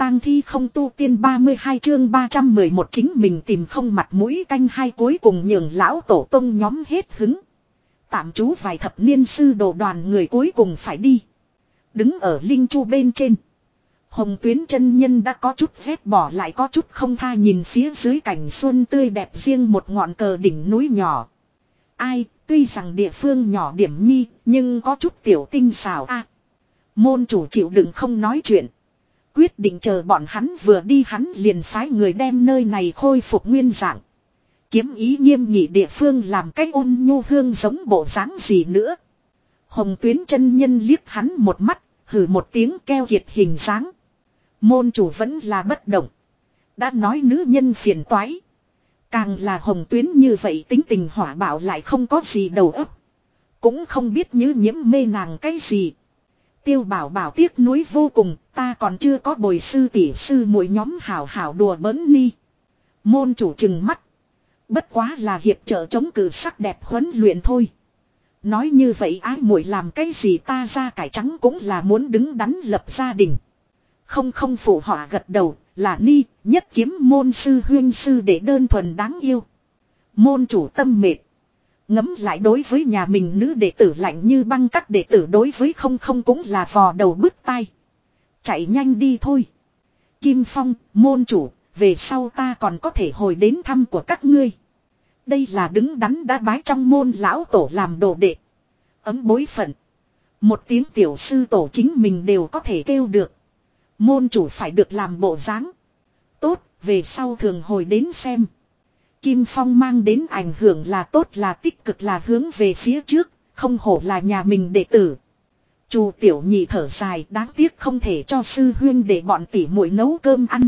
tang thi không tu tiên 32 chương 311 chính mình tìm không mặt mũi canh hai cuối cùng nhường lão tổ tông nhóm hết hứng. Tạm trú vài thập niên sư đồ đoàn người cuối cùng phải đi. Đứng ở linh chu bên trên. Hồng Tuyến chân nhân đã có chút ghét bỏ lại có chút không tha nhìn phía dưới cảnh xuân tươi đẹp riêng một ngọn cờ đỉnh núi nhỏ. Ai, tuy rằng địa phương nhỏ điểm nhi, nhưng có chút tiểu tinh xảo a. Môn chủ chịu đựng không nói chuyện. Quyết định chờ bọn hắn vừa đi hắn liền phái người đem nơi này khôi phục nguyên dạng. Kiếm ý nghiêm nghị địa phương làm cách ôn nhu hương giống bộ dáng gì nữa. Hồng Tuyến chân nhân liếc hắn một mắt, hừ một tiếng keo kiệt hình dáng. Môn chủ vẫn là bất động. Đã nói nữ nhân phiền toái. Càng là Hồng Tuyến như vậy tính tình hỏa bạo lại không có gì đầu óc. Cũng không biết như nhiễm mê nàng cái gì. Tiêu bảo bảo tiếc nuối vô cùng, ta còn chưa có bồi sư tỷ sư muội nhóm hảo hảo đùa bỡn ni. Môn chủ chừng mắt. Bất quá là hiệp trợ chống cự sắc đẹp huấn luyện thôi. Nói như vậy ái muội làm cái gì ta ra cải trắng cũng là muốn đứng đắn lập gia đình. Không phụ họa gật đầu, là ni, nhất kiếm môn sư huyên sư để đơn thuần đáng yêu. Môn chủ tâm mệt. Ngấm lại đối với nhà mình nữ đệ tử lạnh như băng các đệ tử đối với không cũng là vò đầu bứt tai. Chạy nhanh đi thôi. Kim Phong, môn chủ, về sau ta còn có thể hồi đến thăm của các ngươi. Đây là đứng đắn đã bái trong môn lão tổ làm đồ đệ. Ấm bối phận. Một tiếng tiểu sư tổ chính mình đều có thể kêu được. Môn chủ phải được làm bộ dáng. Tốt, về sau thường hồi đến xem. Kim Phong mang đến ảnh hưởng là tốt là tích cực là hướng về phía trước, không hổ là nhà mình đệ tử. Chu tiểu nhị thở dài đáng tiếc không thể cho sư huyên để bọn tỉ muội nấu cơm ăn.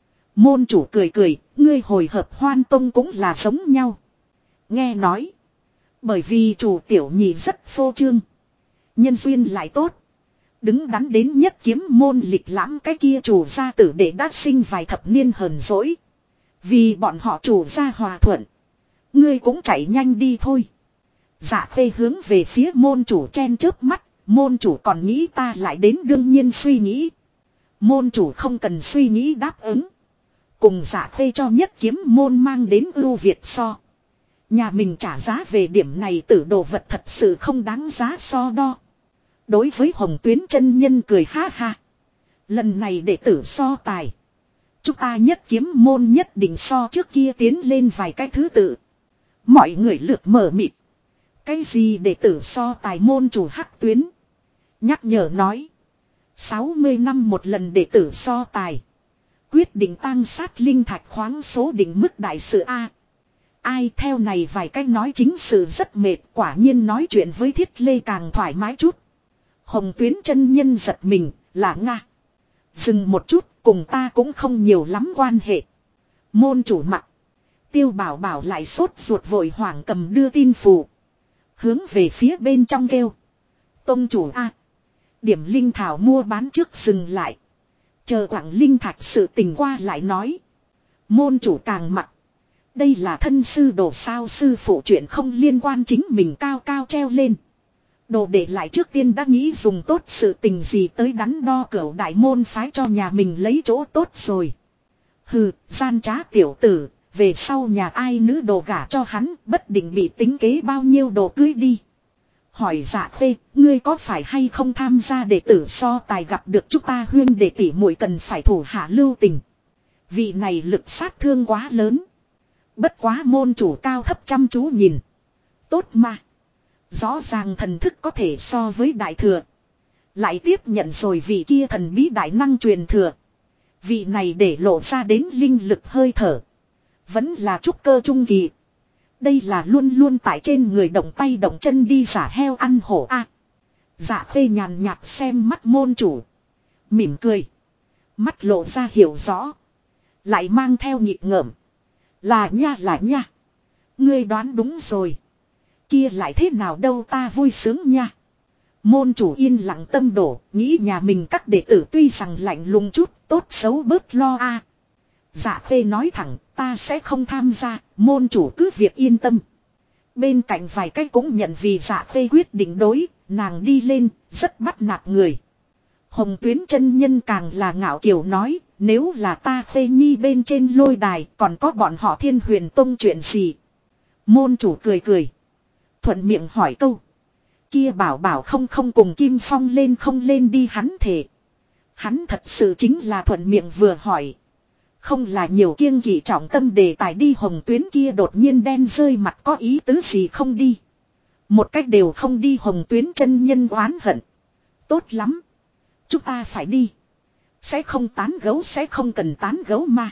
Môn chủ cười cười, ngươi hồi hợp Hoan Tông cũng là giống nhau. Nghe nói, bởi vì chủ tiểu nhị rất phô trương. Nhân duyên lại tốt. Đứng đắn đến nhất kiếm môn lịch lãm cái kia chủ gia tử để đã sinh vài thập niên hờn dỗi. Vì bọn họ chủ gia hòa thuận. Ngươi cũng chạy nhanh đi thôi. Dạ Khê hướng về phía môn chủ chen chớp mắt. Môn chủ còn nghĩ ta lại đến đương nhiên suy nghĩ. Môn chủ không cần suy nghĩ đáp ứng. Cùng Dạ Khê cho nhất kiếm môn mang đến ưu việt so. Nhà mình trả giá về điểm này tử đồ vật thật sự không đáng giá so đo. Đối với Hồng Tuyến chân nhân cười ha ha. Lần này đệ tử so tài. Chúng ta nhất kiếm môn nhất định so trước kia tiến lên vài cái thứ tự. Mọi người lượt mở mịt. Cái gì đệ tử so tài môn chủ Hắc Tuyến. Nhắc nhở nói. 60 năm một lần đệ tử so tài. Quyết định tang sát linh thạch khoáng số định mức đại sự A. Ai theo này vài cách nói chính sự rất mệt. Quả nhiên nói chuyện với Thiết Lê càng thoải mái chút. Hồng Tuyến chân nhân giật mình là Nga. Dừng một chút cùng ta cũng không nhiều lắm quan hệ. Môn chủ mặt. Tiêu bảo bảo lại sốt ruột vội hoảng cầm đưa tin phù. Hướng về phía bên trong kêu. Tông chủ A. Điểm linh thảo mua bán trước dừng lại. Chờ quảng linh thạch sự tình qua lại nói. Môn chủ càng mặt. Đây là thân sư đồ sao sư phụ chuyện không liên quan chính mình cao cao treo lên. Đồ để lại trước tiên đã nghĩ dùng tốt sự tình gì tới đắn đo cửu đại môn phái cho nhà mình lấy chỗ tốt rồi. Hừ, gian trá tiểu tử, về sau nhà ai nữ đồ gả cho hắn bất định bị tính kế bao nhiêu đồ cưới đi. Hỏi Dạ Khê, ngươi có phải hay không tham gia đệ tử so tài gặp được chúng ta huyên đệ tỷ muội cần phải thủ hạ lưu tình. Vị này lực sát thương quá lớn. Bất quá môn chủ cao thấp chăm chú nhìn. Tốt mà. Rõ ràng thần thức có thể so với đại thừa. Lại tiếp nhận rồi vị kia thần bí đại năng truyền thừa. Vị này để lộ ra đến linh lực hơi thở. Vẫn là trúc cơ trung kỳ. Đây là luôn luôn tại trên người động tay động chân đi giả heo ăn hổ a. Dạ Khê nhàn nhạt xem mắt môn chủ. Mỉm cười. Mắt lộ ra hiểu rõ. Lại mang theo nhịp ngợm. Là nha. Ngươi đoán đúng rồi. Kia lại thế nào đâu ta vui sướng nha. Môn chủ yên lặng tâm đổ. Nghĩ nhà mình các đệ tử tuy rằng lạnh lùng chút. Tốt xấu bớt lo a. Dạ Khê nói thẳng. Ta sẽ không tham gia. Môn chủ cứ việc yên tâm. Bên cạnh vài cái cũng nhận vì Dạ Khê quyết định đối. Nàng đi lên rất bắt nạt người. Hồng Tuyến chân nhân càng là ngạo kiều nói. Nếu là ta Khê Nhi bên trên lôi đài còn có bọn họ Thiên Huyền Tông chuyện gì? Môn chủ cười cười. Thuận miệng hỏi câu. Kia bảo bảo không cùng Kim Phong lên không lên đi hắn thề. Hắn thật sự chính là thuận miệng vừa hỏi. Không là nhiều kiêng kỵ trọng tâm đề tài đi hồng tuyến kia đột nhiên đen rơi mặt có ý tứ gì không đi. Một cách đều không đi hồng tuyến chân nhân oán hận. Tốt lắm. Chúng ta phải đi. Sẽ không tán gấu sẽ không cần tán gấu mà.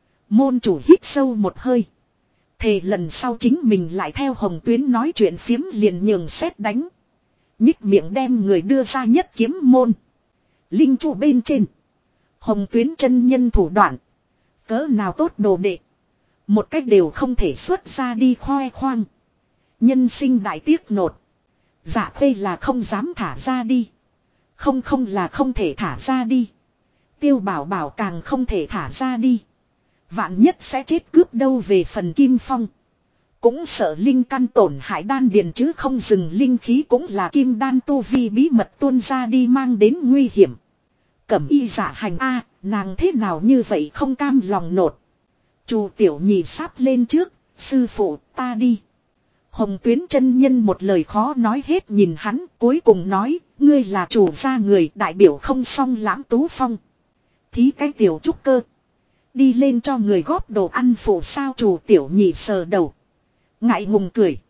Môn chủ hít sâu một hơi. Thề lần sau chính mình lại theo hồng tuyến nói chuyện phiếm liền nhường xét đánh. Nhích miệng đem người đưa ra nhất kiếm môn. Linh trụ bên trên. Hồng tuyến chân nhân thủ đoạn. Cỡ nào tốt đồ đệ. Một cách đều không thể xuất ra đi khoe khoang. Nhân sinh đại tiếc nột. Dạ phê là không dám thả ra đi. Không là không thể thả ra đi. Tiêu bảo bảo càng không thể thả ra đi. Vạn nhất sẽ chết cướp đâu về phần Kim Phong. Cũng sợ linh căn tổn hại đan điền chứ không dừng linh khí cũng là kim đan tu vi bí mật tuôn ra đi mang đến nguy hiểm. Cẩm y dạ hành a nàng thế nào như vậy không cam lòng nột. Chu tiểu nhị sáp lên trước, sư phụ ta đi. Hồng tuyến chân nhân một lời khó nói hết nhìn hắn cuối cùng nói, ngươi là chủ gia người đại biểu không xong lãm tú phong. Thí cái tiểu trúc cơ. Đi lên cho người góp đồ ăn phụ sao chủ tiểu nhị sờ đầu. Ngại ngùng cười.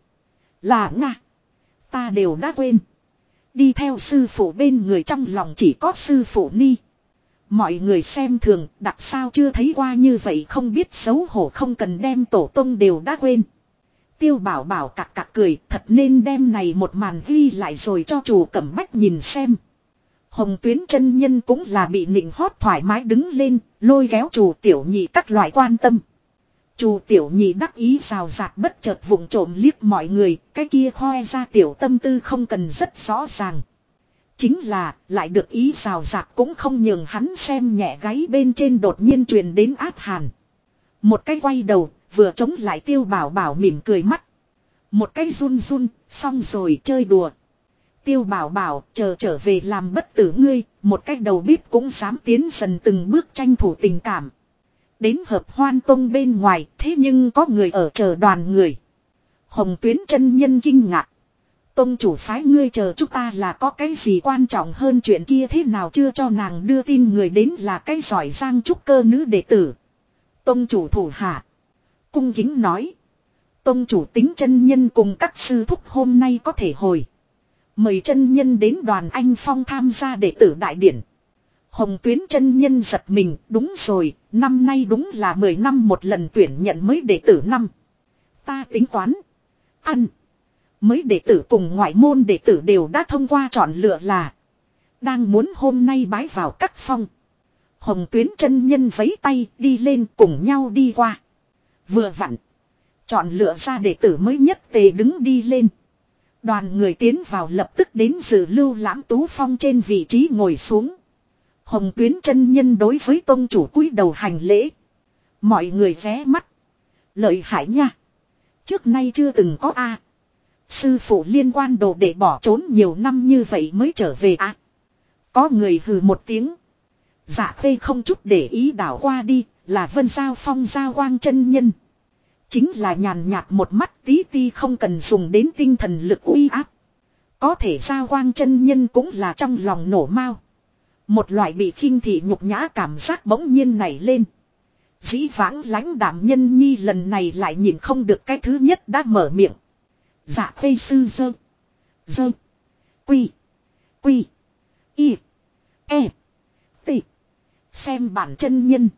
Là nga. Ta đều đã quên. Đi theo sư phụ bên người trong lòng chỉ có sư phụ ni. Mọi người xem thường đặc sao chưa thấy qua như vậy không biết xấu hổ không cần đem tổ tông đều đã quên. Tiêu bảo bảo cặc cặc cười thật nên đem này một màn ghi lại rồi cho chủ Cẩm Bách nhìn xem. Hồng tuyến chân nhân cũng là bị nịnh hót thoải mái đứng lên, lôi kéo chủ tiểu nhị các loại quan tâm. Chủ tiểu nhị đắc ý rào rạt bất chợt vụng trộm liếc mọi người, cái kia khoe ra tiểu tâm tư không cần rất rõ ràng. Chính là, lại được ý rào rạt cũng không nhường hắn xem nhẹ gáy bên trên đột nhiên truyền đến áp hàn. Một cái quay đầu, vừa chống lại tiêu bảo bảo mỉm cười mắt. Một cái run run, xong rồi chơi đùa. Tiêu bảo bảo chờ trở về làm bất tử ngươi, một cái đầu bếp cũng dám tiến dần từng bước tranh thủ tình cảm. Đến hợp hoan tông bên ngoài thế nhưng có người ở chờ đoàn người. Hồng tuyến chân nhân kinh ngạc. Tông chủ phái ngươi chờ chúng ta là có cái gì quan trọng hơn chuyện kia thế nào chưa cho nàng đưa tin người đến là cái giỏi giang trúc cơ nữ đệ tử. Tông chủ thủ hạ. Cung kính nói. Tông chủ tính chân nhân cùng các sư thúc hôm nay có thể hồi. Mời chân nhân đến đoàn anh phong tham gia đệ tử đại điển. Hồng tuyến chân nhân giật mình, đúng rồi, năm nay đúng là 10 năm một lần tuyển nhận mới đệ tử năm. Ta tính toán. Ăn. Mới đệ tử cùng ngoại môn đệ tử đều đã thông qua chọn lựa là. Đang muốn hôm nay bái vào các phong. Hồng tuyến chân nhân vẫy tay đi lên cùng nhau đi qua. Vừa vặn. Chọn lựa ra đệ tử mới nhất tề đứng đi lên. Đoàn người tiến vào lập tức đến dự lưu lãm tú phong trên vị trí ngồi xuống. Hồng tuyến chân nhân đối với tông chủ cúi đầu hành lễ. Mọi người ghé mắt. Lợi hại nha. Trước nay chưa từng có a. Sư phụ liên quan đồ để bỏ trốn nhiều năm như vậy mới trở về a. Có người hừ một tiếng. Dạ khê không chút để ý đảo qua đi. Là Vân Giao Phong Giao Quang chân nhân. Chính là nhàn nhạt một mắt tí ti không cần dùng đến tinh thần lực uy áp. Có thể Giao Quang chân nhân cũng là trong lòng nổ mau. Một loại bị khinh thị nhục nhã cảm giác bỗng nhiên nảy lên. Dĩ vãng lãnh đảm nhân nhi lần này lại nhìn không được cái thứ nhất đã mở miệng. Dạ khê sư dơ. Dơ. Quy. Quy. Y. E. T. Xem bản chân nhân.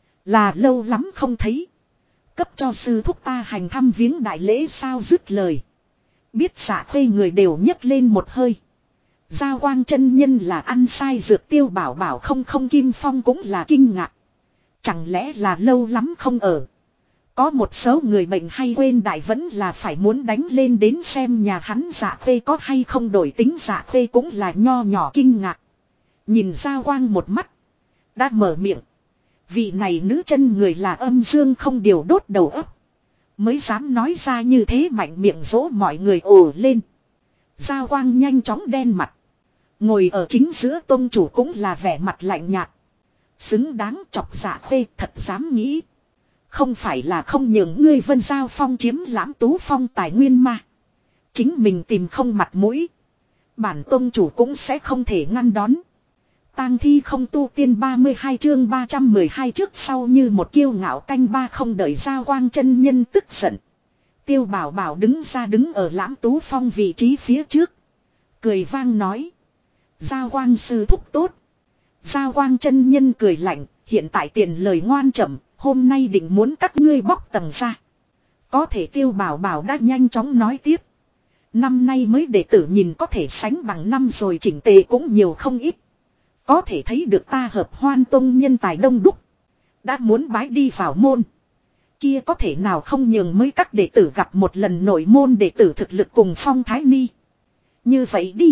Là lâu lắm không thấy. Cấp cho sư thúc ta hành thăm viếng đại lễ sao dứt lời. Biết dạ khê người đều nhấc lên một hơi. Giao Quang chân nhân là ăn sai dược tiêu bảo bảo không Kim Phong cũng là kinh ngạc. Chẳng lẽ là lâu lắm không ở. Có một số người bệnh hay quên đại vẫn là phải muốn đánh lên đến xem nhà hắn dạ khê có hay không đổi tính dạ khê cũng là nho nhỏ kinh ngạc. Nhìn Giao Quang một mắt. Đã mở miệng. Vị này nữ chân người là âm dương không điều đốt đầu óc. Mới dám nói ra như thế mạnh miệng dỗ mọi người ồ lên. Giao Quang nhanh chóng đen mặt. Ngồi ở chính giữa tôn chủ cũng là vẻ mặt lạnh nhạt. Xứng đáng chọc Dạ Khê thật dám nghĩ. Không phải là không nhường ngươi Vân Giao Phong chiếm lãm Tú Phong tài nguyên mà. Chính mình tìm không mặt mũi. Bản tông chủ cũng sẽ không thể ngăn đón. Tang thi không tu tiên 32 chương 312 trước sau như một kiêu ngạo canh ba không đợi Giao Quang chân nhân tức giận. Tiêu Bảo Bảo đứng ở lãm Tú Phong vị trí phía trước. Cười vang nói. Giao Quang sư thúc tốt. Giao Quang chân nhân cười lạnh. Hiện tại tiền lời ngoan chậm. Hôm nay định muốn các ngươi bóc tầng ra. Có thể Tiêu Bảo Bảo đã nhanh chóng nói tiếp. Năm nay mới đệ tử nhìn có thể sánh bằng năm rồi, chỉnh tề cũng nhiều không ít. Có thể thấy được ta Hợp Hoan Tông nhân tài đông đúc. Đã muốn bái đi vào môn. Kia có thể nào không nhường mấy các đệ tử gặp một lần nội môn đệ tử thực lực cùng Phong Thái Ni. Như vậy đi.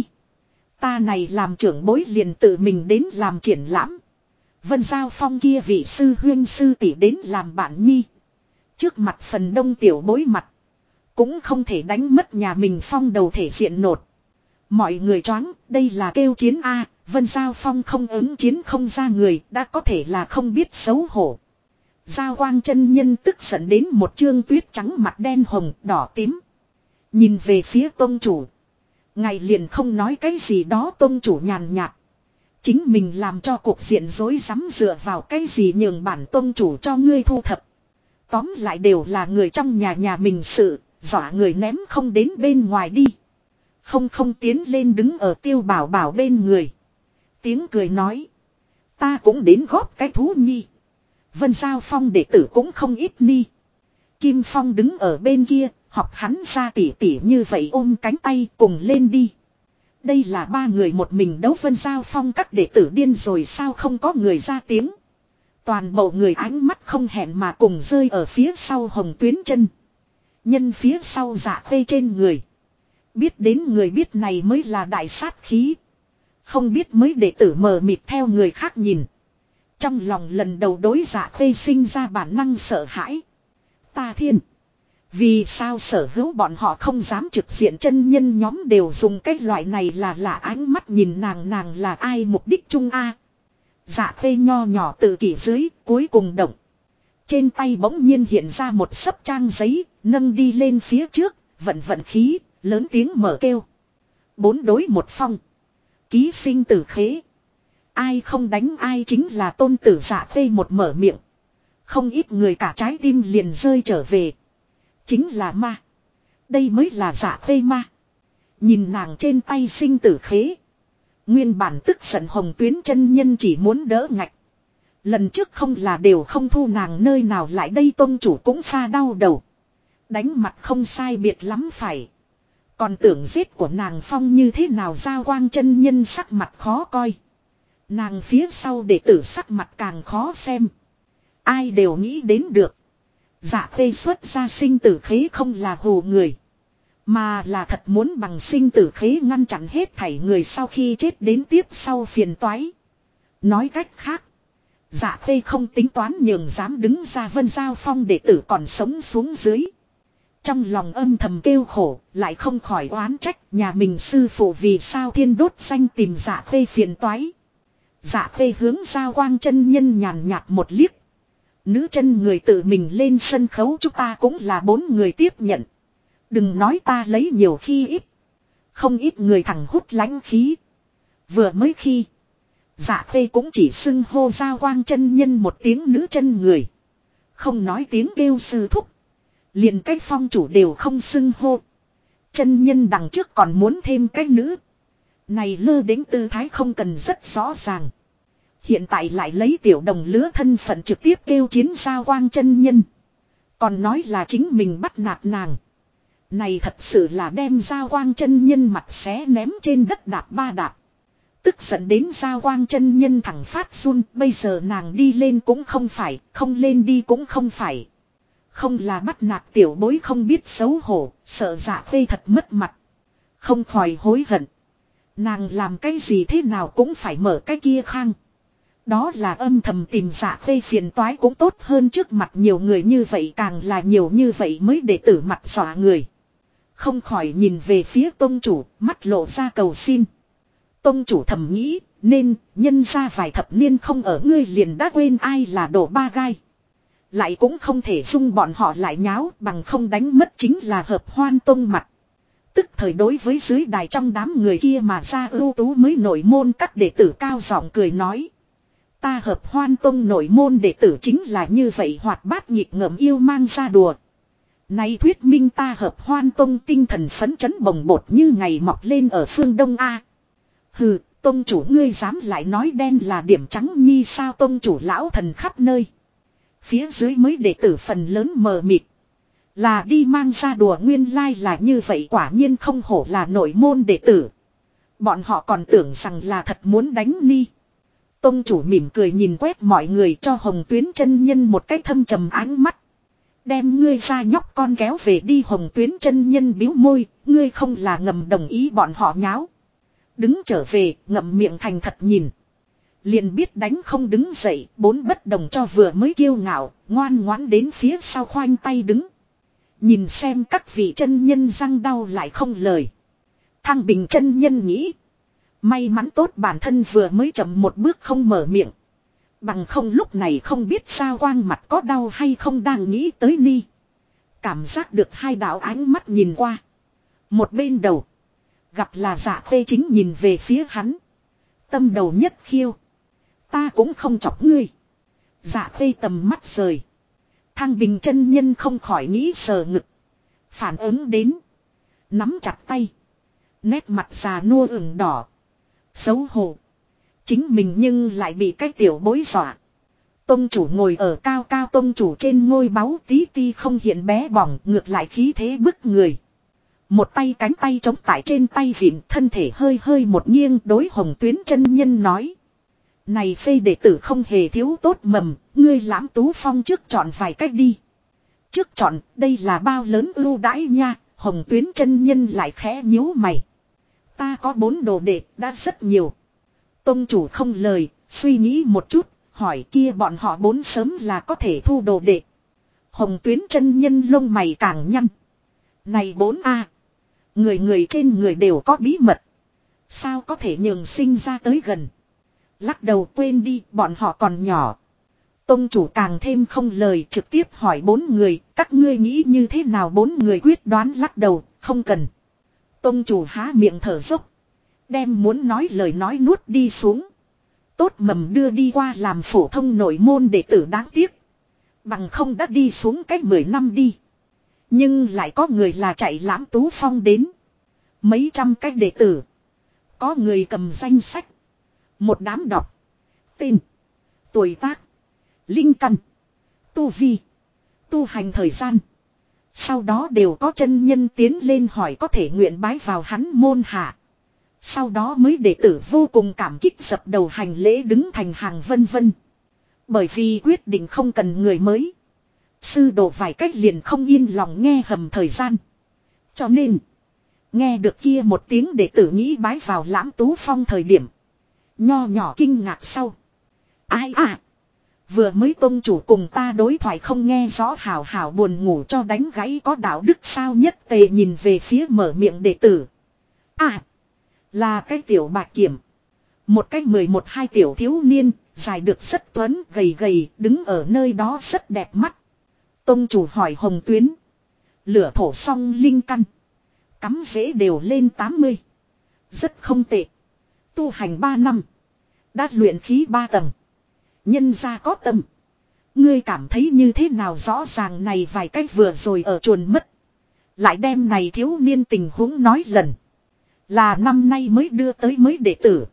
Ta này làm trưởng bối liền tự mình đến làm triển lãm. Vân Giao Phong kia vị sư huyên sư tỷ đến làm bạn nhi. Trước mặt phần đông tiểu bối mặt. Cũng không thể đánh mất nhà mình Phong đầu thể diện nột. Mọi người choáng, đây là kêu chiến A. Vân Giao Phong không ứng chiến không ra người, đã có thể là không biết xấu hổ. Giao Quang chân nhân tức giận đến một trương tuyết trắng mặt đen hồng, đỏ tím. Nhìn về phía tông chủ. Ngài liền không nói cái gì đó, tông chủ nhàn nhạt. Chính mình làm cho cuộc diện rối rắm, dựa vào cái gì nhường bản tông chủ cho ngươi thu thập. Tóm lại đều là người trong nhà mình sự, dọa người ném không đến bên ngoài đi. Không tiến lên đứng ở Tiêu Bảo Bảo bên người. Tiếng cười nói. Ta cũng đến góp cái thú nhi. Vân Giao Phong đệ tử cũng không ít ni. Kim Phong đứng ở bên kia, học hắn ra tỉ tỉ như vậy ôm cánh tay cùng lên đi. Đây là ba người một mình đấu Vân Giao Phong, các đệ tử điên rồi sao không có người ra tiếng. Toàn bộ người ánh mắt không hẹn mà cùng rơi ở phía sau Hồng Tuyến chân. Nhân phía sau Dạ Khê trên người. Biết đến người biết này mới là đại sát khí. Không biết mới đệ tử mờ mịt theo người khác nhìn. Trong lòng lần đầu đối Dạ Khê sinh ra bản năng sợ hãi. Ta thiên. Vì sao sở hữu bọn họ không dám trực diện, chân nhân nhóm đều dùng cái loại này là ánh mắt nhìn nàng là ai, mục đích chung a. Dạ Khê nho nhỏ tự kỷ dưới cuối cùng động. Trên tay bỗng nhiên hiện ra một sấp trang giấy, nâng đi lên phía trước, vận khí, lớn tiếng mở kêu. 4 đối 1 phong. Ký sinh tử khế. Ai không đánh ai chính là tôn tử. Dạ Khê một mở miệng. Không ít người cả trái tim liền rơi trở về. Chính là ma. Đây mới là Dạ Khê ma. Nhìn nàng trên tay sinh tử khế. Nguyên bản tức giận Hồng Tuyến chân nhân chỉ muốn đỡ ngạch. Lần trước không là đều không thu nàng nơi nào lại đây, tông chủ cũng pha đau đầu. Đánh mặt không sai biệt lắm phải. Còn tưởng giết của nàng Phong như thế nào. Giao Quang chân nhân sắc mặt khó coi. Nàng phía sau đệ tử sắc mặt càng khó xem. Ai đều nghĩ đến được. Dạ Khê xuất ra sinh tử khế không là hù người. Mà là thật muốn bằng sinh tử khế ngăn chặn hết thảy người sau khi chết đến tiếp sau phiền toái. Nói cách khác. Dạ Khê không tính toán nhường dám đứng ra Vân Giao Phong đệ tử còn sống xuống dưới. Trong lòng âm thầm kêu khổ, lại không khỏi oán trách nhà mình sư phụ vì sao thiên đốt xanh tìm Dạ Khê phiền toái. Dạ Khê hướng Giao Quang chân nhân nhàn nhạt một liếc. Nữ chân người tự mình lên sân khấu, chúng ta cũng là 4 người tiếp nhận. Đừng nói ta lấy nhiều khi ít. Không ít người thẳng hút lãnh khí. Vừa mới khi. Dạ Khê cũng chỉ xưng hô Giao Quang chân nhân một tiếng nữ chân người. Không nói tiếng kêu sư thúc. Liền cái phong chủ đều không xưng hô. Chân nhân đằng trước còn muốn thêm cái nữ. Này lơ đến tư thái không cần rất rõ ràng. Hiện tại lại lấy tiểu đồng lứa thân phận trực tiếp kêu chiến Giao Quang chân nhân. Còn nói là chính mình bắt nạt nàng. Này thật sự là đem Giao Quang chân nhân mặt xé ném trên đất đạp 3 đạp. Tức giận đến Giao Quang chân nhân thẳng phát run. Bây giờ nàng đi lên cũng không phải, không lên đi cũng không phải. Không là bắt nạt tiểu bối không biết xấu hổ, sợ Dạ Khê thật mất mặt. Không khỏi hối hận. Nàng làm cái gì thế nào cũng phải mở cái kia khang. Đó là âm thầm tìm Dạ Khê phiền toái cũng tốt hơn trước mặt nhiều người như vậy, càng là nhiều như vậy mới để tử mặt dọa người. Không khỏi nhìn về phía tông chủ, mắt lộ ra cầu xin. Tông chủ thầm nghĩ, nên nhân ra vài thập niên không ở ngươi liền đã quên ai là đồ ba gai. Lại cũng không thể dung bọn họ lại nháo bằng không đánh mất chính là hợp Hoan Tông mặt. Tức thời đối với dưới đài trong đám người kia mà ra ưu tú mới nội môn các đệ tử cao giọng cười nói. Ta hợp Hoan Tông nội môn đệ tử chính là như vậy hoạt bát nhịp ngợm yêu mang ra đùa. Này thuyết minh ta hợp Hoan Tông tinh thần phấn chấn bồng bột như ngày mọc lên ở phương Đông A. Hừ, tông chủ ngươi dám lại nói đen là điểm trắng nhi sao tông chủ lão thần khắp nơi. Phía dưới mới đệ tử phần lớn mờ mịt. Là đi mang ra đùa nguyên lai là như vậy quả nhiên không hổ là nội môn đệ tử. Bọn họ còn tưởng rằng là thật muốn đánh ni. Tông chủ mỉm cười nhìn quét mọi người cho Hồng Tuyến chân nhân một cái thâm trầm ánh mắt. Đem ngươi ra nhóc con kéo về đi Hồng Tuyến chân nhân bĩu môi, ngươi không là ngầm đồng ý bọn họ nháo. Đứng trở về, ngậm miệng thành thật nhìn. Liền biết đánh không đứng dậy, bốn bất đồng cho vừa mới kiêu ngạo, ngoan ngoãn đến phía sau khoanh tay đứng. Nhìn xem các vị chân nhân răng đau lại không lời. Thăng Bình chân nhân nghĩ. May mắn tốt bản thân vừa mới chậm một bước không mở miệng. Bằng không lúc này không biết sao quang mặt có đau hay không đang nghĩ tới ni. Cảm giác được hai đạo ánh mắt nhìn qua. Một bên đầu. Gặp là Dạ Khê chính nhìn về phía hắn. Tâm đầu nhất khiêu. Ta cũng không chọc ngươi. Dạ Khê tầm mắt rời. Thăng Bình chân nhân không khỏi nghĩ sờ ngực. Phản ứng đến. Nắm chặt tay. Nét mặt già nua ửng đỏ. Xấu hổ. Chính mình nhưng lại bị cái tiểu bối dọa. Tông chủ ngồi ở cao cao tông chủ trên ngôi báu tí ti không hiện bé bỏng ngược lại khí thế bức người. Một tay cánh tay chống tại trên tay vịn thân thể hơi hơi một nghiêng đối Hồng Tuyến chân nhân nói. Này phê đệ tử không hề thiếu tốt mầm, ngươi Lãm Tú Phong trước chọn vài cách đi. Trước chọn, đây là bao lớn ưu đãi nha, Hồng Tuyến chân nhân lại khẽ nhíu mày. Ta có 4 đồ đệ, đã rất nhiều. Tông chủ không lời, suy nghĩ một chút, hỏi kia bọn họ 4 sớm là có thể thu đồ đệ. Hồng Tuyến chân nhân lông mày càng nhăn. Này 4A. Người người trên người đều có bí mật. Sao có thể nhường sinh ra tới gần. Lắc đầu quên đi, bọn họ còn nhỏ. Tông chủ càng thêm không lời trực tiếp hỏi 4 người, các ngươi nghĩ như thế nào 4 người quyết đoán lắc đầu, không cần. Tông chủ há miệng thở dốc. Đem muốn nói lời nói nuốt đi xuống. Tốt mầm đưa đi qua làm phổ thông nội môn đệ tử đáng tiếc. Bằng không đã đi xuống cách 10 năm đi. Nhưng lại có người là chạy Lãm Tú Phong đến. Mấy trăm cách đệ tử. Có người cầm danh sách. Một đám đọc. Tên. Tuổi tác. Linh căn. Tu vi. Tu hành thời gian. Sau đó đều có chân nhân tiến lên hỏi có thể nguyện bái vào hắn môn hạ. Sau đó mới đệ tử vô cùng cảm kích dập đầu hành lễ đứng thành hàng vân vân. Bởi vì quyết định không cần người mới. Sư đồ vài cách liền không yên lòng nghe hầm thời gian. Cho nên. Nghe được kia một tiếng đệ tử nghĩ bái vào Lãm Tú Phong thời điểm. Nho nhỏ kinh ngạc sau. Ai à. Vừa mới tôn chủ cùng ta đối thoại không nghe rõ hảo hảo buồn ngủ cho đánh gãy có đạo đức sao nhất tề nhìn về phía mở miệng đệ tử. À. Là cái tiểu bạc kiểm. Một cái 11-12 tiểu thiếu niên, dài được rất tuấn, gầy gầy, đứng ở nơi đó rất đẹp mắt. Tông chủ hỏi Hồng Tuyến. Lửa thổ song linh căn. Cắm rễ đều lên 80. Rất không tệ. Tu hành 3 năm. Đã luyện khí 3 tầng. Nhân ra có tâm. Ngươi cảm thấy như thế nào rõ ràng này vài cách vừa rồi ở chuồn mất. Lại đem này thiếu niên tình huống nói lần. Là năm nay mới đưa tới mới đệ tử.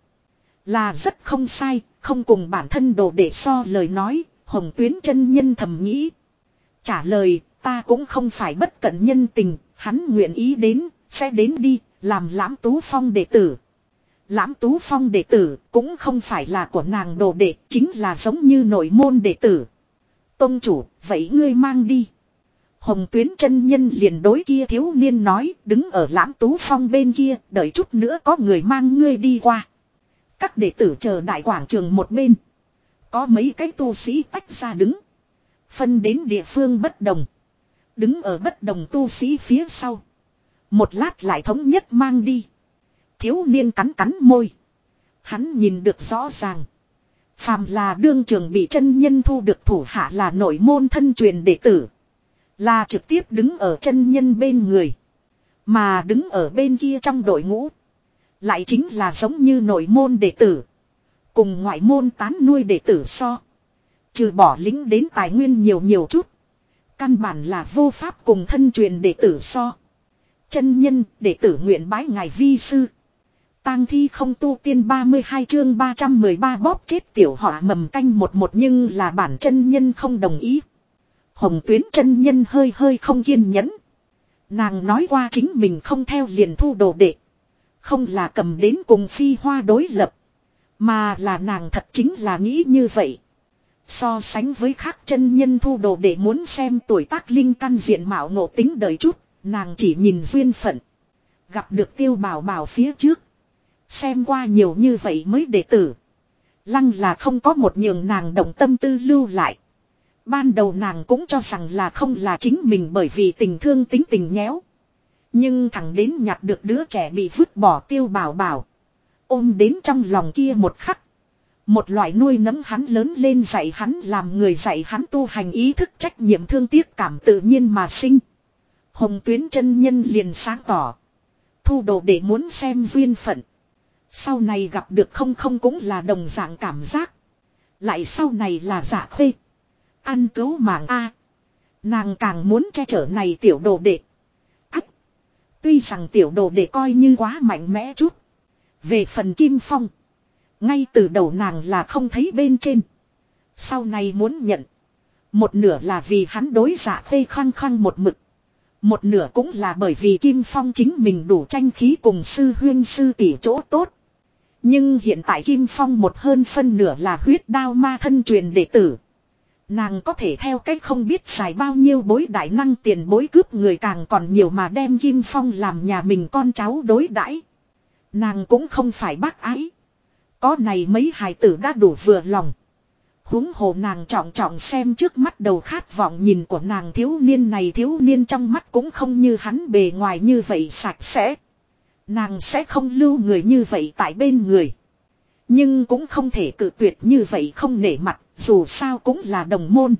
Là rất không sai, không cùng bản thân đồ để so lời nói, Hồng Tuyến chân nhân thầm nghĩ. Trả lời, ta cũng không phải bất cẩn nhân tình, hắn nguyện ý đến, sẽ đến đi, làm Lãm Tú Phong đệ tử. Lãm Tú Phong đệ tử cũng không phải là của nàng đồ đệ, chính là giống như nội môn đệ tử. Tông chủ, vậy ngươi mang đi. Hồng Tuyến chân nhân liền đối kia thiếu niên nói, đứng ở Lãm Tú Phong bên kia, đợi chút nữa có người mang ngươi đi qua. Các đệ tử chờ đại quảng trường một bên. Có mấy cái tu sĩ tách ra đứng. Phân đến địa phương bất đồng. Đứng ở bất đồng tu sĩ phía sau. Một lát lại thống nhất mang đi. Thiếu niên cắn cắn môi. Hắn nhìn được rõ ràng. Phàm là đương trường bị chân nhân thu được thủ hạ là nội môn thân truyền đệ tử. Là trực tiếp đứng ở chân nhân bên người. Mà đứng ở bên kia trong đội ngũ. Lại chính là giống như nội môn đệ tử. Cùng ngoại môn tán nuôi đệ tử so. Trừ bỏ lính đến tài nguyên nhiều chút. Căn bản là vô pháp cùng thân truyền đệ tử so. Chân nhân đệ tử nguyện bái ngài vi sư. Tang thi không tu tiên 32 chương 313 bóp chết tiểu họa mầm canh một nhưng là bản chân nhân không đồng ý. Hồng Tuyến chân nhân hơi không kiên nhẫn. Nàng nói qua chính mình không theo liền thu đồ đệ. Không là cầm đến cùng Phi Hoa đối lập. Mà là nàng thật chính là nghĩ như vậy. So sánh với khác chân nhân thu đồ đệ muốn xem tuổi tác linh căn diện mạo ngộ tính đời chút. Nàng chỉ nhìn duyên phận. Gặp được Tiêu Bảo Bảo phía trước. Xem qua nhiều như vậy mới đệ tử. Lăng là không có một nhường nàng động tâm tư lưu lại. Ban đầu nàng cũng cho rằng là không là chính mình bởi vì tình thương tính tình nhéo. Nhưng thẳng đến nhặt được đứa trẻ bị vứt bỏ Tiêu Bảo Bảo. Ôm đến trong lòng kia một khắc. Một loại nuôi nấng hắn lớn lên dạy hắn làm người dạy hắn tu hành ý thức trách nhiệm thương tiếc cảm tự nhiên mà sinh. Hồng Tuyến chân nhân liền sáng tỏ. Thu đồ để muốn xem duyên phận. Sau này gặp được không cũng là đồng dạng cảm giác. Lại sau này là Dạ Khê. Ăn cứu mạng A. Nàng càng muốn che chở này tiểu đồ đệ. Ách. Tuy rằng tiểu đồ đệ coi như quá mạnh mẽ chút. Về phần Kim Phong. Ngay từ đầu nàng là không thấy bên trên. Sau này muốn nhận. Một nửa là vì hắn đối Dạ Khê khăng một mực. Một nửa cũng là bởi vì Kim Phong chính mình đủ tranh khí cùng sư huyên sư tỷ chỗ tốt. Nhưng hiện tại Kim Phong một hơn phân nửa là huyết đao ma thân truyền đệ tử. Nàng có thể theo cách không biết xài bao nhiêu bối đại năng tiền bối cướp người càng còn nhiều mà đem Kim Phong làm nhà mình con cháu đối đãi. Nàng cũng không phải bác ái. Có này mấy hài tử đã đủ vừa lòng. Huống hồ nàng trọng xem trước mắt đầu khát vọng nhìn của nàng thiếu niên này thiếu niên trong mắt cũng không như hắn bề ngoài như vậy sạch sẽ. Nàng sẽ không lưu người như vậy tại bên người. Nhưng cũng không thể cự tuyệt như vậy không nể mặt, dù sao cũng là đồng môn.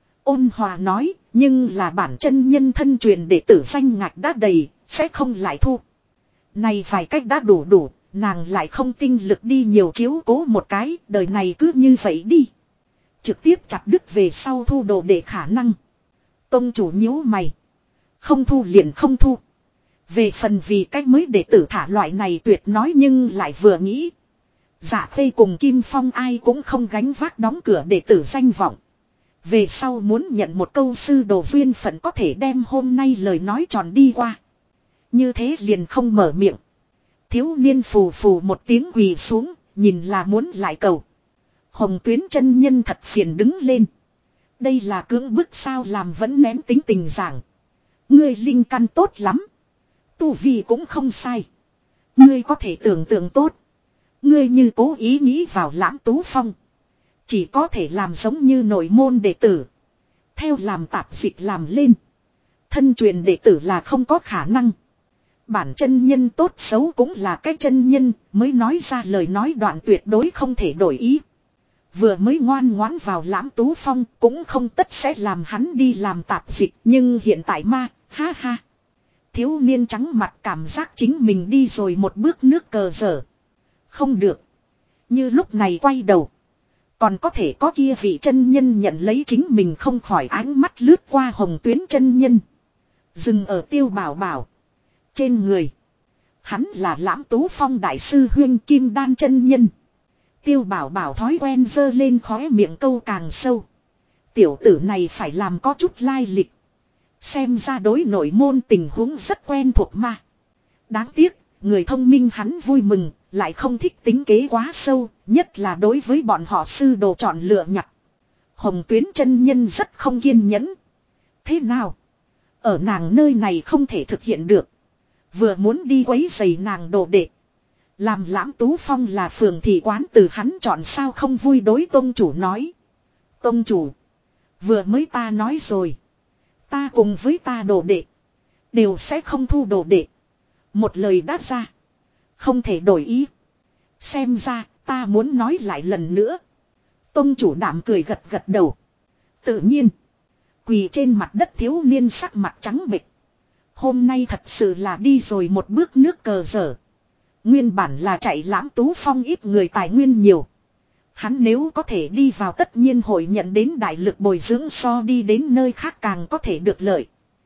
Ôn hòa nói, nhưng là bản chân nhân thân truyền đệ tử danh ngạch đã đầy, sẽ không lại thu. Này vài cách đã đủ, nàng lại không tinh lực đi nhiều chiếu cố một cái, đời này cứ như vậy đi. Trực tiếp chặt đứt về sau thu đồ đệ khả năng. Tông chủ nhíu mày. Không thu liền không thu. Về phần vì cách mới đệ tử thả loại này tuyệt nói nhưng lại vừa nghĩ. Dạ Khê cùng Kim Phong ai cũng không gánh vác đóng cửa đệ tử danh vọng. Về sau muốn nhận một câu sư đồ duyên phận có thể đem hôm nay lời nói tròn đi qua. Như thế liền không mở miệng. Thiếu niên phù một tiếng quỳ xuống, nhìn là muốn lại cầu. Hồng Tuyến chân nhân thật phiền đứng lên. Đây là cưỡng bức sao làm vẫn nén tính tình giảng. Ngươi linh căn tốt lắm. Tu vi cũng không sai. Ngươi có thể tưởng tượng tốt. Ngươi như cố ý nghĩ vào Lãm Tú Phong. Chỉ có thể làm giống như nội môn đệ tử. Theo làm tạp dịch làm lên. Thân truyền đệ tử là không có khả năng. Bản chân nhân tốt xấu cũng là cái chân nhân. Mới nói ra lời nói đoạn tuyệt đối không thể đổi ý. Vừa mới ngoan ngoãn vào Lãm Tú Phong cũng không tất sẽ làm hắn đi làm tạp dịch. Nhưng hiện tại ha ha. Thiếu niên trắng mặt cảm giác chính mình đi rồi một bước nước cờ dở. Không được. Như lúc này quay đầu. Còn có thể có kia vị chân nhân nhận lấy chính mình không khỏi ánh mắt lướt qua Hồng Tuyến chân nhân. Dừng ở Tiêu Bảo Bảo. Trên người. Hắn là Lãm Tú Phong đại sư huyên Kim Đan chân nhân. Tiêu Bảo Bảo thói quen dơ lên khóe miệng câu càng sâu. Tiểu tử này phải làm có chút lai lịch. Xem ra đối nội môn tình huống rất quen thuộc mà. Đáng tiếc, người thông minh hắn vui mừng, lại không thích tính kế quá sâu, nhất là đối với bọn họ sư đồ chọn lựa nhặt. Hồng Tuyến chân nhân rất không kiên nhẫn. Thế nào? Ở nàng nơi này không thể thực hiện được. Vừa muốn đi quấy giày nàng đồ đệ. Làm Lãm Tú Phong là phường thị quán từ hắn chọn sao không vui đối tông chủ nói. Tông chủ. Vừa mới ta nói rồi. Ta cùng với ta đồ đệ. Đều sẽ không thu đồ đệ. Một lời đã ra. Không thể đổi ý. Xem ra ta muốn nói lại lần nữa. Tông chủ đảm cười gật gật đầu. Tự nhiên. Quỳ trên mặt đất thiếu niên sắc mặt trắng bệch. Hôm nay thật sự là đi rồi một bước nước cờ dở. Nguyên bản là chạy Lãm Tú Phong ít người tài nguyên nhiều. Hắn nếu có thể đi vào tất nhiên hội nhận đến đại lực bồi dưỡng so đi đến nơi khác càng có thể được lợi.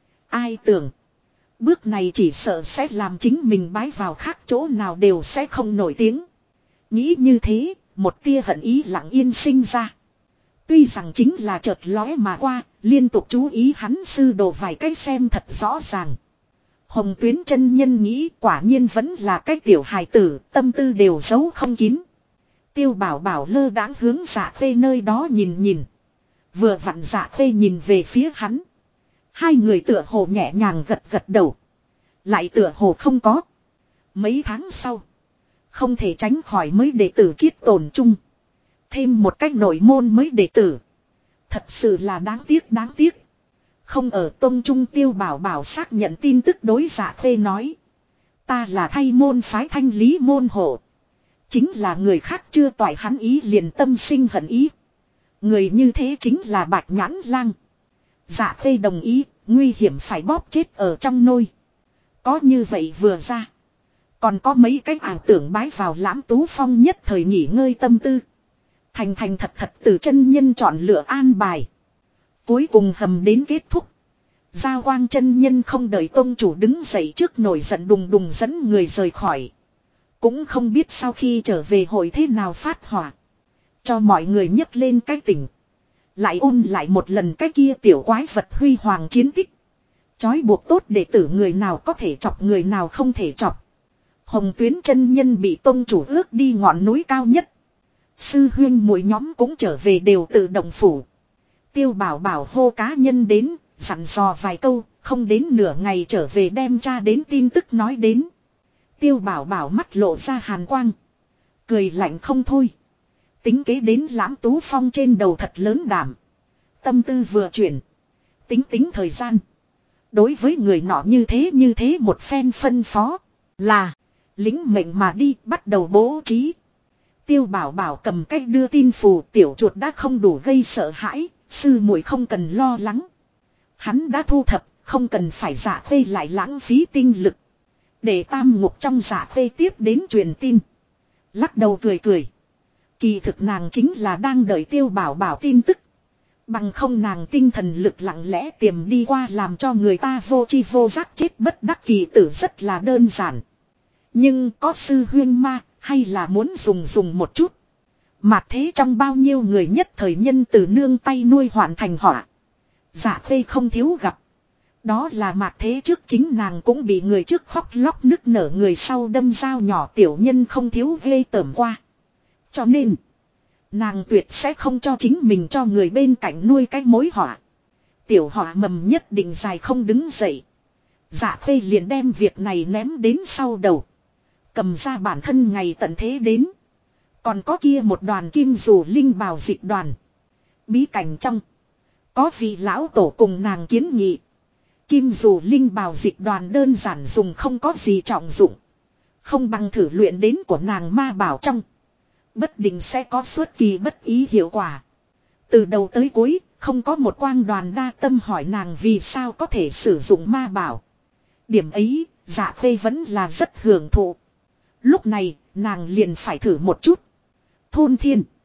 Ai tưởng. Bước này chỉ sợ sẽ làm chính mình bái vào khác chỗ nào đều sẽ không nổi tiếng. Nghĩ như thế, một tia hận ý lặng yên sinh ra. Tuy rằng chính là chợt lóe mà qua, liên tục chú ý hắn sư đồ vài cái xem thật rõ ràng. Hồng Tuyến chân nhân nghĩ quả nhiên vẫn là cái tiểu hài tử, tâm tư đều giấu không kín. Tiêu Bảo Bảo lơ đãng hướng Dạ Khê nơi đó nhìn nhìn. Vừa vặn Dạ Khê nhìn về phía hắn. Hai người tựa hồ nhẹ nhàng gật gật đầu. Lại tựa hồ không có. Mấy tháng sau. Không thể tránh khỏi mới đệ tử chiết tổn chung. Thêm một cách nội môn mới đệ tử. Thật sự là đáng tiếc. Không ở tông trung Tiêu Bảo Bảo xác nhận tin tức đối Dạ Khê nói. Ta là thay môn phái thanh lý môn hộ. Chính là người khác chưa toại hắn ý liền tâm sinh hận ý. Người như thế chính là Bạch Nhãn Lang. Dạ Khê đồng ý, nguy hiểm phải bóp chết ở trong nôi. Có như vậy vừa ra. Còn có mấy cái ảo tưởng bái vào Lãm Tú Phong nhất thời nghỉ ngơi tâm tư. Thành thật từ chân nhân chọn lựa an bài. Cuối cùng hầm đến kết thúc. Giao Quang chân nhân không đợi tông chủ đứng dậy trước nổi giận đùng đùng dẫn người rời khỏi. Cũng không biết sau khi trở về hội thế nào phát hỏa. Cho mọi người nhấc lên cái tỉnh. Lại ôn lại một lần cái kia tiểu quái vật huy hoàng chiến tích. Chói buộc tốt đệ tử người nào có thể chọc người nào không thể chọc. Hồng Tuyến chân nhân bị tông chủ ước đi ngọn núi cao nhất. Sư huyên mỗi nhóm cũng trở về đều tự động phủ. Tiêu Bảo Bảo hô cá nhân đến, dặn dò vài câu, không đến nửa ngày trở về đem tra đến tin tức nói đến. Tiêu Bảo Bảo mắt lộ ra hàn quang. Cười lạnh không thôi. Tính kế đến Lãm Tú Phong trên đầu thật lớn đảm. Tâm tư vừa chuyển. Tính thời gian. Đối với người nọ như thế một phen phân phó. Là. Lính mệnh mà đi bắt đầu bố trí. Tiêu Bảo Bảo cầm cách đưa tin phù tiểu chuột đã không đủ gây sợ hãi. Sư muội không cần lo lắng. Hắn đã thu thập. Không cần phải Dạ Khê lại lãng phí tinh lực. Để Tam Ngục trong Dạ Khê tiếp đến truyền tin. Lắc đầu cười. Kỳ thực nàng chính là đang đợi Tiêu Bảo Bảo tin tức. Bằng không nàng tinh thần lực lặng lẽ tiềm đi qua làm cho người ta vô chi vô giác chết bất đắc kỳ tử rất là đơn giản. Nhưng có sư huyên ma hay là muốn dùng một chút. Mà thế trong bao nhiêu người nhất thời nhân từ nương tay nuôi hoàn thành họa. Dạ Khê không thiếu gặp. Đó là mạt thế trước chính nàng cũng bị người trước khóc lóc nức nở người sau đâm dao nhỏ tiểu nhân không thiếu ghê tởm qua. Cho nên, nàng tuyệt sẽ không cho chính mình cho người bên cạnh nuôi cái mối họa. Tiểu họa mầm nhất định dài không đứng dậy. Dạ Khê liền đem việc này ném đến sau đầu. Cầm ra bản thân ngày tận thế đến. Còn có kia một đoàn kim dù linh bào dịch đoàn. Bí cảnh trong. Có vị lão tổ cùng nàng kiến nghị. Kim dù linh bào dịch đoàn đơn giản dùng không có gì trọng dụng. Không bằng thử luyện đến của nàng ma bảo trong. Bất định sẽ có xuất kỳ bất ý hiệu quả. Từ đầu tới cuối, không có một quang đoàn đa tâm hỏi nàng vì sao có thể sử dụng ma bảo. Điểm ấy, Dạ Khê vẫn là rất hưởng thụ. Lúc này, nàng liền phải thử một chút. Thôn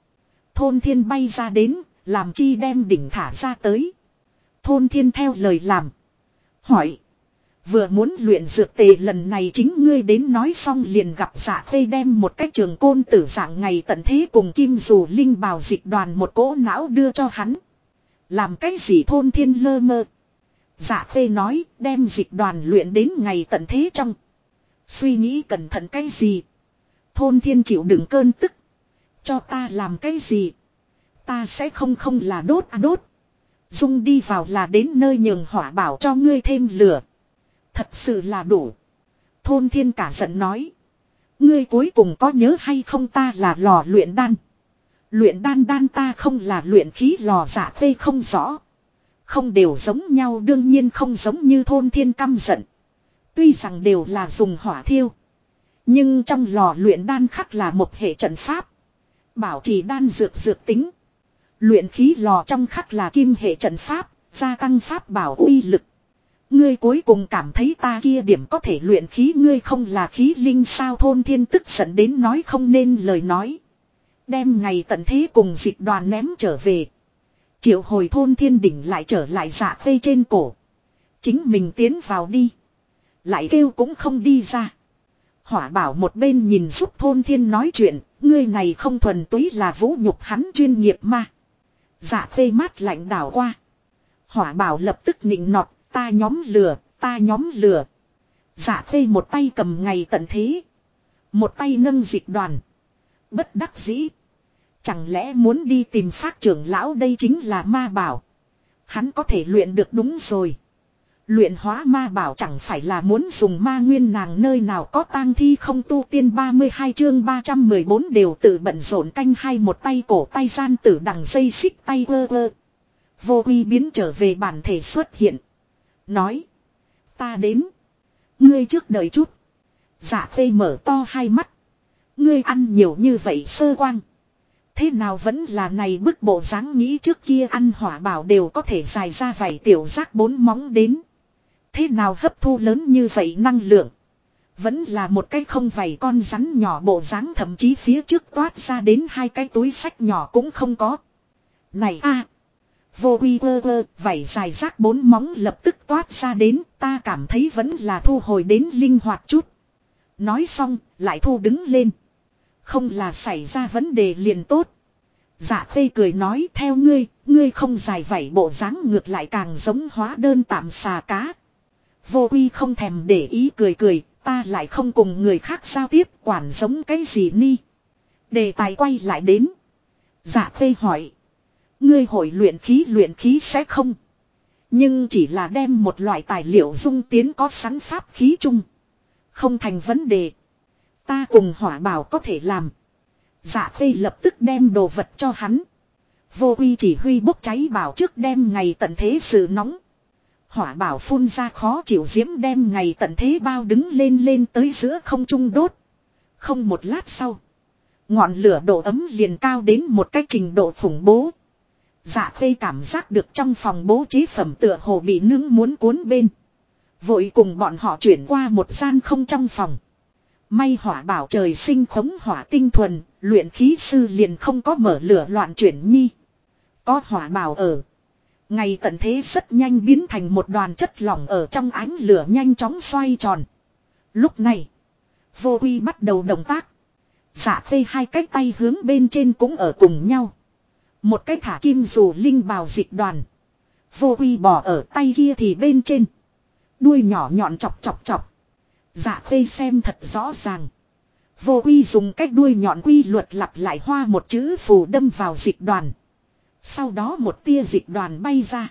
thiên bay ra đến, làm chi đem đỉnh thả ra tới. Thôn thiên theo lời làm. Hỏi. Vừa muốn luyện dược tề lần này chính ngươi đến nói xong liền gặp Dạ Khê đem một cái trường côn tử dạng ngày tận thế cùng kim dù linh bào dịch đoàn một cỗ não đưa cho hắn. Làm cái gì thôn thiên lơ mơ. Dạ Khê nói đem dịch đoàn luyện đến ngày tận thế trong. Suy nghĩ cẩn thận cái gì. Thôn thiên chịu đựng cơn tức. Cho ta làm cái gì. Ta sẽ không là đốt đốt. Dung đi vào là đến nơi nhường hỏa bảo cho ngươi thêm lửa. Thật sự là đủ. Thôn thiên cả giận nói. Ngươi cuối cùng có nhớ hay không ta là lò luyện đan. Luyện đan ta không là luyện khí lò. Dạ Khê không rõ. Không đều giống nhau đương nhiên không giống như thôn thiên căm giận. Tuy rằng đều là dùng hỏa thiêu. Nhưng trong lò luyện đan khắc là một hệ trận pháp. Bảo trì đan dược tính. Luyện khí lò trong khắc là kim hệ trận pháp, gia tăng pháp bảo uy lực. Ngươi cuối cùng cảm thấy ta kia điểm có thể luyện khí, ngươi không là khí linh sao? Thôn Thiên tức giận đến nói không nên lời nói. Đem ngày tận thế cùng dịch đoàn ném trở về. Triệu hồi Thôn Thiên đỉnh lại trở lại Dạ Khê trên cổ. Chính mình tiến vào đi. Lại kêu cũng không đi ra. Hỏa Bảo một bên nhìn giúp Thôn Thiên nói chuyện. Ngươi này không thuần túy là vũ nhục hắn chuyên nghiệp mà. Dạ Khê mát lạnh đảo qua. Hỏa Bảo lập tức nịnh nọt. Ta nhóm lừa. Dạ Khê một tay cầm ngày tận thế. Một tay nâng dịch đoàn. Bất đắc dĩ. Chẳng lẽ muốn đi tìm Phác trưởng lão, đây chính là ma bảo. Hắn có thể luyện được, đúng rồi. Luyện hóa ma bảo chẳng phải là muốn dùng ma nguyên, nàng nơi nào có tang thi không tu tiên. 32 chương 314 đều tự bận rộn canh hai, một tay cổ tay gian tử đằng dây xích tay ơ ơ. Vô Uy biến trở về bản thể xuất hiện. Nói. Ta đến. Ngươi trước đợi chút. Dạ Khê mở to hai mắt. Ngươi ăn nhiều như vậy sơ quang. Thế nào vẫn là này bức bộ dáng, nghĩ trước kia ăn Hỏa Bảo đều có thể dài ra vảy tiểu giác 4 móng đến. Thế nào hấp thu lớn như vậy năng lượng. Vẫn là một cái không vảy con rắn nhỏ bộ dáng, thậm chí phía trước toát ra đến 2 cái túi sách nhỏ cũng không có. Này a, Vô Uy vơ vảy dài rác 4 móng lập tức toát ra đến, ta cảm thấy vẫn là thu hồi đến linh hoạt chút. Nói xong, lại thu đứng lên. Không là xảy ra vấn đề liền tốt. Dạ Khê cười nói, theo ngươi không dài vảy bộ dáng ngược lại càng giống hóa đơn tạm xà cá. Vô Uy không thèm để ý cười, ta lại không cùng người khác giao tiếp, quản giống cái gì ni. Đề tài quay lại đến. Dạ Khê hỏi. Ngươi hội luyện khí sẽ không? Nhưng chỉ là đem một loại tài liệu dung tiến có sẵn pháp khí chung. Không thành vấn đề. Ta cùng Hỏa Bảo có thể làm. Dạ Khê lập tức đem đồ vật cho hắn. Vô Uy chỉ huy bốc cháy bảo trước đem ngày tận thế sự nóng. Hỏa Bảo phun ra khó chịu diễm đem ngày tận thế bao đứng lên tới giữa không trung đốt. Không một lát sau. Ngọn lửa độ ấm liền cao đến một cái trình độ khủng bố. Dạ Khê cảm giác được trong phòng bố trí phẩm tựa hồ bị nướng muốn cuốn bên. Vội cùng bọn họ chuyển qua một gian không trong phòng. May Hỏa Bảo trời sinh khống hỏa tinh thuần, luyện khí sư liền không có mở lửa loạn chuyển nhi. Có Hỏa Bảo ở. Ngày tận thế rất nhanh biến thành một đoàn chất lỏng ở trong ánh lửa nhanh chóng xoay tròn. Lúc này, Vô Uy bắt đầu động tác. Dạ Khê 2 cái tay hướng bên trên cũng ở cùng nhau. Một cái thả kim dù linh bào dịch đoàn. Vô Uy bỏ ở tay kia thì bên trên. Đuôi nhỏ nhọn chọc. Dạ Khê xem thật rõ ràng. Vô Uy dùng cách đuôi nhọn quy luật lặp lại hoa một chữ phù đâm vào dịch đoàn. Sau đó một tia dịch đoàn bay ra.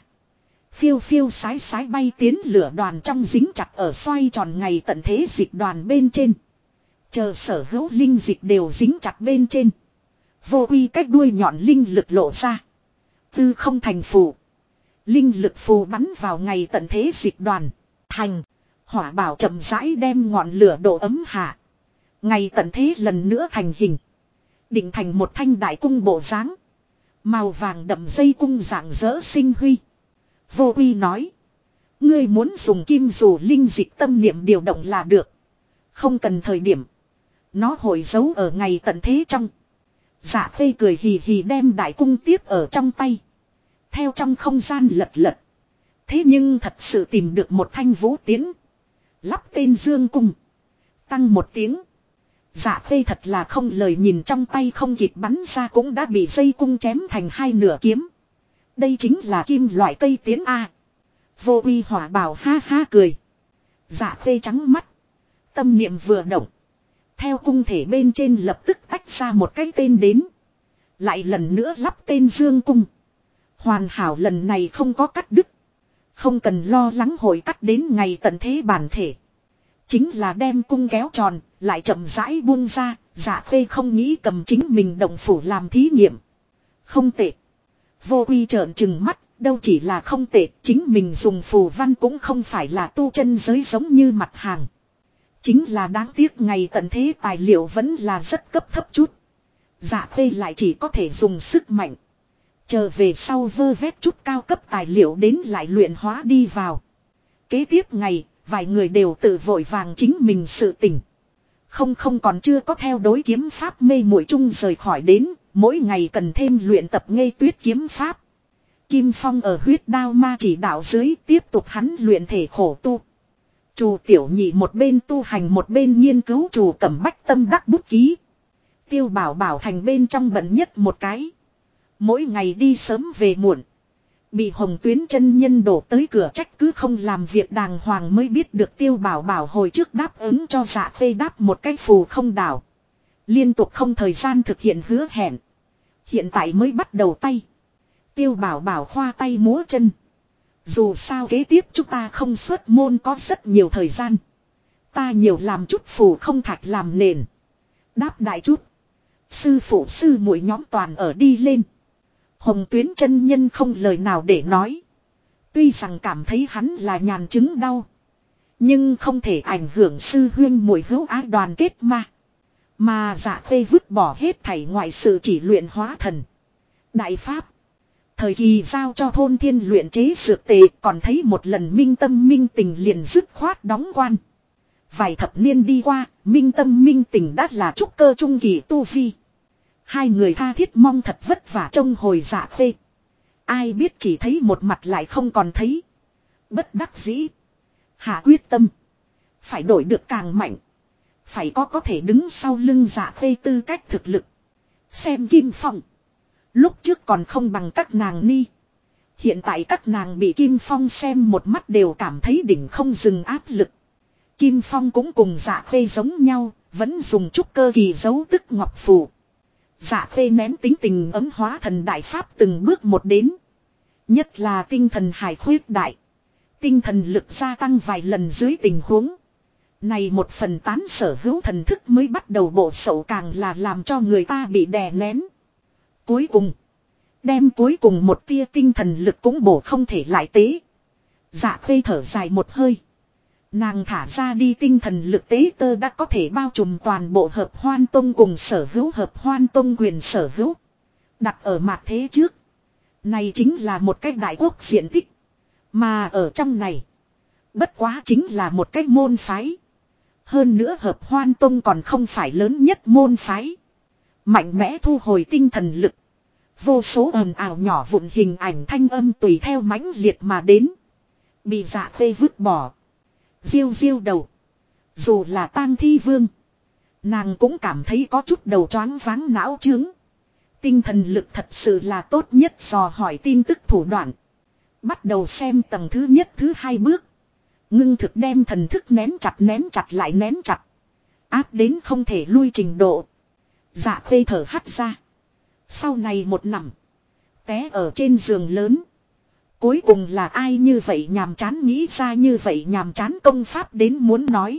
Phiêu sái bay tiến lửa đoàn trong dính chặt ở xoay tròn ngày tận thế dịch đoàn bên trên. Chờ sở hữu linh dịch đều dính chặt bên trên. Vô Uy cách đuôi nhọn linh lực lộ ra. Tư không thành phù. Linh lực phù bắn vào ngày tận thế dịch đoàn. Thành. Hỏa Bảo chậm rãi đem ngọn lửa độ ấm hạ. Ngày tận thế lần nữa thành hình. Định thành một thanh đại cung bộ dáng. Màu vàng đậm dây cung dạng dỡ sinh huy. Vô Uy nói. Ngươi muốn dùng kim dù linh dịch tâm niệm điều động là được. Không cần thời điểm. Nó hội giấu ở ngày tận thế trong. Dạ Khê cười hì hì đem đại cung tiếp ở trong tay. Theo trong không gian lật. Thế nhưng thật sự tìm được một thanh vũ tiến. Lắp tên Dương Cung. Tăng một tiếng. Dạ Khê thật là không lời nhìn trong tay không kịp bắn ra cũng đã bị dây cung chém thành 2 nửa kiếm. Đây chính là kim loại cây tiến A. Vô Uy Hỏa Bảo ha ha cười. Dạ Khê trắng mắt. Tâm niệm vừa động. Theo cung thể bên trên lập tức tách ra một cái tên đến. Lại lần nữa lắp tên Dương Cung. Hoàn hảo, lần này không có cắt đứt. Không cần lo lắng hội cắt đến ngày tận thế bản thể. Chính là đem cung kéo tròn, lại chậm rãi buông ra. Dạ Khê không nghĩ cầm chính mình động phủ làm thí nghiệm. Không tệ. Vô Uy trợn trừng mắt, đâu chỉ là không tệ, chính mình dùng phù văn cũng không phải là tu chân giới giống như mặt hàng. Chính là đáng tiếc ngày tận thế tài liệu vẫn là rất cấp thấp chút. Dạ Khê lại chỉ có thể dùng sức mạnh. Chờ về sau vơ vét chút cao cấp tài liệu đến lại luyện hóa đi vào. Kế tiếp ngày, vài người đều tự vội vàng chính mình sự tình. Không còn chưa có theo đối kiếm pháp mê muội chung rời khỏi đến, mỗi ngày cần thêm luyện tập ngây tuyết kiếm pháp. Kim Phong ở huyết đao ma chỉ đạo dưới tiếp tục hắn luyện thể khổ tu. Trù Tiểu Nhị một bên tu hành một bên nghiên cứu Trù Cẩm Bách tâm đắc bút ký. Tiêu Bảo Bảo thành bên trong bận nhất một cái. Mỗi ngày đi sớm về muộn. Bị Hồng Tuyến chân nhân đổ tới cửa trách cứ không làm việc đàng hoàng mới biết được Tiêu Bảo Bảo hồi trước đáp ứng cho Dạ Khê đáp một cái phù không đảo. Liên tục không thời gian thực hiện hứa hẹn. Hiện tại mới bắt đầu tay. Tiêu Bảo Bảo khoa tay múa chân. Dù sao kế tiếp chúng ta không xuất môn có rất nhiều thời gian. Ta nhiều làm chút phù không thạch làm nền. Đáp đại chút. Sư phụ sư muội nhóm toàn ở đi lên. Hồng Tuyến chân nhân không lời nào để nói. Tuy rằng cảm thấy hắn là nhàn chứng đau. Nhưng không thể ảnh hưởng sư huyên muội hữu ái đoàn kết mà. Mà Dạ Khê vứt bỏ hết thảy ngoại sự chỉ luyện hóa thần. Đại Pháp. Thời kỳ giao cho thôn thiên luyện chế dược tề còn thấy một lần minh tâm minh tình liền dứt khoát đóng quan. Vài thập niên đi qua, minh tâm minh tình đã là trúc cơ trung kỳ tu vi. Hai người tha thiết mong thật vất vả trông hồi Dạ Khê. Ai biết chỉ thấy một mặt lại không còn thấy. Bất đắc dĩ. Hạ quyết tâm. Phải đổi được càng mạnh. Phải có thể đứng sau lưng Dạ Khê tư cách thực lực. Xem Kim Phong. Lúc trước còn không bằng các nàng ni. Hiện tại các nàng bị Kim Phong xem một mắt đều cảm thấy đỉnh không dừng áp lực. Kim Phong cũng cùng Dạ Khê giống nhau, vẫn dùng chút cơ kỳ dấu tức ngọc phù. Dạ Khê nén tính tình ấm hóa thần đại pháp từng bước một đến. Nhất là tinh thần hải khuyết đại. Tinh thần lực gia tăng vài lần dưới tình huống. Này một phần tán sở hữu thần thức mới bắt đầu bộ sậu càng là làm cho người ta bị đè nén. Cuối cùng. Đem cuối cùng một tia tinh thần lực cũng bổ không thể lại tế. Dạ Khê thở dài một hơi. Nàng thả ra đi tinh thần lực tế tơ đã có thể bao trùm toàn bộ hợp hoan tông cùng sở hữu hợp hoan tông quyền sở hữu. Đặt ở mặt thế trước. Này chính là một cái đại quốc diện tích. Mà ở trong này. Bất quá chính là một cái môn phái. Hơn nữa hợp hoan tông còn không phải lớn nhất môn phái. Mạnh mẽ thu hồi tinh thần lực. Vô số ồn ào nhỏ vụn hình ảnh thanh âm tùy theo mãnh liệt mà đến. Bị Dạ Khê vứt bỏ. Diêu diêu đầu. Dù là tang thi vương. Nàng cũng cảm thấy có chút đầu choáng váng não chướng. Tinh thần lực thật sự là tốt nhất dò hỏi tin tức thủ đoạn. Bắt đầu xem tầng thứ nhất thứ hai bước. Ngưng thực đem thần thức nén chặt lại nén chặt. Áp đến không thể lui trình độ. Dạ Khê thở hắt ra. Sau này một nằm. Té ở trên giường lớn. Cuối cùng là ai như vậy nhàm chán nghĩ ra như vậy nhàm chán công pháp đến muốn nói.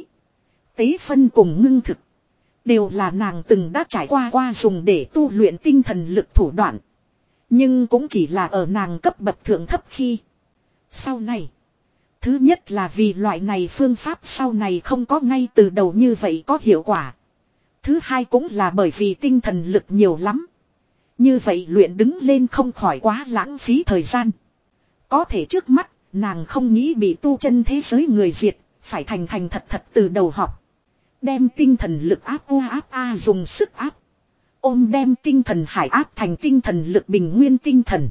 Tế phân cùng ngưng thực. Đều là nàng từng đã trải qua dùng để tu luyện tinh thần lực thủ đoạn. Nhưng cũng chỉ là ở nàng cấp bậc thượng thấp khi. Sau này. Thứ nhất là vì loại này phương pháp sau này không có ngay từ đầu như vậy có hiệu quả. Thứ hai cũng là bởi vì tinh thần lực nhiều lắm. Như vậy luyện đứng lên không khỏi quá lãng phí thời gian. Có thể trước mắt, nàng không nghĩ bị tu chân thế giới người diệt, phải thành thật từ đầu học. Đem tinh thần lực áp dùng sức áp. Ôm đem tinh thần hải áp thành tinh thần lực bình nguyên tinh thần.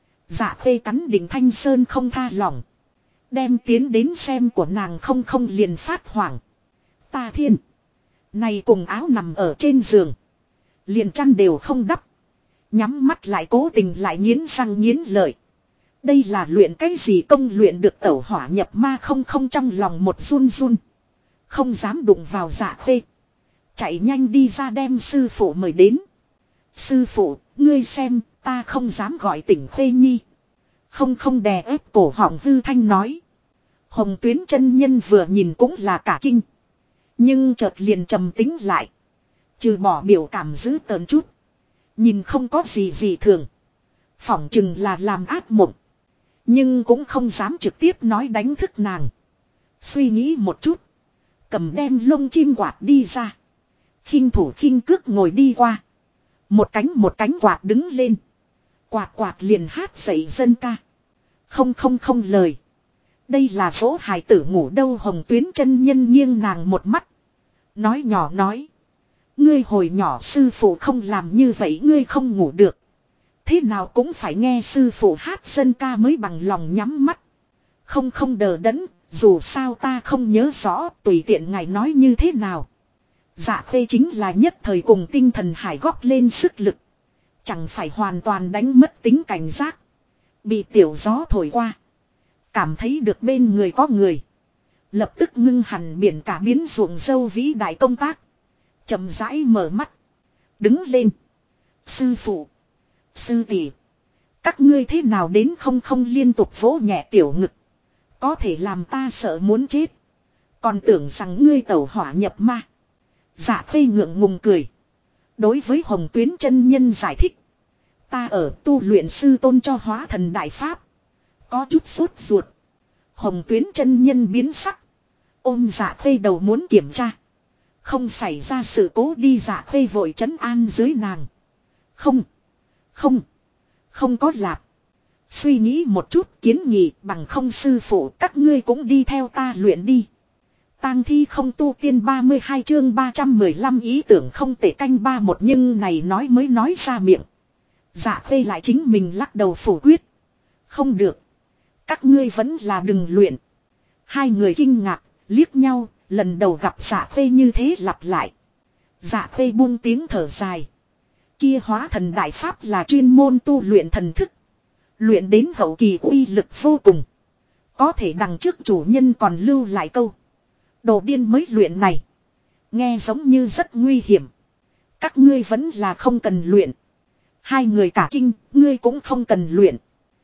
Dạ Khê cắn đỉnh Thanh Sơn không tha lỏng. Đem tiến đến xem của nàng không liền phát hoảng. Ta thiên. Này cùng áo nằm ở trên giường. Liền chăn đều không đắp. Nhắm mắt lại cố tình lại nghiến răng nghiến lợi. Đây là luyện cái gì công luyện được tẩu hỏa nhập ma không trong lòng một run run. Không dám đụng vào Dạ Khê. Chạy nhanh đi ra đem sư phụ mời đến. Sư phụ, ngươi xem, ta không dám gọi tỉnh Khê Nhi. Không đè ép cổ họng hư thanh nói. Hồng Tuyến chân nhân vừa nhìn cũng là cả kinh. Nhưng chợt liền trầm tính lại. Trừ bỏ biểu cảm giữ tợn chút. Nhìn không có gì thường. Phỏng chừng là làm ác mộng. Nhưng cũng không dám trực tiếp nói đánh thức nàng. Suy nghĩ một chút. Cầm đem lông chim quạt đi ra. Khinh thủ khinh cước ngồi đi qua. Một cánh quạt đứng lên. Quạt liền hát dậy dân ca. Không lời. Đây là dỗ hài tử ngủ đâu. Hồng Tuyến chân nhân nghiêng nàng một mắt. Nói nhỏ nói. Ngươi hồi nhỏ sư phụ không làm như vậy ngươi không ngủ được. Thế nào cũng phải nghe sư phụ hát dân ca mới bằng lòng nhắm mắt. Không đờ đẫn, dù sao ta không nhớ rõ tùy tiện ngài nói như thế nào. Dạ Khê chính là nhất thời cùng tinh thần hải góp lên sức lực. Chẳng phải hoàn toàn đánh mất tính cảnh giác. Bị tiểu gió thổi qua. Cảm thấy được bên người có người. Lập tức ngưng hẳn biển cả biến ruộng dâu vĩ đại công tác. Chậm rãi mở mắt. Đứng lên. Sư phụ. Sư tỷ. Các ngươi thế nào đến không liên tục vỗ nhẹ tiểu ngực. Có thể làm ta sợ muốn chết. Còn tưởng rằng ngươi tẩu hỏa nhập ma. Dạ Khê ngượng ngùng cười. Đối với Hồng Tuyến chân nhân giải thích. Ta ở tu luyện sư tôn cho hóa thần đại pháp. Có chút sốt ruột. Hồng Tuyến chân nhân biến sắc. Ôm Dạ Khê đầu muốn kiểm tra. Không xảy ra sự cố đi. Dạ Khê vội trấn an dưới nàng. Không có lạp. Suy nghĩ một chút kiến nghị bằng không sư phụ các ngươi cũng đi theo ta luyện đi. Tang thi không tu tiên 32 chương 315 ý tưởng không tệ canh 31 nhưng này nói mới nói ra miệng. Dạ Khê lại chính mình lắc đầu phủ quyết. Không được. Các ngươi vẫn là đừng luyện. Hai người kinh ngạc, liếc nhau, lần đầu gặp Dạ Khê như thế lặp lại. Dạ Khê buông tiếng thở dài. Kia hóa thần đại pháp là chuyên môn tu luyện thần thức. Luyện đến hậu kỳ uy lực vô cùng. Có thể đằng trước chủ nhân còn lưu lại câu. Đồ điên mới luyện này. Nghe giống như rất nguy hiểm. Các ngươi vẫn là không cần luyện. Hai người cả kinh, ngươi cũng không cần luyện.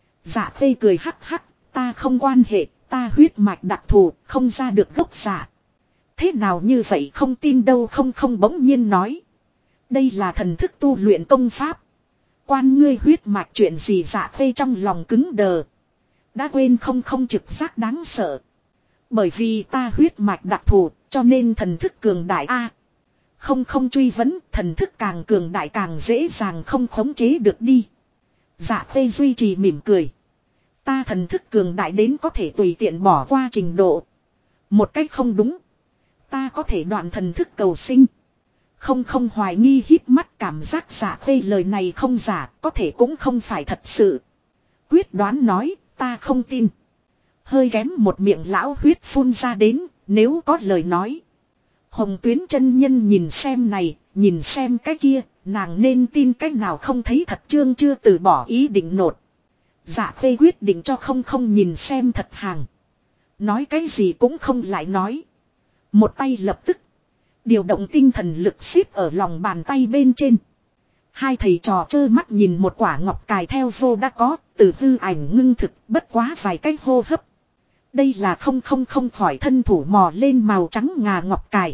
Dạ Khê cười hắc hắc, ta không quan hệ, ta huyết mạch đặc thù, không ra được gốc giả. Thế nào như vậy không tin đâu không bỗng nhiên nói. Đây là thần thức tu luyện công pháp. Quan ngươi huyết mạch chuyện gì Dạ Khê trong lòng cứng đờ. Đã quên không trực giác đáng sợ. Bởi vì ta huyết mạch đặc thù cho nên thần thức cường đại a. Không truy vấn thần thức càng cường đại càng dễ dàng không khống chế được đi. Dạ Khê duy trì mỉm cười. Ta thần thức cường đại đến có thể tùy tiện bỏ qua trình độ. Một cách không đúng. Ta có thể đoạn thần thức cầu sinh. Không hoài nghi hít mắt cảm giác Dạ Khê lời này không giả, có thể cũng không phải thật sự. Quyết đoán nói, ta không tin. Hơi kém một miệng lão huyết phun ra đến, nếu có lời nói. Hồng Tuyến chân nhân nhìn xem này, nhìn xem cái kia, nàng nên tin cách nào không thấy thật chương chưa từ bỏ ý định nột. Dạ Khê quyết định cho không nhìn xem thật hàng. Nói cái gì cũng không lại nói. Một tay lập tức. Điều động tinh thần lực xếp ở lòng bàn tay bên trên. Hai thầy trò trơ mắt nhìn một quả ngọc cài theo vô đã có, từ hư ảnh ngưng thực bất quá vài cái hô hấp. Đây là không khỏi thân thủ mò lên màu trắng ngà ngọc cài.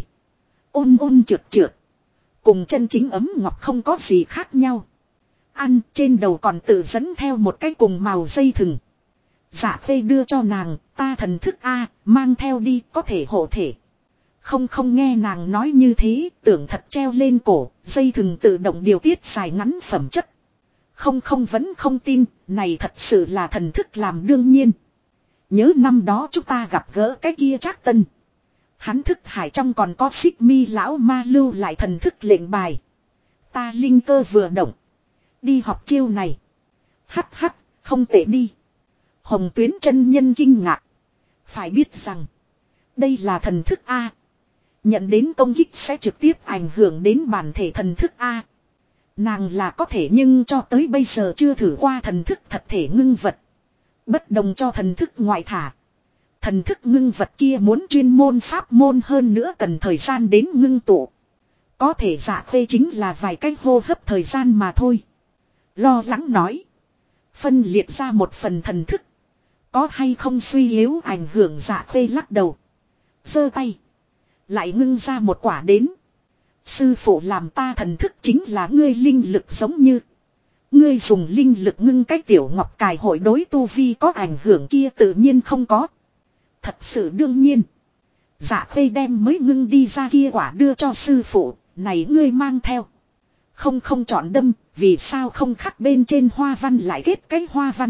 Ôn trượt. Cùng chân chính ấm ngọc không có gì khác nhau. Ăn trên đầu còn tự dẫn theo một cái cùng màu dây thừng. Dạ Khê đưa cho nàng, ta thần thức A, mang theo đi có thể hộ thể. Không nghe nàng nói như thế, tưởng thật treo lên cổ, dây thừng tự động điều tiết dài ngắn phẩm chất. Không vẫn không tin, này thật sự là thần thức làm đương nhiên. Nhớ năm đó chúng ta gặp gỡ cái kia Trác Tân. Hắn thức hải trong còn có Xích Mi lão ma lưu lại thần thức lệnh bài. Ta linh cơ vừa động. Đi học chiêu này. Hắc, không tệ đi. Hồng Tuyến chân nhân kinh ngạc. Phải biết rằng, đây là thần thức A. Nhận đến công kích sẽ trực tiếp ảnh hưởng đến bản thể thần thức A. Nàng là có thể nhưng cho tới bây giờ chưa thử qua thần thức thật thể ngưng vật. Bất đồng cho thần thức ngoại thả. Thần thức ngưng vật kia muốn chuyên môn pháp môn hơn nữa cần thời gian đến ngưng tụ. Có thể Dạ Khê chính là vài cái hô hấp thời gian mà thôi. Lo lắng nói. Phân liệt ra một phần thần thức. Có hay không suy yếu ảnh hưởng Dạ Khê lắc đầu. Giơ tay. Lại ngưng ra một quả đến. Sư phụ làm ta thần thức chính là ngươi linh lực giống như. Ngươi dùng linh lực ngưng cái tiểu ngọc cài hội đối tu vi có ảnh hưởng kia tự nhiên không có. Thật sự đương nhiên. Dạ Khê đem mới ngưng đi ra kia quả đưa cho sư phụ, này ngươi mang theo. Không chọn đâm, vì sao không khắc bên trên hoa văn lại kết cái hoa văn.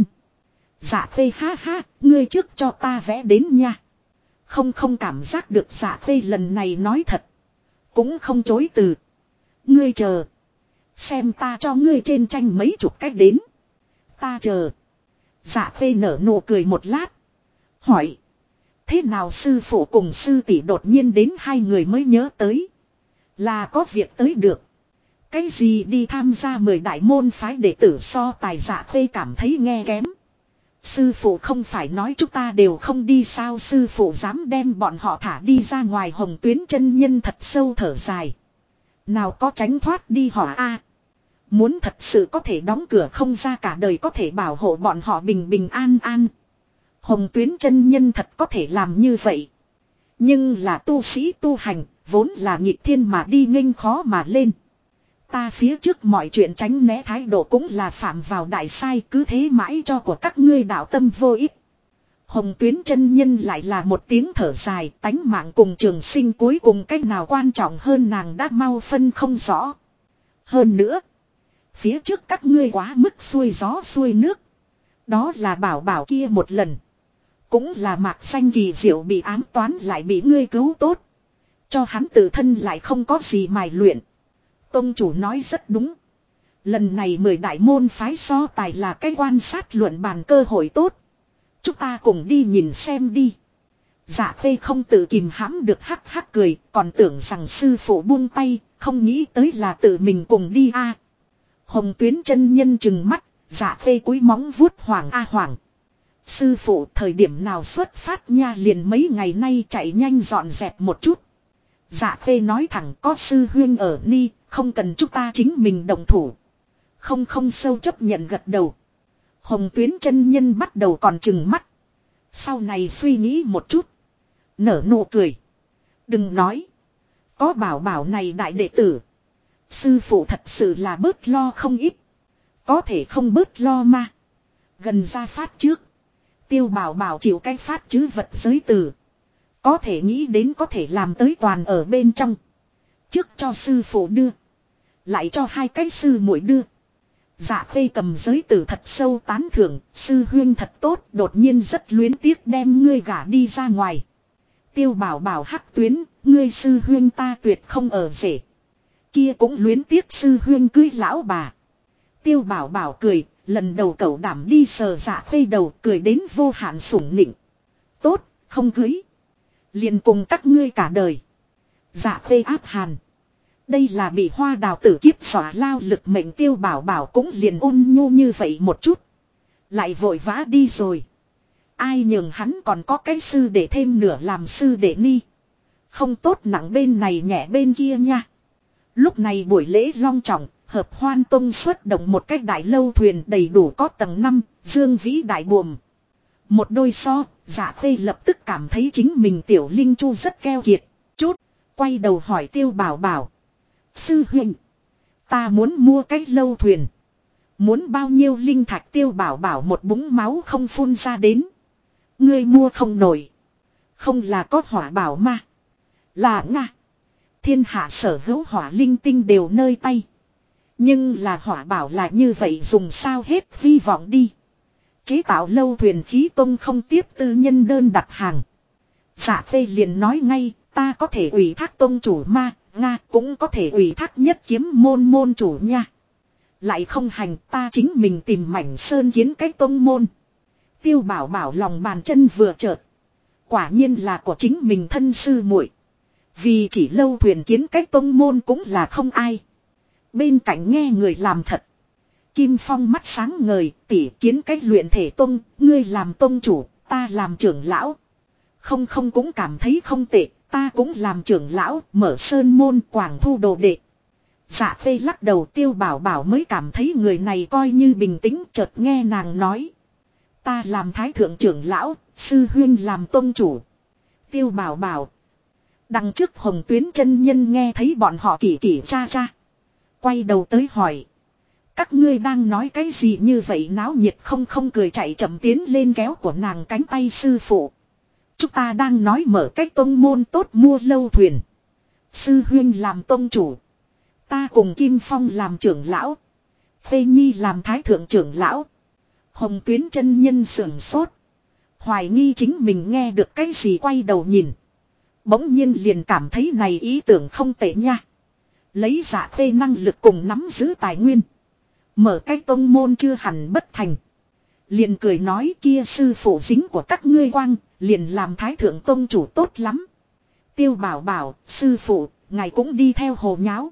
Dạ Khê ha ha, ngươi trước cho ta vẽ đến nha. Không cảm giác được Dạ Khê lần này nói thật. Cũng không chối từ. Ngươi chờ. Xem ta cho ngươi trên tranh mấy chục cách đến. Ta chờ. Dạ Khê nở nụ cười một lát. Hỏi. Thế nào sư phụ cùng sư tỷ đột nhiên đến hai người mới nhớ tới. Là có việc tới được. Cái gì đi tham gia 10 đại môn phái đệ tử so tài. Dạ Khê cảm thấy nghe kém. Sư phụ không phải nói chúng ta đều không đi sao. Sư phụ dám đem bọn họ thả đi ra ngoài. Hồng Tuyến chân nhân thật sâu thở dài. Nào có tránh thoát đi hỏa a. Muốn thật sự có thể đóng cửa không ra cả đời, có thể bảo hộ bọn họ bình bình an an. Hồng Tuyến chân nhân thật có thể làm như vậy. Nhưng là tu sĩ tu hành, vốn là nghịch thiên mà đi nghênh khó mà lên. Ta phía trước mọi chuyện tránh né thái độ cũng là phạm vào đại sai, cứ thế mãi cho của các ngươi đạo tâm vô ích. Hồng Tuyến chân nhân lại là một tiếng thở dài, tánh mạng cùng trường sinh cuối cùng cách nào quan trọng hơn nàng đã mau phân không rõ. Hơn nữa, phía trước các ngươi quá mức xuôi gió xuôi nước. Đó là bảo bảo kia một lần. Cũng là mạc xanh kỳ diệu bị ám toán lại bị ngươi cứu tốt. Cho hắn tự thân lại không có gì mài luyện. Tông chủ nói rất đúng. Lần này 10 đại môn phái so tài là cái quan sát luận bàn cơ hội tốt. Chúng ta cùng đi nhìn xem đi. Dạ Khê không tự kìm hãm được hắc hắc cười, còn tưởng rằng sư phụ buông tay, không nghĩ tới là tự mình cùng đi a. Hồng Tuyến chân nhân chừng mắt, Dạ Khê cúi móng vuốt hoàng a hoàng. Sư phụ thời điểm nào xuất phát nha, liền mấy ngày nay chạy nhanh dọn dẹp một chút. Dạ Khê nói thẳng có sư huyên ở ni, không cần chúng ta chính mình động thủ. Không sâu chấp nhận gật đầu. Hồng Tuyến chân nhân bắt đầu còn chừng mắt. Sau này suy nghĩ một chút. Nở nụ cười. Đừng nói. Có bảo bảo này đại đệ tử. Sư phụ thật sự là bớt lo không ít. Có thể không bớt lo mà. Gần ra phát trước. Tiêu bảo bảo chịu cái phát chứ vật giới từ. Có thể nghĩ đến có thể làm tới toàn ở bên trong. Trước cho sư phụ đưa. Lại cho hai cái sư muội đưa. Dạ Khê cầm giới tử thật sâu tán thưởng. Sư huyên thật tốt, đột nhiên rất luyến tiếc đem ngươi gả đi ra ngoài. Tiêu bảo bảo hắc tuyến, ngươi sư huyên ta tuyệt không ở rể. Kia cũng luyến tiếc sư huyên cưới lão bà. Tiêu bảo bảo cười, lần đầu cậu đảm đi sờ Dạ Khê đầu, cười đến vô hạn sủng nịnh. Tốt, không cưới. Liền cùng các ngươi cả đời. Dạ Khê áp hàn. Đây là bị hoa đào tử kiếp xỏa lao lực mệnh. Tiêu bảo bảo cũng liền ôn nhu như vậy một chút. Lại vội vã đi rồi. Ai nhường hắn còn có cái sư để thêm nửa làm sư để ni. Không tốt nặng bên này nhẹ bên kia nha. Lúc này buổi lễ long trọng, hợp hoan tông xuất động một cái đại lâu thuyền đầy đủ có tầng 5, dương vĩ đại buồm. Một đôi so, Dạ Khê lập tức cảm thấy chính mình tiểu linh chu rất keo kiệt. Chút, quay đầu hỏi Tiêu bảo bảo. Sư huynh, ta muốn mua cái lâu thuyền. Muốn bao nhiêu linh thạch? Tiêu bảo bảo một búng máu không phun ra đến. Ngươi mua không nổi. Không là có hỏa bảo mà. Là Nga. Thiên hạ sở hữu hỏa linh tinh đều nơi tay. Nhưng là hỏa bảo là như vậy dùng sao hết hy vọng đi. Chế tạo lâu thuyền khí tông không tiếp tư nhân đơn đặt hàng. Dạ Khê liền nói ngay, ta có thể ủy thác tông chủ ma, Nga cũng có thể ủy thác nhất kiếm môn chủ nha. Lại không hành, ta chính mình tìm mảnh sơn kiến cái tông môn. Tiêu bảo bảo lòng bàn chân vừa chợt. Quả nhiên là của chính mình thân sư muội. Vì chỉ lâu thuyền kiến cái tông môn cũng là không ai. Bên cạnh nghe người làm thật. Kim Phong mắt sáng ngời, tỉ kiến cách luyện thể tông, ngươi làm tông chủ, ta làm trưởng lão. Không cũng cảm thấy không tệ, ta cũng làm trưởng lão, mở sơn môn quảng thu đồ đệ. Dạ Khê lắc đầu. Tiêu bảo bảo mới cảm thấy người này coi như bình tĩnh, chợt nghe nàng nói. Ta làm thái thượng trưởng lão, sư huyên làm tông chủ. Tiêu bảo bảo. Đằng trước Hồng Tuyến chân nhân nghe thấy bọn họ kỳ kỳ cha cha. Quay đầu tới hỏi. Các ngươi đang nói cái gì như vậy náo nhiệt? Không cười chạy chậm tiến lên kéo của nàng cánh tay sư phụ. chúng ta đang nói mở cách tông môn tốt mua lâu thuyền. Sư huynh làm tông chủ. Ta cùng Kim Phong làm trưởng lão. Phê Nhi làm thái thượng trưởng lão. Hồng Tuyến chân nhân sưởng sốt. Hoài nghi chính mình nghe được cái gì, quay đầu nhìn. Bỗng nhiên liền cảm thấy này ý tưởng không tệ nha. Lấy Dạ Khê năng lực cùng nắm giữ tài nguyên. Mở cách tông môn chưa hẳn bất thành. Liền cười nói kia sư phụ dính của các ngươi quang, liền làm thái thượng tông chủ tốt lắm. Tiêu Bảo bảo, sư phụ, ngài cũng đi theo hồ nháo.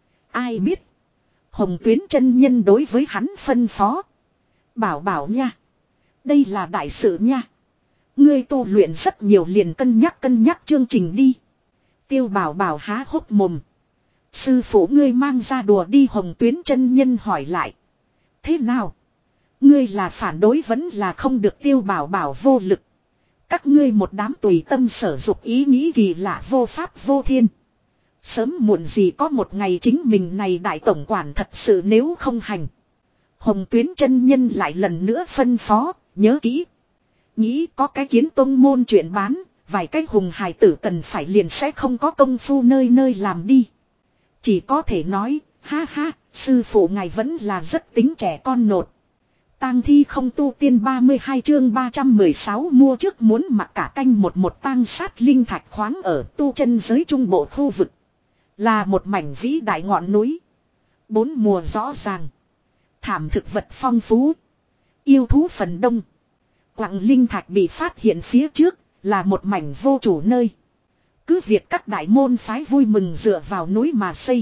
Ai biết. Hồng Tuyến chân nhân đối với hắn phân phó. Bảo bảo nha. Đây là đại sự nha. Ngươi tu luyện rất nhiều, liền cân nhắc chương trình đi. Tiêu Bảo bảo há hốc mồm. Sư phụ ngươi mang ra đùa đi, Hồng Tuyến chân nhân hỏi lại. Thế nào? Ngươi là phản đối vẫn là không được, Tiêu Bảo bảo vô lực. Các ngươi một đám tùy tâm sở dục, ý nghĩ kỳ lạ vô pháp vô thiên. Sớm muộn gì có một ngày chính mình này đại tổng quản thật sự nếu không hành. Hồng Tuyến chân nhân lại lần nữa phân phó, nhớ kỹ. Nghĩ có cái kiến tông môn chuyện bán, vài cái hùng hài tử cần phải liền sẽ không có công phu nơi nơi làm đi. Chỉ có thể nói, ha ha, sư phụ ngài vẫn là rất tính trẻ con nột. Tang thi không tu tiên 32 chương 316 mua trước muốn mặc cả canh một tang sát linh thạch khoáng ở tu chân giới trung bộ khu vực. Là một mảnh vĩ đại ngọn núi. 4 mùa rõ ràng. Thảm thực vật phong phú. Yêu thú phần đông. Quặng linh thạch bị phát hiện phía trước là một mảnh vô chủ nơi. Cứ việc các đại môn phái vui mừng dựa vào núi mà xây.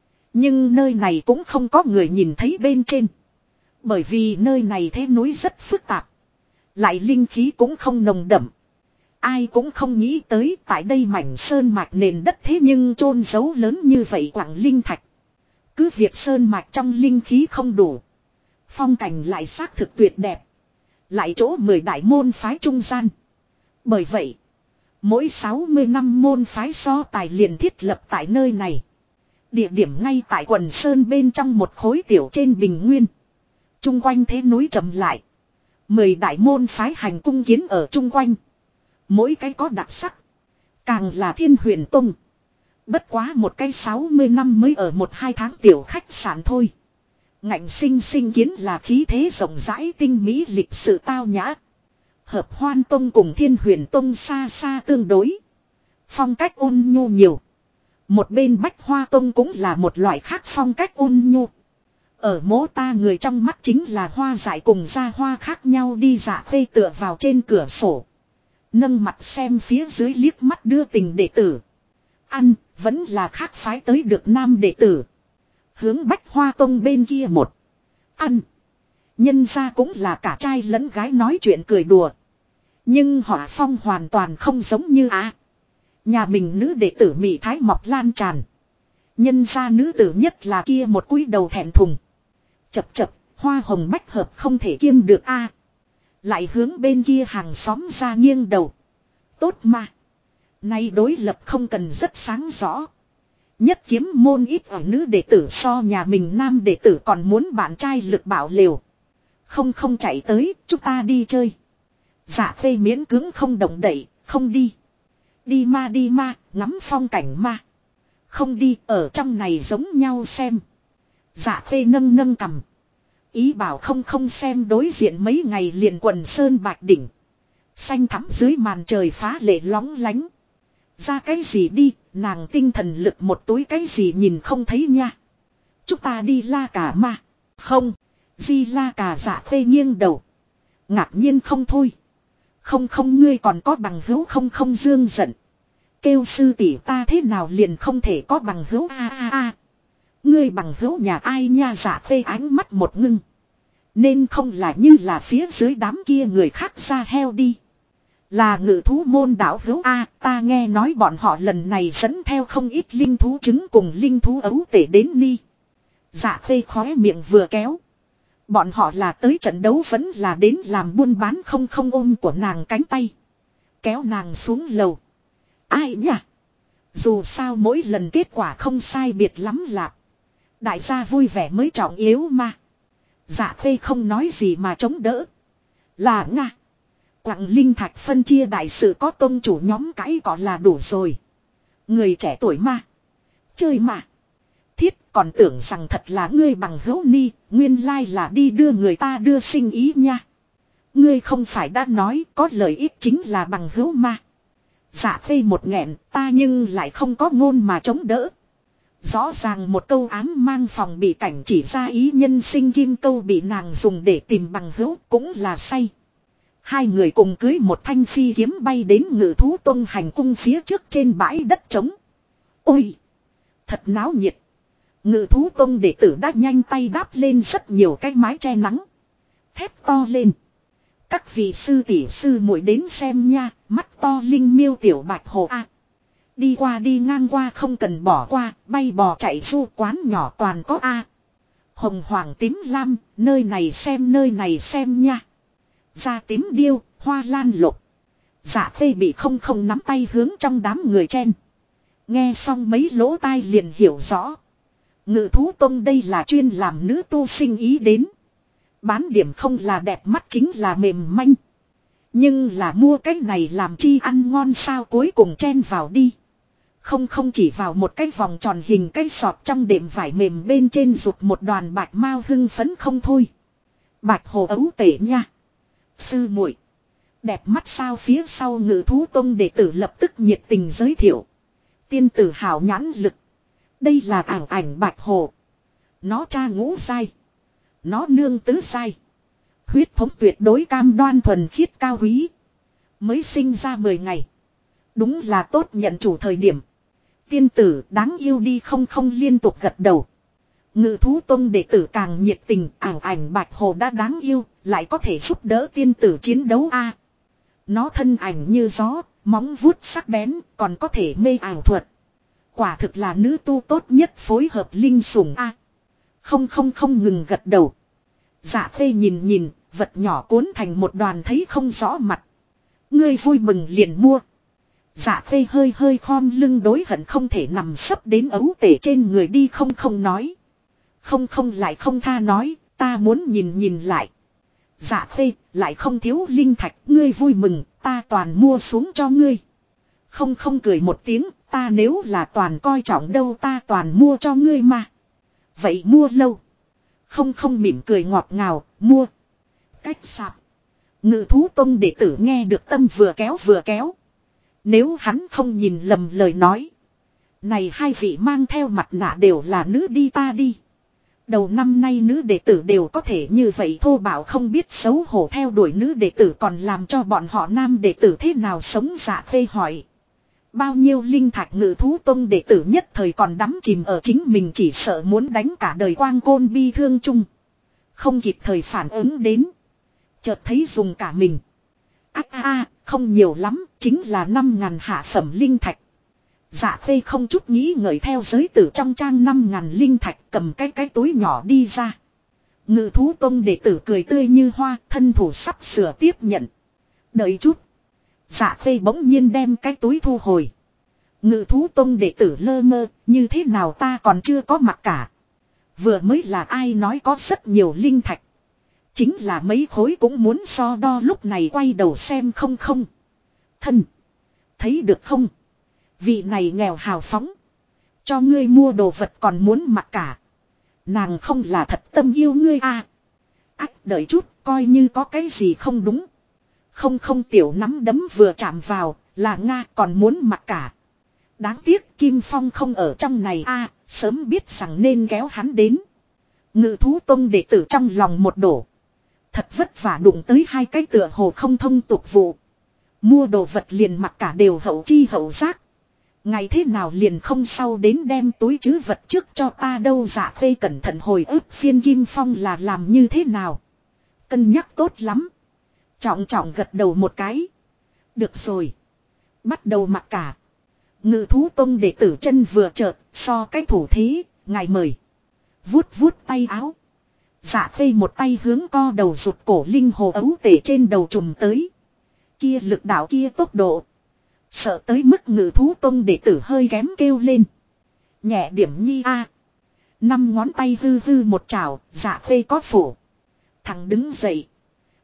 Nhưng nơi này cũng không có người nhìn thấy bên trên. Bởi vì nơi này thế núi rất phức tạp. Lại linh khí cũng không nồng đậm. Ai cũng không nghĩ tới tại đây mảnh sơn mạch nền đất thế nhưng chôn giấu lớn như vậy quặng linh thạch. Cứ việc sơn mạch trong linh khí không đủ. Phong cảnh lại xác thực tuyệt đẹp. Lại chỗ 10 đại môn phái trung gian. Bởi vậy, mỗi 60 năm môn phái so tài liền thiết lập tại nơi này. Địa điểm ngay tại quần sơn bên trong một khối tiểu trên bình nguyên. Trung quanh thế núi trầm lại. 10 đại môn phái hành cung kiến ở trung quanh. Mỗi cái có đặc sắc. Càng là Thiên Huyền Tông. Bất quá một cái 60 năm mới ở 1-2 tháng tiểu khách sạn thôi. Ngạnh sinh sinh kiến là khí thế rộng rãi tinh mỹ lịch sự tao nhã. Hợp Hoan Tông cùng Thiên Huyền Tông xa xa tương đối. Phong cách ôn nhu nhiều. Một bên Bách Hoa Tông cũng là một loại khác phong cách ôn nhu. Ở mố ta người trong mắt chính là hoa dại cùng ra hoa khác nhau đi. Dạ Khê tựa vào trên cửa sổ. Nâng mặt xem phía dưới liếc mắt đưa tình đệ tử. Ăn, vẫn là khác phái tới được nam đệ tử. Hướng Bách Hoa Tông bên kia một. Ăn. Nhân ra cũng là cả trai lẫn gái nói chuyện cười đùa. Nhưng họ phong hoàn toàn không giống như nhà mình nữ đệ tử Mỹ Thái mọc lan tràn. Nhân ra nữ tử nhất là kia một cúi đầu thẹn thùng. Chập chập, hoa hồng bách hợp không thể kiêm được Lại hướng bên kia hàng xóm ra nghiêng đầu. Tốt mà. Nay đối lập không cần rất sáng rõ. Nhất kiếm môn ít ở nữ đệ tử so nhà mình nam đệ tử còn muốn bạn trai lực bảo liều. Không chạy tới, chúng ta đi chơi. Dạ Khê miễn cưỡng không động đậy, không đi. Đi ma, ngắm phong cảnh ma. Không đi, ở trong này giống nhau xem. Dạ Khê nâng cằm. Ý bảo không xem, đối diện mấy ngày liền quần sơn bạch đỉnh. Xanh thắm dưới màn trời phá lệ lóng lánh. Ra cái gì đi, nàng tinh thần lực một túi cái gì nhìn không thấy nha. Chúng ta đi La Cà Ma. Không, Di La Cà. Dạ Khê nghiêng đầu. Ngạc nhiên không thôi. Không ngươi còn có bằng hữu không dương giận. Kêu sư tỷ ta thế nào liền không thể có bằng hữu Ngươi bằng hữu nhà ai nha. Dạ Khê ánh mắt một ngưng. Nên không là như là phía dưới đám kia người khác ra heo đi. Là ngự thú môn đảo hữu ta nghe nói bọn họ lần này dẫn theo không ít linh thú trứng cùng linh thú ấu tể đến ni. Dạ Khê khóe miệng vừa kéo. Bọn họ là tới trận đấu vẫn là đến làm buôn bán không ôm của nàng cánh tay. Kéo nàng xuống lầu. Ai nhỉ? Dù sao mỗi lần kết quả không sai biệt lắm lạc. Đại gia vui vẻ mới trọng yếu mà. Dạ Khê không nói gì mà chống đỡ. Là Nga. Quặng linh thạch phân chia đại sự có tôn chủ nhóm cãi cọ là đủ rồi. Người trẻ tuổi mà. Chơi mà. Thiết còn tưởng rằng thật là ngươi bằng hữu ni, nguyên lai là đi đưa người ta đưa sinh ý nha. Ngươi không phải đã nói có lợi ích chính là bằng hữu mà. Dạ phê một nghẹn ta nhưng lại không có ngôn mà chống đỡ. Rõ ràng một câu ám mang phòng bị cảnh chỉ ra ý nhân sinh kim câu bị nàng dùng để tìm bằng hữu cũng là say. Hai người cùng cưới một thanh phi kiếm bay đến Ngự Thú Tông hành cung phía trước trên bãi đất trống. Ôi! Thật náo nhiệt. Ngự Thú Tông đệ tử đã nhanh tay đáp lên rất nhiều cái mái che nắng. Thét to lên. Các vị sư tỷ sư muội đến xem nha, mắt to linh miêu tiểu bạch hồ a. Đi qua đi ngang qua không cần bỏ qua, bay bò chạy du quán nhỏ toàn có a. Hồng hoàng tím lam, nơi này xem nha. Da tím điêu, hoa lan lục. Dạ phê bị không nắm tay hướng trong đám người chen. Nghe xong mấy lỗ tai liền hiểu rõ. Ngự Thú Tông đây là chuyên làm nữ tu sinh ý đến. Bán điểm không là đẹp mắt chính là mềm manh. Nhưng là mua cái này làm chi ăn ngon sao cuối cùng chen vào đi. Không chỉ vào một cái vòng tròn hình cái sọt trong đệm vải mềm bên trên rụt một đoàn bạch mao hưng phấn không thôi. Bạch hồ ấu tể nha. Sư muội đẹp mắt sao phía sau Ngự Thú Tông đệ tử lập tức nhiệt tình giới thiệu. Tiên tử hào nhãn lực. Đây là ảnh bạch hồ. Nó cha ngũ sai. Nó nương tứ sai. Huyết thống tuyệt đối cam đoan thuần khiết cao quý. Mới sinh ra 10 ngày. Đúng là tốt nhận chủ thời điểm. Tiên tử đáng yêu đi không liên tục gật đầu. Ngự Thú Tông đệ tử càng nhiệt tình, ảnh bạch hồ đã đáng yêu, lại có thể giúp đỡ tiên tử chiến đấu a. Nó thân ảnh như gió, móng vuốt sắc bén, còn có thể mê ảo thuật. Quả thực là nữ tu tốt nhất phối hợp linh sủng a. Không ngừng gật đầu. Dạ phê nhìn, vật nhỏ cuốn thành một đoàn thấy không rõ mặt. Ngươi vui mừng liền mua. Dạ phê hơi khom lưng đối hận không thể nằm sấp đến ấu tể trên người đi không nói. Không lại không tha nói, ta muốn nhìn lại. Dạ phê, lại không thiếu linh thạch, ngươi vui mừng, ta toàn mua xuống cho ngươi. Không cười một tiếng, ta nếu là toàn coi trọng đâu ta toàn mua cho ngươi mà. Vậy mua lâu. Không mỉm cười ngọt ngào, mua. Cách sạp. Ngự Thú Tông đệ tử nghe được tâm vừa kéo. Nếu hắn không nhìn lầm lời nói. Này hai vị mang theo mặt nạ đều là nữ đi ta đi. Đầu năm nay nữ đệ tử đều có thể như vậy thô bạo không biết xấu hổ theo đuổi nữ đệ tử còn làm cho bọn họ nam đệ tử thế nào sống. Dạ phê hỏi. Bao nhiêu linh thạch Ngự Thú Tông đệ tử nhất thời còn đắm chìm ở chính mình chỉ sợ muốn đánh cả đời quang côn bi thương chung. Không kịp thời phản ứng đến. Chợt thấy dùng cả mình. Không nhiều lắm, chính là 5.000 hạ phẩm linh thạch. Dạ phê không chút nghĩ ngợi theo giới tử trong trang 5.000 linh thạch cầm cái túi nhỏ đi ra. Ngự Thú Tông đệ tử cười tươi như hoa, thân thủ sắp sửa tiếp nhận. Đợi chút. Dạ phê bỗng nhiên đem cái túi thu hồi. Ngự Thú Tông đệ tử lơ mơ, như thế nào ta còn chưa có mặt cả. Vừa mới là ai nói có rất nhiều linh thạch. Chính là mấy khối cũng muốn so đo lúc này quay đầu xem không. Thân. Thấy được không? Vị này nghèo hào phóng. Cho ngươi mua đồ vật còn muốn mặc cả. Nàng không là thật tâm yêu ngươi à. Đợi chút coi như có cái gì không đúng. Không tiểu nắm đấm vừa chạm vào là Nga còn muốn mặc cả. Đáng tiếc Kim Phong không ở trong này sớm biết rằng nên kéo hắn đến. Ngự Thú Tông đệ tử trong lòng một đổ. Thật vất vả đụng tới hai cái tựa hồ không thông tục vụ. Mua đồ vật liền mặc cả đều hậu chi hậu giác. Ngày thế nào liền không sau đến đem túi chứ vật trước cho ta đâu. Dạ phê cẩn thận hồi ức phiên Kim Phong là làm như thế nào. Cân nhắc tốt lắm. Trọng gật đầu một cái. Được rồi. Bắt đầu mặc cả. Ngự Thú Tông đệ tử chân vừa chợt so cái thủ thế, ngài mời. Vuốt tay áo. Dạ phê một tay hướng co đầu rụt cổ linh hồ ấu tể trên đầu trùm tới. Kia lực đạo kia tốc độ. Sợ tới mức Ngự Thú Tông đệ tử hơi kém kêu lên. Nhẹ điểm nhi a. 5 ngón tay hư một chảo, dạ phê có phủ. Thằng đứng dậy.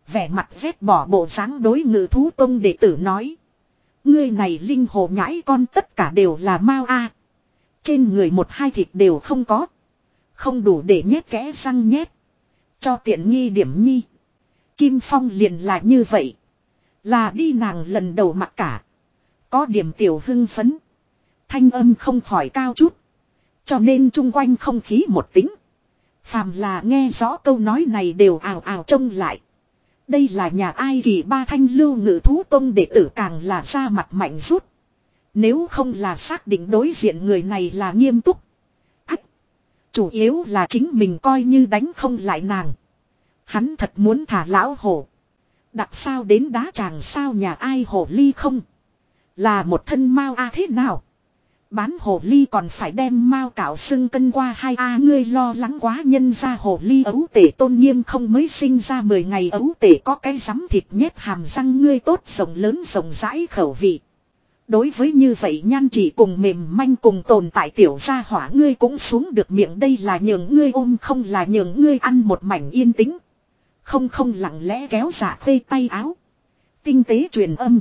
Vẻ mặt ghét bỏ bộ dáng đối Ngự thú tông đệ tử nói. Ngươi này linh hồ nhãi con tất cả đều là mao a. Trên người một hai thịt đều không có. Không đủ để nhét kẽ răng nhét. Cho tiện nghi điểm nhi. Kim Phong liền là như vậy. Là đi nàng lần đầu mặc cả. Có điểm tiểu hưng phấn. Thanh âm không khỏi cao chút. Cho nên chung quanh không khí một tính. Phàm là nghe rõ câu nói này đều ào ào trông lại. Đây là nhà ai Kỳ Ba Thanh Lưu Ngự thú tông đệ tử càng là ra mặt mạnh rút. Nếu không là xác định đối diện người này là nghiêm túc. Ách. Chủ yếu là chính mình coi như đánh không lại nàng. Hắn thật muốn thả lão hổ. Đặc sao đến đá tràng sao nhà ai hổ ly không. Là một thân mao a thế nào. Bán hồ ly còn phải đem mao cạo xưng cân qua hai a ngươi lo lắng quá nhân ra hồ ly ấu tể tôn nghiêm không mới sinh ra 10 ngày ấu tể có cái rắm thịt nhét hàm răng ngươi tốt rộng lớn rộng rãi khẩu vị. Đối với như vậy nhan chỉ cùng mềm manh cùng tồn tại tiểu gia hỏa ngươi cũng xuống được miệng đây là nhường ngươi ôm không là nhường ngươi ăn một mảnh yên tĩnh. Không lặng lẽ kéo Dạ Khuê tay áo. Tinh tế truyền âm.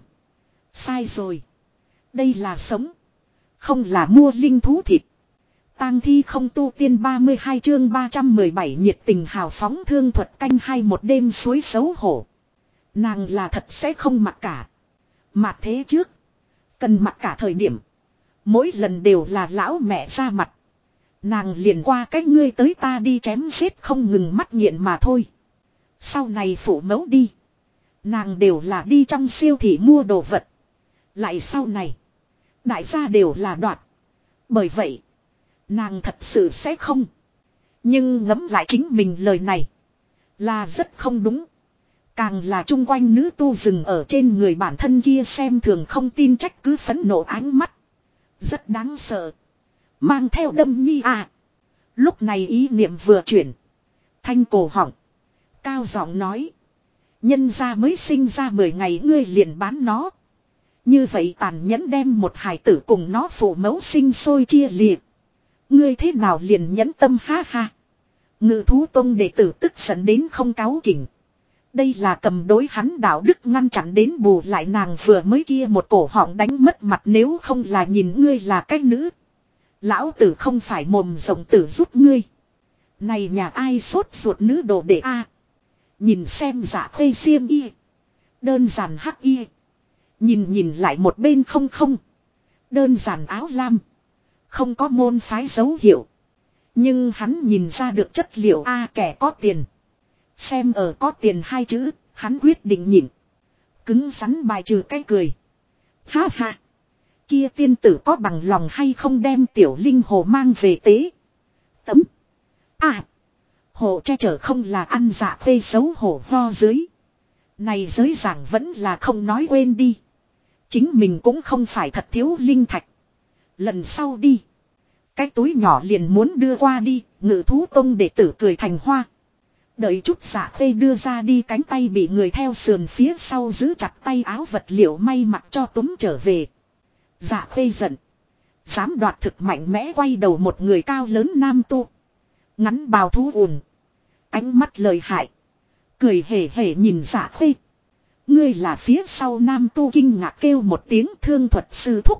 Sai rồi. Đây là sống. Không là mua linh thú thịt. Tang thi không tu tiên 32 chương 317 nhiệt tình hào phóng thương thuật canh hai một đêm suối xấu hổ. Nàng là thật sẽ không mặc cả. Mà thế trước. Cần mặc cả thời điểm. Mỗi lần đều là lão mẹ ra mặt. Nàng liền qua cách ngươi tới ta đi chém giết không ngừng mắt nghiện mà thôi. Sau này phụ mẫu đi. Nàng đều là đi trong siêu thị mua đồ vật. Lại sau này. Đại gia đều là đoạt. Bởi vậy. Nàng thật sự sẽ không. Nhưng ngẫm lại chính mình lời này. Là rất không đúng. Càng là chung quanh nữ tu dừng ở trên người bản thân kia xem thường không tin trách cứ phẫn nộ ánh mắt. Rất đáng sợ. Mang theo đâm nhi à. Lúc này ý niệm vừa chuyển. Thanh cổ họng. Cao giọng nói. Nhân gia mới sinh ra 10 ngày ngươi liền bán nó. Như vậy tàn nhẫn đem một hài tử cùng nó phụ mẫu sinh sôi chia liệt. Ngươi thế nào liền nhẫn tâm ha ha. Ngự thú tông đệ tử tức giận đến không cáu kỉnh. Đây là cầm đối hắn đạo đức ngăn chặn đến bù lại nàng vừa mới kia một cổ họng đánh mất mặt nếu không là nhìn ngươi là cái nữ. Lão tử không phải mồm rộng tử giúp ngươi. Này nhà ai sốt ruột nữ đồ đệ a. Nhìn xem Dạ Khuê xiêm y. Đơn giản hắc y. Nhìn lại một bên không. Đơn giản áo lam. Không có môn phái dấu hiệu. Nhưng hắn nhìn ra được chất liệu a kẻ có tiền. Xem ở có tiền hai chữ, hắn quyết định nhịn. Cứng rắn bài trừ cái cười. Ha ha. Kia tiên tử có bằng lòng hay không đem tiểu linh hồ mang về tế. Tấm. À. Hồ che chở không là ăn Dạ Khuê xấu hổ ho dưới. Này giới giảng vẫn là không nói quên đi. Chính mình cũng không phải thật thiếu linh thạch. Lần sau đi. Cái túi nhỏ liền muốn đưa qua đi. Ngự thú tông đệ tử cười thành hoa. Đợi chút Dạ Khuê đưa ra đi cánh tay bị người theo sườn phía sau giữ chặt tay áo vật liệu may mặc cho túm trở về. Dạ Khuê giận. Dám đoạt thực mạnh mẽ quay đầu một người cao lớn nam tu. Ngắn bào thú ùn. Ánh mắt lời hại. Cười hề hề nhìn Dạ Khuê. Ngươi là phía sau nam tu kinh ngạc kêu một tiếng thương thuật sư thúc.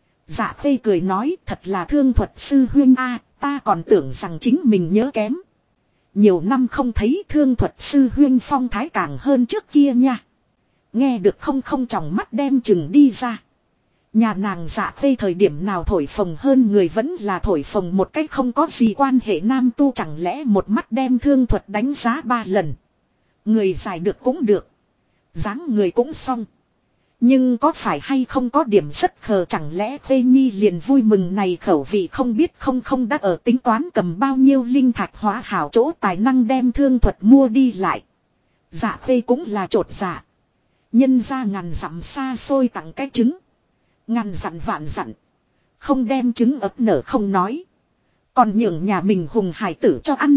Dạ Khuê cười nói thật là thương thuật sư huyên a, ta còn tưởng rằng chính mình nhớ kém. Nhiều năm không thấy thương thuật sư huyên phong thái càng hơn trước kia nha. Nghe được không tròng mắt đem chừng đi ra. Nhà nàng Dạ Khuê thời điểm nào thổi phồng hơn người vẫn là thổi phồng một cách không có gì quan hệ nam tu chẳng lẽ một mắt đem thương thuật đánh giá 3 lần. Người giải được cũng được. Dáng người cũng xong. Nhưng có phải hay không có điểm rất khờ chẳng lẽ Khuê Nhi liền vui mừng này khẩu vị không biết không đã ở tính toán cầm bao nhiêu linh thạch hóa hảo chỗ tài năng đem thương thuật mua đi lại. Dạ Khuê cũng là trột dạ. Nhân ra ngàn dặm xa xôi tặng cái trứng. Ngàn dặn vạn dặn. Không đem trứng ấp nở không nói. Còn nhường nhà mình hùng hải tử cho ăn.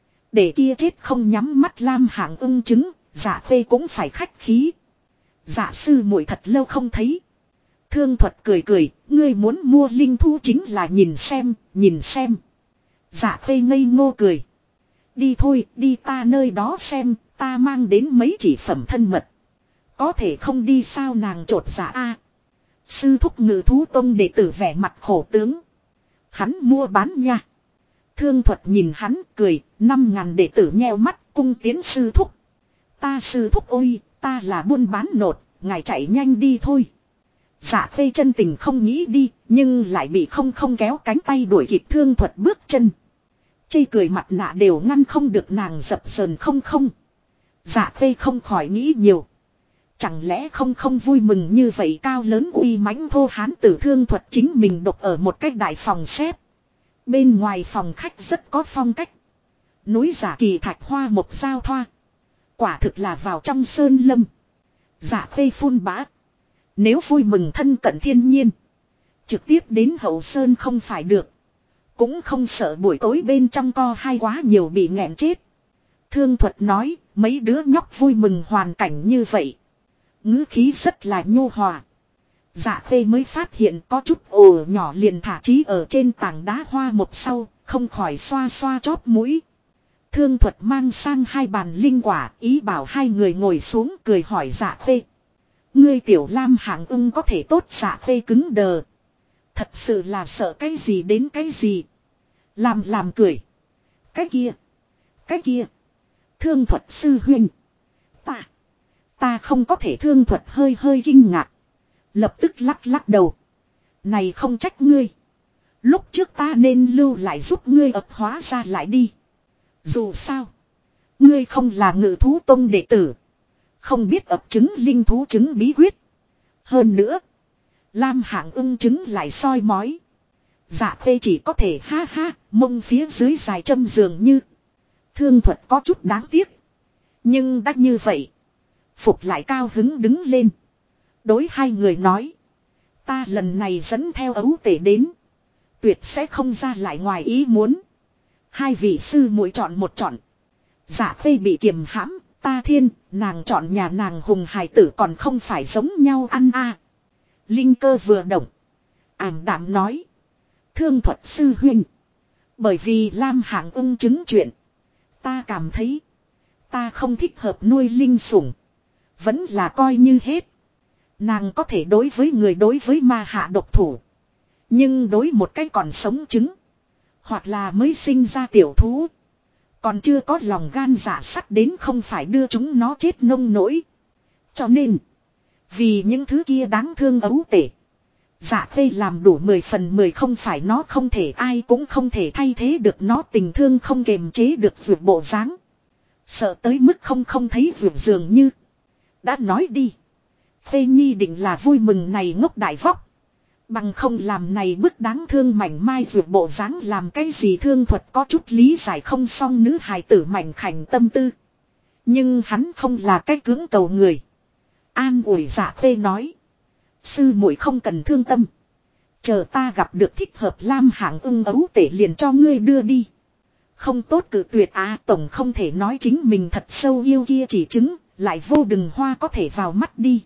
Để kia chết không nhắm mắt lam hạng ưng trứng. Dạ Khuê cũng phải khách khí. Dạ sư muội thật lâu không thấy. Thương thuật cười, ngươi muốn mua linh thú chính là nhìn xem. Dạ Khuê ngây ngô cười. Đi thôi, đi ta nơi đó xem, Ta mang đến mấy chỉ phẩm thân mật. Có thể không đi sao nàng trột dạ a. Sư thúc Ngự thú tông đệ tử vẻ mặt khổ tướng. Hắn mua bán nha. Thương Thuật nhìn hắn cười, 5.000 đệ tử nheo mắt cung tiến sư thúc. Ta sư thúc ôi, ta là buôn bán nột, ngài chạy nhanh đi thôi. Dạ Khê chân tình không nghĩ đi, nhưng lại bị không kéo cánh tay đuổi kịp Thương Thuật bước chân. Chây cười mặt nạ đều ngăn không được nàng dập sờn không. Dạ Khê không khỏi nghĩ nhiều. Chẳng lẽ không vui mừng như vậy cao lớn uy mãnh thô hán tử Thương Thuật chính mình độc ở một cái đại phòng xếp. Bên ngoài phòng khách rất có phong cách. Núi giả kỳ thạch hoa một giao thoa. Quả thực là vào trong sơn lâm. Dạ Khê phun bã. Nếu vui mừng thân cận thiên nhiên. Trực tiếp đến hậu sơn không phải được. Cũng không sợ buổi tối bên trong co hai quá nhiều bị nghẹn chết. Thương Thuật nói mấy đứa nhóc vui mừng hoàn cảnh như vậy. Ngữ khí rất là nhu hòa. Dạ Khê mới phát hiện có chút ồ nhỏ liền thả trí ở trên tảng đá hoa một sau, không khỏi xoa xoa chóp mũi. Thương Thuật mang sang 2 bàn linh quả, ý bảo 2 người ngồi xuống cười hỏi Dạ Khê. Ngươi tiểu lam hạng ưng có thể tốt. Dạ Khê cứng đờ. Thật sự là sợ cái gì đến cái gì. Làm cười. Cái kia. Thương Thuật sư huynh. Ta không có thể. Thương Thuật hơi kinh ngạc. Lập tức lắc đầu. Này không trách ngươi. Lúc trước ta nên lưu lại giúp ngươi ập hóa ra lại đi. Dù sao. Ngươi không là Ngự thú tông đệ tử. Không biết ập trứng linh thú trứng bí quyết. Hơn nữa. Lam hạng ưng trứng lại soi mói. Dạ Khê chỉ có thể ha mông phía dưới dài châm dường như. Thương Thuật có chút đáng tiếc. Nhưng đã như vậy. Phục lại cao hứng đứng lên. Đối 2 người nói. Ta lần này dẫn theo ấu tể đến. Tuyệt sẽ không ra lại ngoài ý muốn. 2 vị sư muội chọn một chọn. Dạ Khê bị kiềm hãm. Ta thiên, nàng chọn nhà nàng hùng hài tử còn không phải giống nhau ăn a. Linh Cơ vừa động. Ảm đạm nói. Thương Thuật sư huynh. Bởi vì Lam hạng ưng chứng chuyện. Ta cảm thấy. Ta không thích hợp nuôi linh sủng. Vẫn là coi như hết. Nàng có thể đối với người đối với ma hạ độc thủ. Nhưng đối một cái còn sống trứng. Hoặc là mới sinh ra tiểu thú. Còn chưa có lòng gan dạ sắt đến không phải đưa chúng nó chết nông nỗi. Cho nên. Vì những thứ kia đáng thương ấu tể. Dạ Khê làm đủ 10 phần 10 không phải nó không thể ai cũng không thể thay thế được nó tình thương không kềm chế được vượt bộ dáng. Sợ tới mức không thấy vượt dường như. Đã nói đi. Khê Nhi định là vui mừng này ngốc đại vóc. Bằng không làm này bức đáng thương mảnh mai vượt bộ dáng làm cái gì. Thương Thuật có chút lý giải không xong nữ hài tử mảnh khảnh tâm tư. Nhưng hắn không là cái cưỡng cầu người. An ủi Dạ Khê nói. Sư muội không cần thương tâm. Chờ ta gặp được thích hợp Lam hạng ưng ấu tể liền cho ngươi đưa đi. Không tốt cự tuyệt tổng không thể nói chính mình thật sâu yêu kia chỉ chứng. Lại vô đừng hoa có thể vào mắt đi.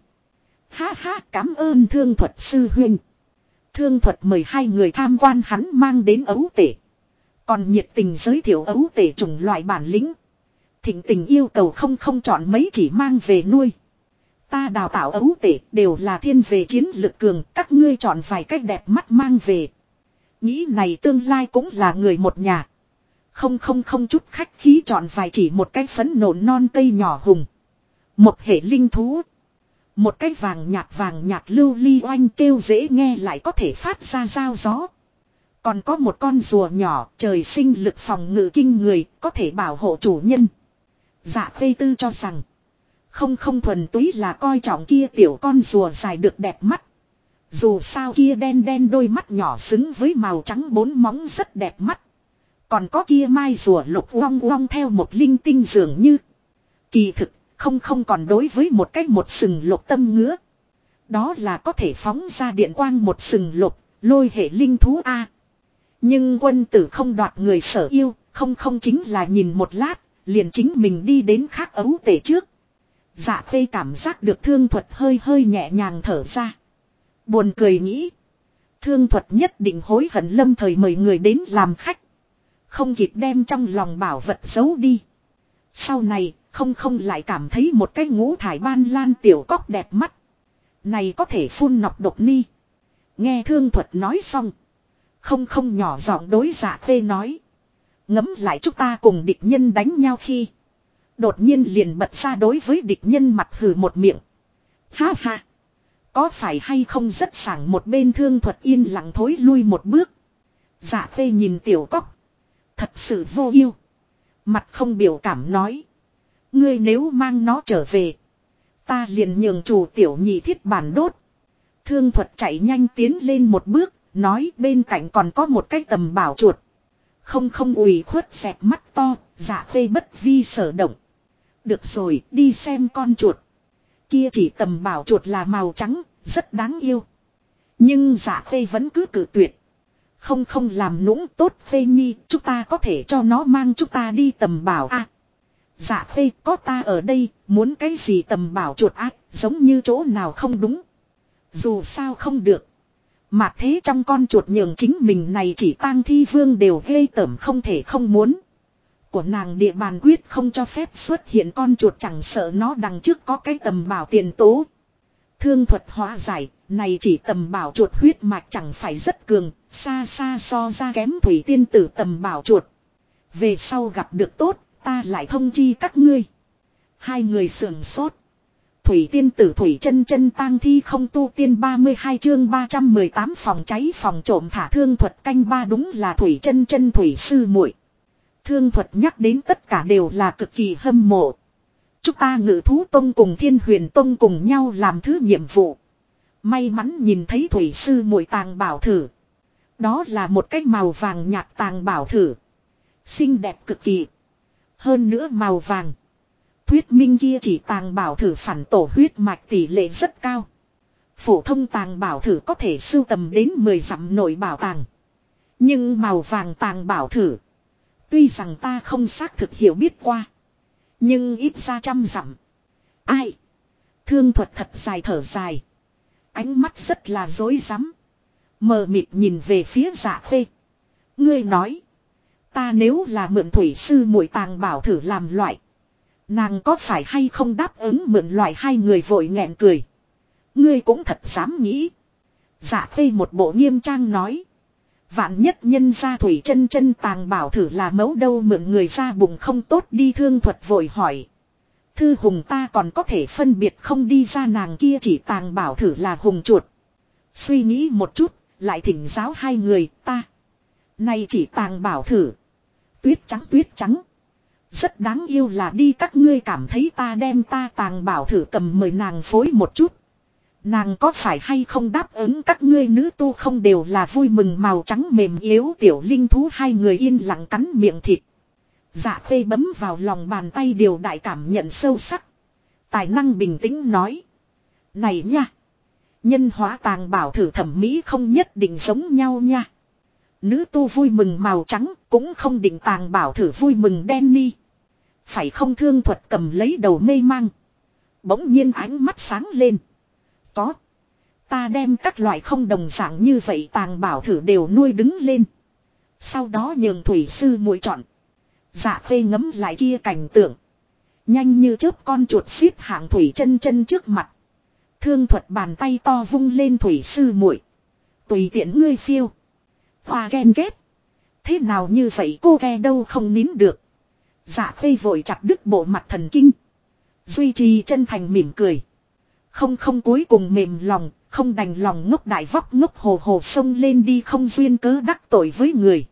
Ha cảm ơn Thương Thuật sư huynh. Thương Thuật mời 2 người tham quan hắn mang đến ấu tể. Còn nhiệt tình giới thiệu ấu tể chủng loại bản lĩnh. Thịnh tình yêu cầu không chọn mấy chỉ mang về nuôi. Ta đào tạo ấu tể đều là thiên về chiến lực cường. Các ngươi chọn vài cách đẹp mắt mang về. Nghĩ này tương lai cũng là người một nhà. Không chút khách khí chọn vài chỉ một cái phấn nộn non cây nhỏ hùng. Một hệ linh thú. Một cái vàng nhạt lưu ly oanh kêu dễ nghe lại có thể phát ra dao gió. Còn có một con rùa nhỏ trời sinh lực phòng ngự kinh người có thể bảo hộ chủ nhân. Dạ Khê tư cho rằng. Không thuần túy là coi trọng kia tiểu con rùa dài được đẹp mắt. Dù sao kia đen đôi mắt nhỏ xứng với màu trắng 4 móng rất đẹp mắt. Còn có kia mai rùa lục uong theo một linh tinh dường như. Kỳ thực. Không còn đối với một sừng lục tâm ngứa. Đó là có thể phóng ra điện quang một sừng lục, lôi hệ linh thú A. Nhưng quân tử không đoạt người sở yêu, không chính là nhìn một lát, liền chính mình đi đến khác ấu tể trước. Dạ Khê cảm giác được Thương Thuật hơi nhẹ nhàng thở ra. Buồn cười nghĩ. Thương Thuật nhất định hối hận lâm thời mời người đến làm khách. Không kịp đem trong lòng bảo vật giấu đi. Sau này, Không lại cảm thấy một cái ngũ thải ban lan tiểu cóc đẹp mắt. Này có thể phun nọc độc ni. Nghe Thương Thuật nói xong. Không nhỏ giọng đối Dạ Khê nói. Ngẫm lại chúng ta cùng địch nhân đánh nhau khi. Đột nhiên liền bật ra đối với địch nhân mặt hừ một miệng. Ha ha. Có phải hay không rất sảng một bên Thương Thuật yên lặng thối lui một bước. Dạ Khê nhìn tiểu cóc. Thật sự vô yêu. Mặt không biểu cảm nói. Ngươi nếu mang nó trở về. Ta liền nhường chủ tiểu nhị thiết bản đốt. Thương Thuật chạy nhanh tiến lên một bước. Nói bên cạnh còn có một cái tầm bảo chuột. Không ủy khuất xẹt mắt to. Dạ Khê bất vi sở động. Được rồi đi xem con chuột. Kia chỉ tầm bảo chuột là màu trắng. Rất đáng yêu. Nhưng Dạ Khê vẫn cứ cự tuyệt. Không làm nũng tốt Khê Nhi. Chúng ta có thể cho nó mang chúng ta đi tầm bảo à. Dạ Khê có ta ở đây. Muốn cái gì tầm bảo chuột ác. Giống như chỗ nào không đúng. Dù sao không được. Mà thế trong con chuột nhường chính mình này chỉ tang thi vương đều ghê tởm không thể không muốn. Của nàng địa bàn quyết không cho phép xuất hiện con chuột chẳng sợ nó đằng trước có cái tầm bảo tiền tố. Thương Thuật hóa giải, này chỉ tầm bảo chuột huyết mạch chẳng phải rất cường, xa so ra kém thủy tiên tử tầm bảo chuột. Về sau gặp được tốt, ta lại thông chi các ngươi. Hai người sườn sốt. Thủy tiên tử Thủy chân tang thi không tu tiên 32 chương 318 phòng cháy phòng trộm thả Thương Thuật canh ba đúng là Thủy chân Thủy sư muội. Thương Thuật nhắc đến tất cả đều là cực kỳ hâm mộ. Chúng ta Ngự Thú Tông cùng Thiên Huyền Tông cùng nhau làm thứ nhiệm vụ. May mắn nhìn thấy Thủy sư muội tàng bảo thử. Đó là một cái màu vàng nhạt tàng bảo thử. Xinh đẹp cực kỳ. Hơn nữa màu vàng. Thuyết minh kia chỉ tàng bảo thử phản tổ huyết mạch tỷ lệ rất cao. Phổ thông tàng bảo thử có thể sưu tầm đến 10 dặm nội bảo tàng. Nhưng màu vàng tàng bảo thử. Tuy rằng ta không xác thực hiểu biết qua. Nhưng ít ra 100 dặm. Ai? Thương Thuật thật dài thở dài. Ánh mắt rất là dối rắm. Mờ mịt nhìn về phía Dạ Khê. Ngươi nói. Ta nếu là mượn thủy sư muội tàng bảo thử làm loại. Nàng có phải hay không đáp ứng mượn loại hai người vội nghẹn cười. Ngươi cũng thật dám nghĩ. Dạ Khê một bộ nghiêm trang nói. Vạn nhất nhân ra Thủy chân tàng bảo thử là mấu đâu mượn người ra bụng không tốt đi. Thương Thuật vội hỏi. Thư hùng ta còn có thể phân biệt không đi ra nàng kia chỉ tàng bảo thử là hùng chuột. Suy nghĩ một chút, lại thỉnh giáo hai người ta. Này chỉ tàng bảo thử. Tuyết trắng. Rất đáng yêu là đi các ngươi cảm thấy ta đem ta tàng bảo thử cầm mời nàng phối một chút. Nàng có phải hay không đáp ứng các ngươi nữ tu không đều là vui mừng màu trắng mềm yếu tiểu linh thú. Hai người yên lặng cắn miệng thịt. Dạ Khê bấm vào lòng bàn tay điều đại cảm nhận sâu sắc. Tài năng bình tĩnh nói. Này nha. Nhân hóa tàng bảo thử thẩm mỹ không nhất định giống nhau nha. Nữ tu vui mừng màu trắng cũng không định tàng bảo thử vui mừng đen ni. Phải không? Thương Thuật cầm lấy đầu mê mang. Bỗng nhiên ánh mắt sáng lên. Có. Ta đem các loại không đồng dạng như vậy tàng bảo thử đều nuôi đứng lên. Sau đó nhường thủy sư muội chọn. Dạ Khê ngấm lại kia cảnh tượng. Nhanh như chớp con chuột xếp hạng Thủy chân trước mặt. Thương Thuật bàn tay to vung lên thủy sư muội. Tùy tiện ngươi phiêu. Hoa ghen ghét. Thế nào như vậy cô ghe đâu không nín được. Dạ Khê vội chặt đứt bộ mặt thần kinh. Duy trì chân thành mỉm cười. Không cuối cùng mềm lòng. Không đành lòng ngốc đại vóc ngốc hồ xông lên đi không duyên cớ đắc tội với người.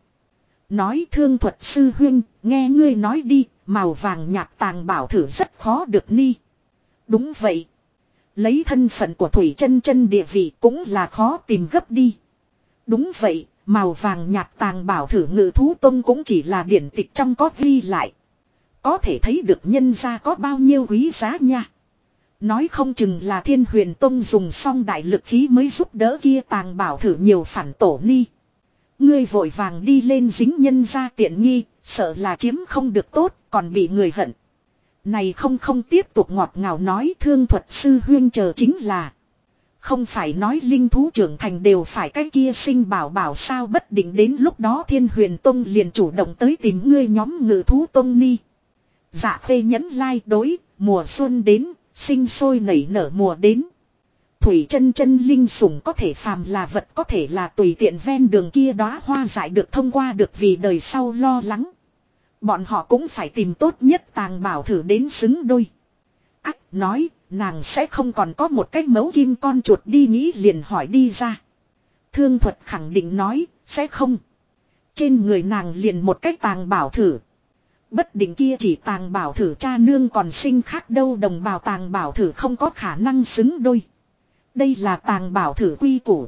Nói Thương Thuật sư huynh, nghe ngươi nói đi, màu vàng nhạt tàng bảo thử rất khó được ni. Đúng vậy. Lấy thân phận của Thủy chân địa vị cũng là khó tìm gấp đi. Đúng vậy, màu vàng nhạt tàng bảo thử Ngự Thú Tông cũng chỉ là điển tịch trong có ghi lại. Có thể thấy được nhân ra có bao nhiêu quý giá nha. Nói không chừng là Thiên Huyền Tông dùng xong đại lực khí mới giúp đỡ kia tàng bảo thử nhiều phản tổ ni. Ngươi vội vàng đi lên dính nhân ra tiện nghi, sợ là chiếm không được tốt, còn bị người hận. Này không tiếp tục ngọt ngào nói. Thương Thuật sư huyên chờ chính là. Không phải nói linh thú trưởng thành đều phải cái kia sinh bảo sao bất định đến lúc đó Thiên Huyền Tông liền chủ động tới tìm ngươi nhóm Ngự Thú Tông ni. Dạ Khê nhẫn lai đối, mùa xuân đến, sinh sôi nảy nở mùa đến. Thủy chân chân linh sủng có thể phàm là vật, có thể là tùy tiện ven đường kia đóa hoa dại được thông qua được vì đời sau lo lắng. Bọn họ cũng phải tìm tốt nhất tàng bảo thử đến xứng đôi. Ách nói, nàng sẽ không còn có một cái mấu kim con chuột đi nghĩ liền hỏi đi ra. Thương Thuật khẳng định nói, sẽ không. Trên người nàng liền một cái tàng bảo thử. Bất định kia chỉ tàng bảo thử cha nương còn sinh khác đâu, đồng bào tàng bảo thử không có khả năng xứng đôi. Đây là tàng bảo thử quy củ.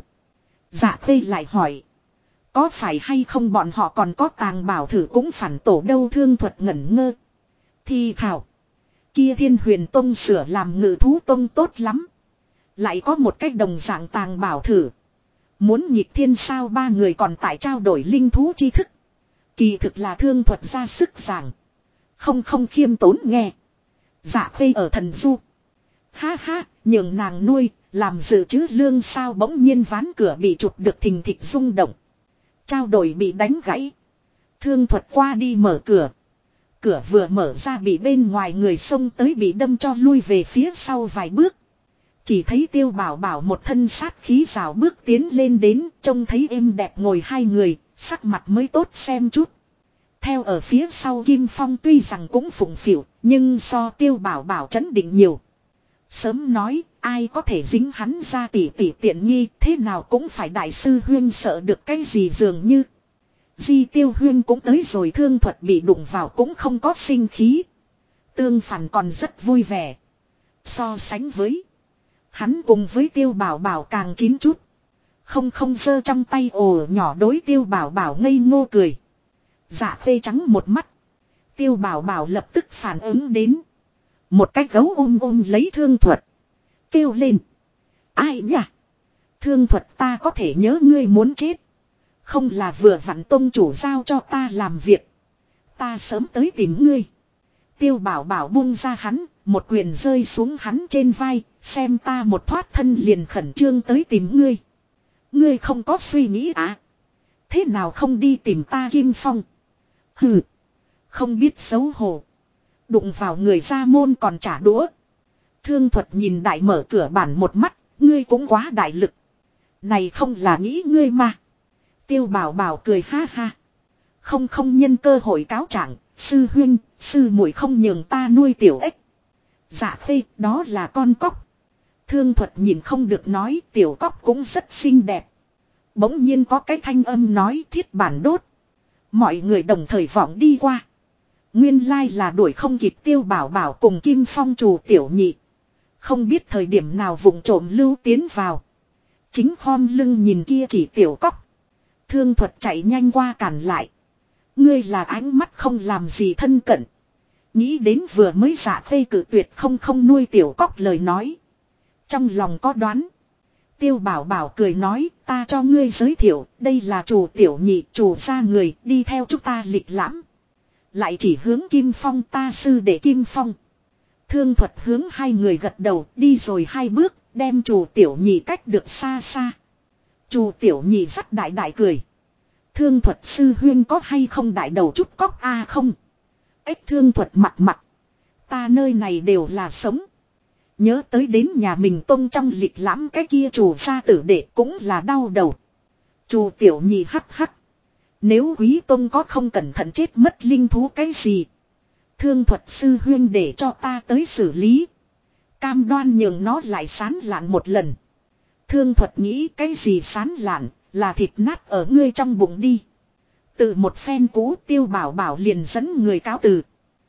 Dạ Khê lại hỏi. Có phải hay không bọn họ còn có tàng bảo thử cũng phản tổ đâu? Thương Thuật ngẩn ngơ. Thì thảo. Kia Thiên Huyền Tông sửa làm Ngự Thú Tông tốt lắm. Lại có một cách đồng dạng tàng bảo thử. Muốn nghịch thiên sao? Ba người còn tại trao đổi linh thú tri thức. Kỳ thực là Thương Thuật ra sức giảng. Không khiêm tốn nghe. Dạ Khê ở thần du. Ha ha, nhường nàng nuôi, làm dự trữ lương sao? Bỗng nhiên ván cửa bị chụp được thình thịch rung động. Trao đổi bị đánh gãy. Thương Thuật qua đi mở cửa. Cửa vừa mở ra bị bên ngoài người xông tới bị đâm cho lui về phía sau vài bước. Chỉ thấy Tiêu Bảo Bảo một thân sát khí rào bước tiến lên đến, trông thấy êm đẹp ngồi hai người, sắc mặt mới tốt xem chút. Theo ở phía sau Kim Phong tuy rằng cũng phụng phịu, nhưng so Tiêu Bảo Bảo trấn định nhiều. Sớm nói, ai có thể dính hắn ra tỉ tiện nghi, thế nào cũng phải đại sư huyên sợ được cái gì dường như. Di Tiêu huyên cũng tới rồi. Thương Thuật bị đụng vào cũng không có sinh khí. Tương phản còn rất vui vẻ. So sánh với hắn cùng với Tiêu Bảo Bảo càng chín chút. Không giơ trong tay ồ nhỏ đối Tiêu Bảo Bảo ngây ngô cười. Dạ Khê trắng một mắt. Tiêu Bảo Bảo lập tức phản ứng đến. Một cái gấu ôm lấy Thương Thuật. Kêu lên. Ai nhỉ? Thương Thuật ta có thể nhớ ngươi muốn chết. Không là vừa vặn tông chủ giao cho ta làm việc. Ta sớm tới tìm ngươi. Tiêu Bảo Bảo buông ra hắn. Một quyền rơi xuống hắn trên vai. Xem ta một thoát thân liền khẩn trương tới tìm ngươi. Ngươi không có suy nghĩ à? Thế nào không đi tìm ta Kim Phong? Hừ. Không biết xấu hổ. Đụng vào người ra môn còn trả đũa. Thương Thuật nhìn đại mở cửa bản một mắt. Ngươi cũng quá đại lực. Này không là nghĩ ngươi mà. Tiêu Bảo Bảo cười ha ha. Không nhân cơ hội cáo trạng. Sư huynh, sư muội không nhường ta nuôi tiểu ếch. Dạ Khê, đó là con cóc. Thương Thuật nhìn không được nói tiểu cóc cũng rất xinh đẹp. Bỗng nhiên có cái thanh âm nói thiết bản đốt. Mọi người đồng thời vọng đi qua. Nguyên lai là đuổi không kịp Tiêu Bảo Bảo cùng Kim Phong trù tiểu nhị. Không biết thời điểm nào vụng trộm lưu tiến vào. Chính khom lưng nhìn kia chỉ tiểu cóc. Thương Thuật chạy nhanh qua cản lại. Ngươi là ánh mắt không làm gì thân cận. Nghĩ đến vừa mới Dạ Khê cự tuyệt không nuôi tiểu cóc lời nói. Trong lòng có đoán. Tiêu Bảo Bảo cười nói ta cho ngươi giới thiệu. Đây là chủ tiểu nhị chủ gia người đi theo chúng ta lịch lãm. Lại chỉ hướng Kim Phong ta sư đệ Kim Phong. Thương Thuật hướng hai người gật đầu đi rồi hai bước. Đem chủ tiểu nhị cách được xa xa. Chủ tiểu nhị rất đại cười. Thương Thuật sư huyên có hay không đại đầu chút cóc a không? Ếch Thương Thuật mặt. Ta nơi này đều là sống. Nhớ tới đến nhà mình tông trong lịch lãm cái kia chủ gia tử đệ cũng là đau đầu. Chủ tiểu nhị hắc. Nếu quý tông có không cẩn thận chết mất linh thú cái gì. Thương Thuật sư huyên để cho ta tới xử lý. Cam đoan nhường nó lại sán lạn một lần. Thương Thuật nghĩ cái gì sán lạn là thịt nát ở ngươi trong bụng đi. Từ một phen cũ Tiêu Bảo Bảo liền dẫn người cáo từ.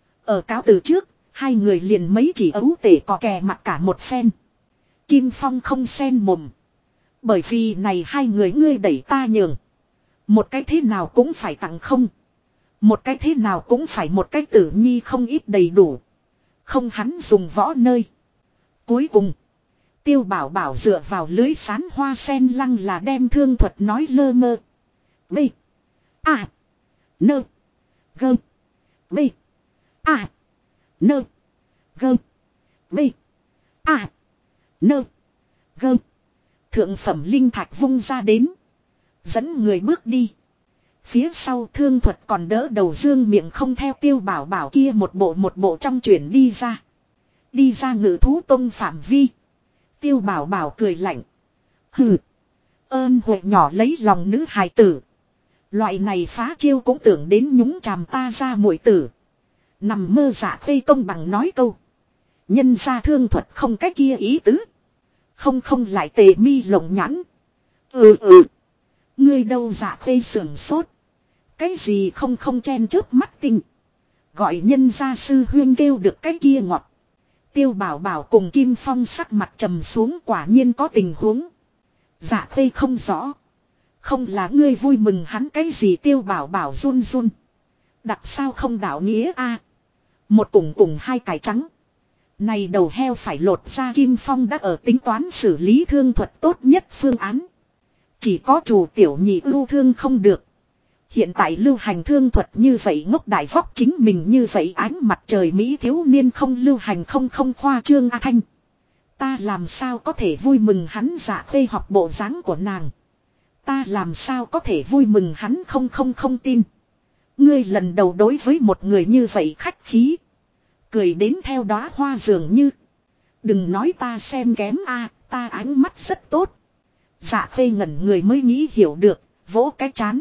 Ở cáo từ trước, hai người liền mấy chỉ ấu tể cò kè mặt cả một phen. Kim Phong không xen mồm. Bởi vì này hai người ngươi đẩy ta nhường. Một cái thế nào cũng phải tặng không. Một cái thế nào cũng phải một cái tử nhi không ít đầy đủ. Không hắn dùng võ nơi. Cuối cùng. Tiêu Bảo Bảo dựa vào lưới sán hoa sen lăng là đem Thương Thuật nói lơ mơ. B. A. Nơ. Gơ. B. A. Nơ. Gơ. B. A. Nơ. Gơ. Thượng phẩm linh thạch vung ra đến. Dẫn người bước đi. Phía sau Thương Thuật còn đỡ đầu dương miệng không theo Tiêu Bảo Bảo kia một bộ trong chuyển đi ra. Đi ra Ngự Thú Tông phạm vi. Tiêu Bảo Bảo cười lạnh. Hừ. Ơn huệ nhỏ lấy lòng nữ hài tử. Loại này phá chiêu cũng tưởng đến nhúng chàm ta ra muội tử. Nằm mơ Dạ Khê công bằng nói câu. Nhân ra Thương Thuật không cái kia ý tứ. Không lại tề mi lộng nhãn. Ngươi đâu Dạ Khê sưởng sốt. Cái gì không chen chớp mắt tinh. Gọi nhân gia sư huyên kêu được cái kia ngọt. Tiêu Bảo Bảo cùng Kim Phong sắc mặt trầm xuống, quả nhiên có tình huống. Dạ Khê không rõ. Không là ngươi vui mừng hắn cái gì? Tiêu Bảo Bảo run run. Đặc sao không đạo nghĩa a? Một cùng hai cải trắng. Này đầu heo phải lột ra. Kim Phong đã ở tính toán xử lý Thương Thuật tốt nhất phương án. Chỉ có chủ tiểu nhị ưu thương không được. Hiện tại lưu hành Thương Thuật như vậy ngốc đại vóc chính mình như vậy ánh mặt trời Mỹ thiếu niên không lưu hành không khoa trương A Thanh. Ta làm sao có thể vui mừng hắn? Dạ Khê học bộ dáng của nàng. Ta làm sao có thể vui mừng hắn? Không tin. Ngươi lần đầu đối với một người như vậy khách khí. Cười đến theo đóa hoa dường như. Đừng nói ta xem kém a, ta ánh mắt rất tốt. Dạ Khê ngẩn người mới nghĩ hiểu được, vỗ cái chán.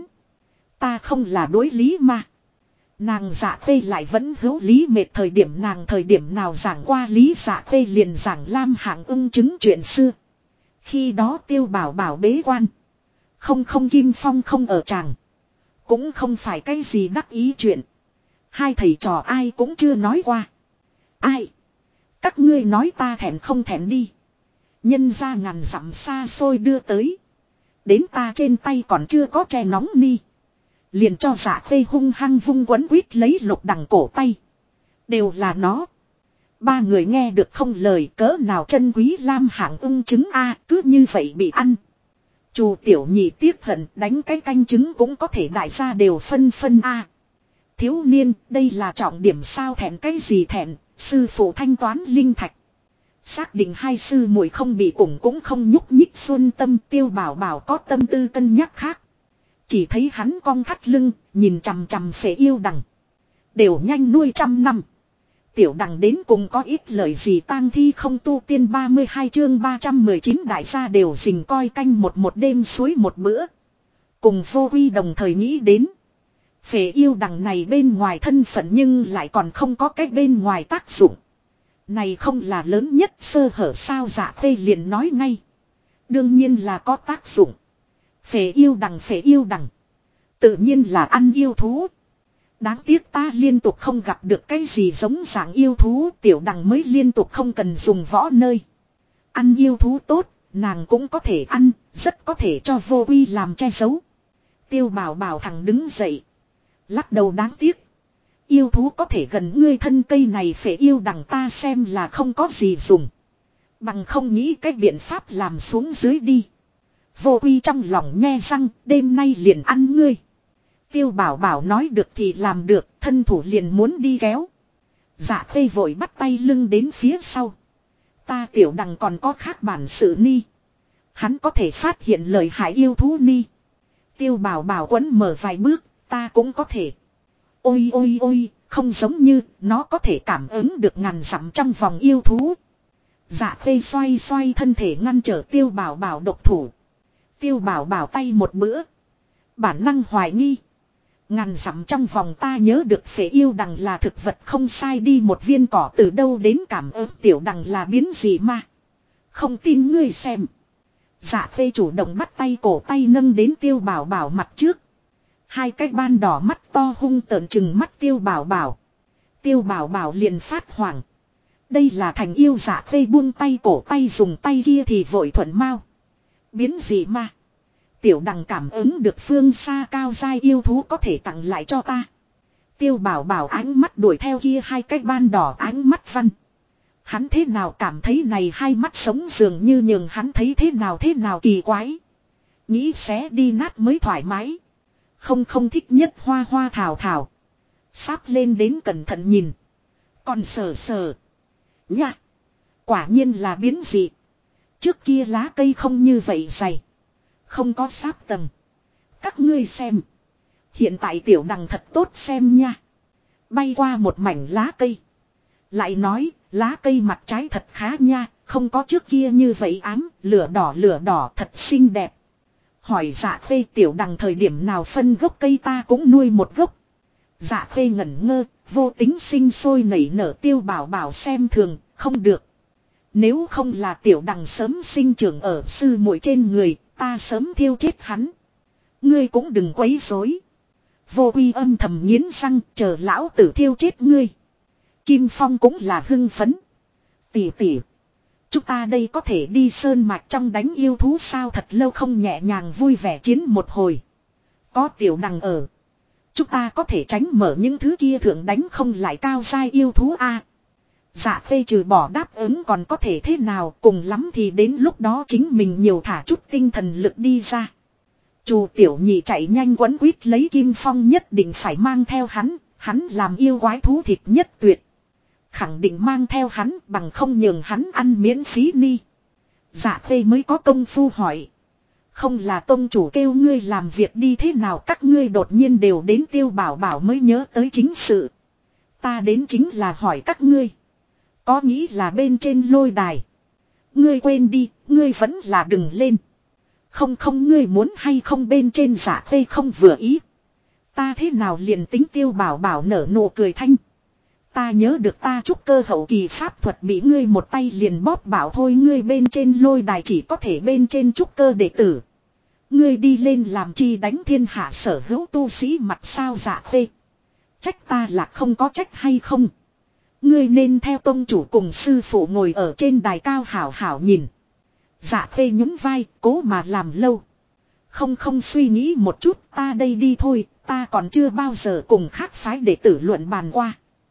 Ta không là đối lý mà. Nàng Dạ Khê lại vẫn hữu lý mệt thời điểm nào giảng qua lý. Dạ Khê liền giảng Lam Hạng ưng chứng chuyện xưa. Khi đó Tiêu Bảo Bảo bế quan. Không Kim Phong không ở tràng. Cũng không phải cái gì đắc ý chuyện. Hai thầy trò ai cũng chưa nói qua. Ai? Các ngươi nói ta thẹn không thẹn đi. Nhân ra ngàn dặm xa xôi đưa tới. Đến ta trên tay còn chưa có che nóng ni. Liền cho Dạ Khê hung hăng vung quấn quýt lấy Lục Đằng cổ tay. Đều là nó. Ba người nghe được không lời, cỡ nào chân quý Lam Hạng ưng trứng a, cứ như vậy bị ăn. Chu tiểu nhị tiếc hận, đánh cái canh trứng cũng có thể đại gia đều phân a. Thiếu niên, đây là trọng điểm sao? Thẹn cái gì thẹn? Sư phụ thanh toán linh thạch. Xác định hai sư muội không bị cũng không nhúc nhích xuân tâm. Tiêu Bảo Bảo có tâm tư cân nhắc khác. Chỉ thấy hắn cong thắt lưng, nhìn chằm chằm Phệ Yêu Đằng. Đều nhanh nuôi 100 năm. Tiểu Đằng đến cùng có ít lời gì? Tang thi không tu tiên. 32 chương 319 đại gia đều rình coi canh một đêm suối một bữa. Cùng Vô Uy đồng thời nghĩ đến. Phệ Yêu Đằng này bên ngoài thân phận nhưng lại còn không có cách bên ngoài tác dụng. Này không là lớn nhất sơ hở sao? Dạ Khê liền nói ngay. Đương nhiên là có tác dụng. Phệ Yêu Đằng. Tự nhiên là ăn yêu thú. Đáng tiếc ta liên tục không gặp được cái gì giống dạng yêu thú. Tiểu Đằng mới liên tục không cần dùng võ nơi. Ăn yêu thú tốt, nàng cũng có thể ăn, rất có thể cho Vô Uy làm che giấu. Tiêu Bảo Bảo thẳng đứng dậy. Lắc đầu đáng tiếc. Yêu thú có thể gần ngươi thân cây này Phệ Yêu Đằng ta xem là không có gì dùng. Bằng không nghĩ cách biện pháp làm xuống dưới đi. Vô Uy trong lòng nhe răng, đêm nay liền ăn ngươi. Tiêu Bảo Bảo nói được thì làm được, thân thủ liền muốn đi kéo. Dạ Khê vội bắt tay lưng đến phía sau. Ta Tiểu Đằng còn có khác bản sự ni. Hắn có thể phát hiện lời hại yêu thú ni. Tiêu Bảo Bảo quấn mở vài bước, ta cũng có thể. Ôi, không giống như, nó có thể cảm ứng được ngàn dặm trong vòng yêu thú. Dạ Khê xoay thân thể ngăn trở Tiêu Bảo Bảo độc thủ. Tiêu Bảo Bảo tay một bữa. Bản năng hoài nghi. Ngàn dặm trong vòng ta nhớ được Phệ Yêu Đằng là thực vật không sai đi, một viên cỏ từ đâu đến cảm ứng Tiểu Đằng là biến gì mà. Không tin ngươi xem. Dạ Khê chủ động bắt tay cổ tay nâng đến Tiêu Bảo Bảo mặt trước. Hai cái ban đỏ mắt to hung tợn chừng mắt Tiêu Bảo Bảo. Tiêu Bảo Bảo liền phát hoảng. Đây là thành yêu. Dạ Khê buông tay cổ tay dùng tay kia thì vội thuận mau. Biến gì mà. Tiểu Đằng cảm ứng được phương xa cao giai yêu thú có thể tặng lại cho ta. Tiêu Bảo Bảo ánh mắt đuổi theo kia hai cái ban đỏ ánh mắt văn. Hắn thế nào cảm thấy này hai mắt sống dường như nhường hắn thấy thế nào kỳ quái. Nghĩ xé đi nát mới thoải mái. Không thích nhất hoa thảo. Sáp lên đến cẩn thận nhìn. Còn sờ. Nha. Quả nhiên là biến dị. Trước kia lá cây không như vậy dày. Không có sáp tầng. Các ngươi xem. Hiện tại tiểu đằng thật tốt xem nha. Bay qua một mảnh lá cây. Lại nói, lá cây mặt trái thật khá nha, không có trước kia như vậy ám, lửa đỏ thật xinh đẹp. Hỏi Dạ Khê tiểu đằng thời điểm nào phân gốc cây ta cũng nuôi một gốc. Dạ Khê ngẩn ngơ, vô tính sinh sôi nảy nở Tiêu Bảo Bảo xem thường, không được. Nếu không là tiểu đằng sớm sinh trưởng ở sư muội trên người, ta sớm thiêu chết hắn. Ngươi cũng đừng quấy rối. Vô Uy âm thầm nghiến răng, chờ lão tử thiêu chết ngươi. Kim Phong cũng là hưng phấn. Tỷ tỷ, chúng ta đây có thể đi sơn mạch trong đánh yêu thú sao, thật lâu không nhẹ nhàng vui vẻ chiến một hồi. Có tiểu đằng ở, chúng ta có thể tránh mở những thứ kia thượng đánh không lại cao giai yêu thú a. Dạ Khê trừ bỏ đáp ứng còn có thể thế nào, cùng lắm thì đến lúc đó chính mình nhiều thả chút tinh thần lực đi ra. Chu tiểu nhị chạy nhanh quấn quýt lấy Kim Phong nhất định phải mang theo hắn làm yêu quái thú thịt nhất tuyệt. Khẳng định mang theo hắn bằng không nhường hắn ăn miễn phí ni. Dạ Khê mới có công phu hỏi. Không là tông chủ kêu ngươi làm việc đi thế nào các ngươi đột nhiên đều đến. Tiêu Bảo Bảo mới nhớ tới chính sự. Ta đến chính là hỏi các ngươi. Có nghĩ là bên trên lôi đài. Ngươi quên đi, ngươi vẫn là đừng lên. Không ngươi muốn hay không bên trên. Dạ Khê không vừa ý. Ta thế nào liền tính. Tiêu Bảo Bảo nở nụ cười thanh. Ta nhớ được ta trúc cơ hậu kỳ pháp thuật bị ngươi một tay liền bóp bảo thôi, ngươi bên trên lôi đài chỉ có thể bên trên trúc cơ đệ tử. Ngươi đi lên làm chi đánh thiên hạ sở hữu tu sĩ mặt sao. Dạ Khê. Trách ta là không có trách hay không. Ngươi nên theo tông chủ cùng sư phụ ngồi ở trên đài cao hảo hảo nhìn. Dạ Khê nhún vai, cố mà làm lâu. Không suy nghĩ một chút, ta đây đi thôi, ta còn chưa bao giờ cùng khác phái đệ tử luận bàn qua.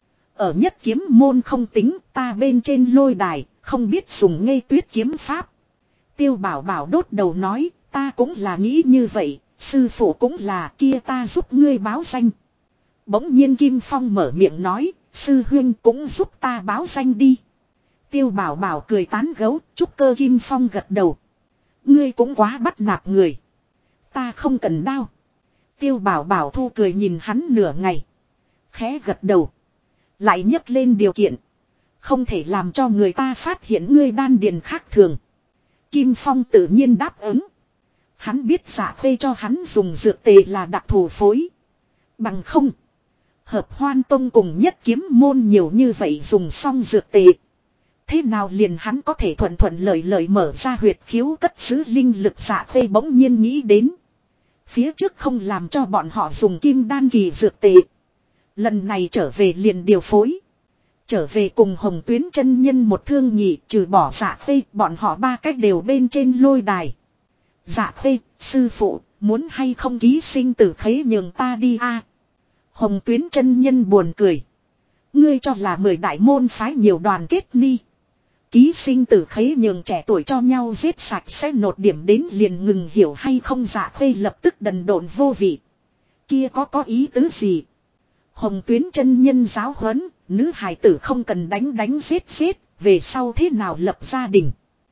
Ở nhất kiếm môn không tính, ta bên trên lôi đài, không biết dùng ngây tuyết kiếm pháp. Tiêu Bảo Bảo đốt đầu nói, ta cũng là nghĩ như vậy, sư phụ cũng là, kia ta giúp ngươi báo danh. Bỗng nhiên Kim Phong mở miệng nói, sư huynh cũng giúp ta báo danh đi. Tiêu Bảo Bảo cười tán gấu, trúc cơ Kim Phong gật đầu. Ngươi cũng quá bắt nạt người. Ta không cần đao. Tiêu Bảo Bảo thu cười nhìn hắn nửa ngày. Khẽ gật đầu. Lại nhấc lên điều kiện. Không thể làm cho người ta phát hiện ngươi đan điền khác thường. Kim Phong tự nhiên đáp ứng. Hắn biết Dạ Khê cho hắn dùng dược tề là đặc thù phối. Bằng không. Hợp Hoan Tông cùng nhất kiếm môn nhiều như vậy dùng xong dược tề. Thế nào liền hắn có thể thuận lợi mở ra huyệt khiếu cất giữ linh lực. Dạ Khê bỗng nhiên nghĩ đến. Phía trước không làm cho bọn họ dùng kim đan kỳ dược tề. Lần này trở về liền điều phối. Trở về cùng Hồng Tuyến chân nhân một thương nhị, trừ bỏ Dạ Khê, bọn họ ba cách đều bên trên lôi đài. Dạ Khê, sư phụ, muốn hay không ký sinh tử khế nhường ta đi a? Hồng Tuyến chân nhân buồn cười. Ngươi cho là 10 đại môn phái nhiều đoàn kết ni. Ký sinh tử khế nhường trẻ tuổi cho nhau giết sạch sẽ nột điểm đến liền ngừng hiểu hay không. Dạ Khê lập tức đần độn vô vị. Kia có ý tứ gì? Hồng Tuyến chân nhân giáo huấn, nữ hài tử không cần đánh giết, về sau thế nào lập gia đình.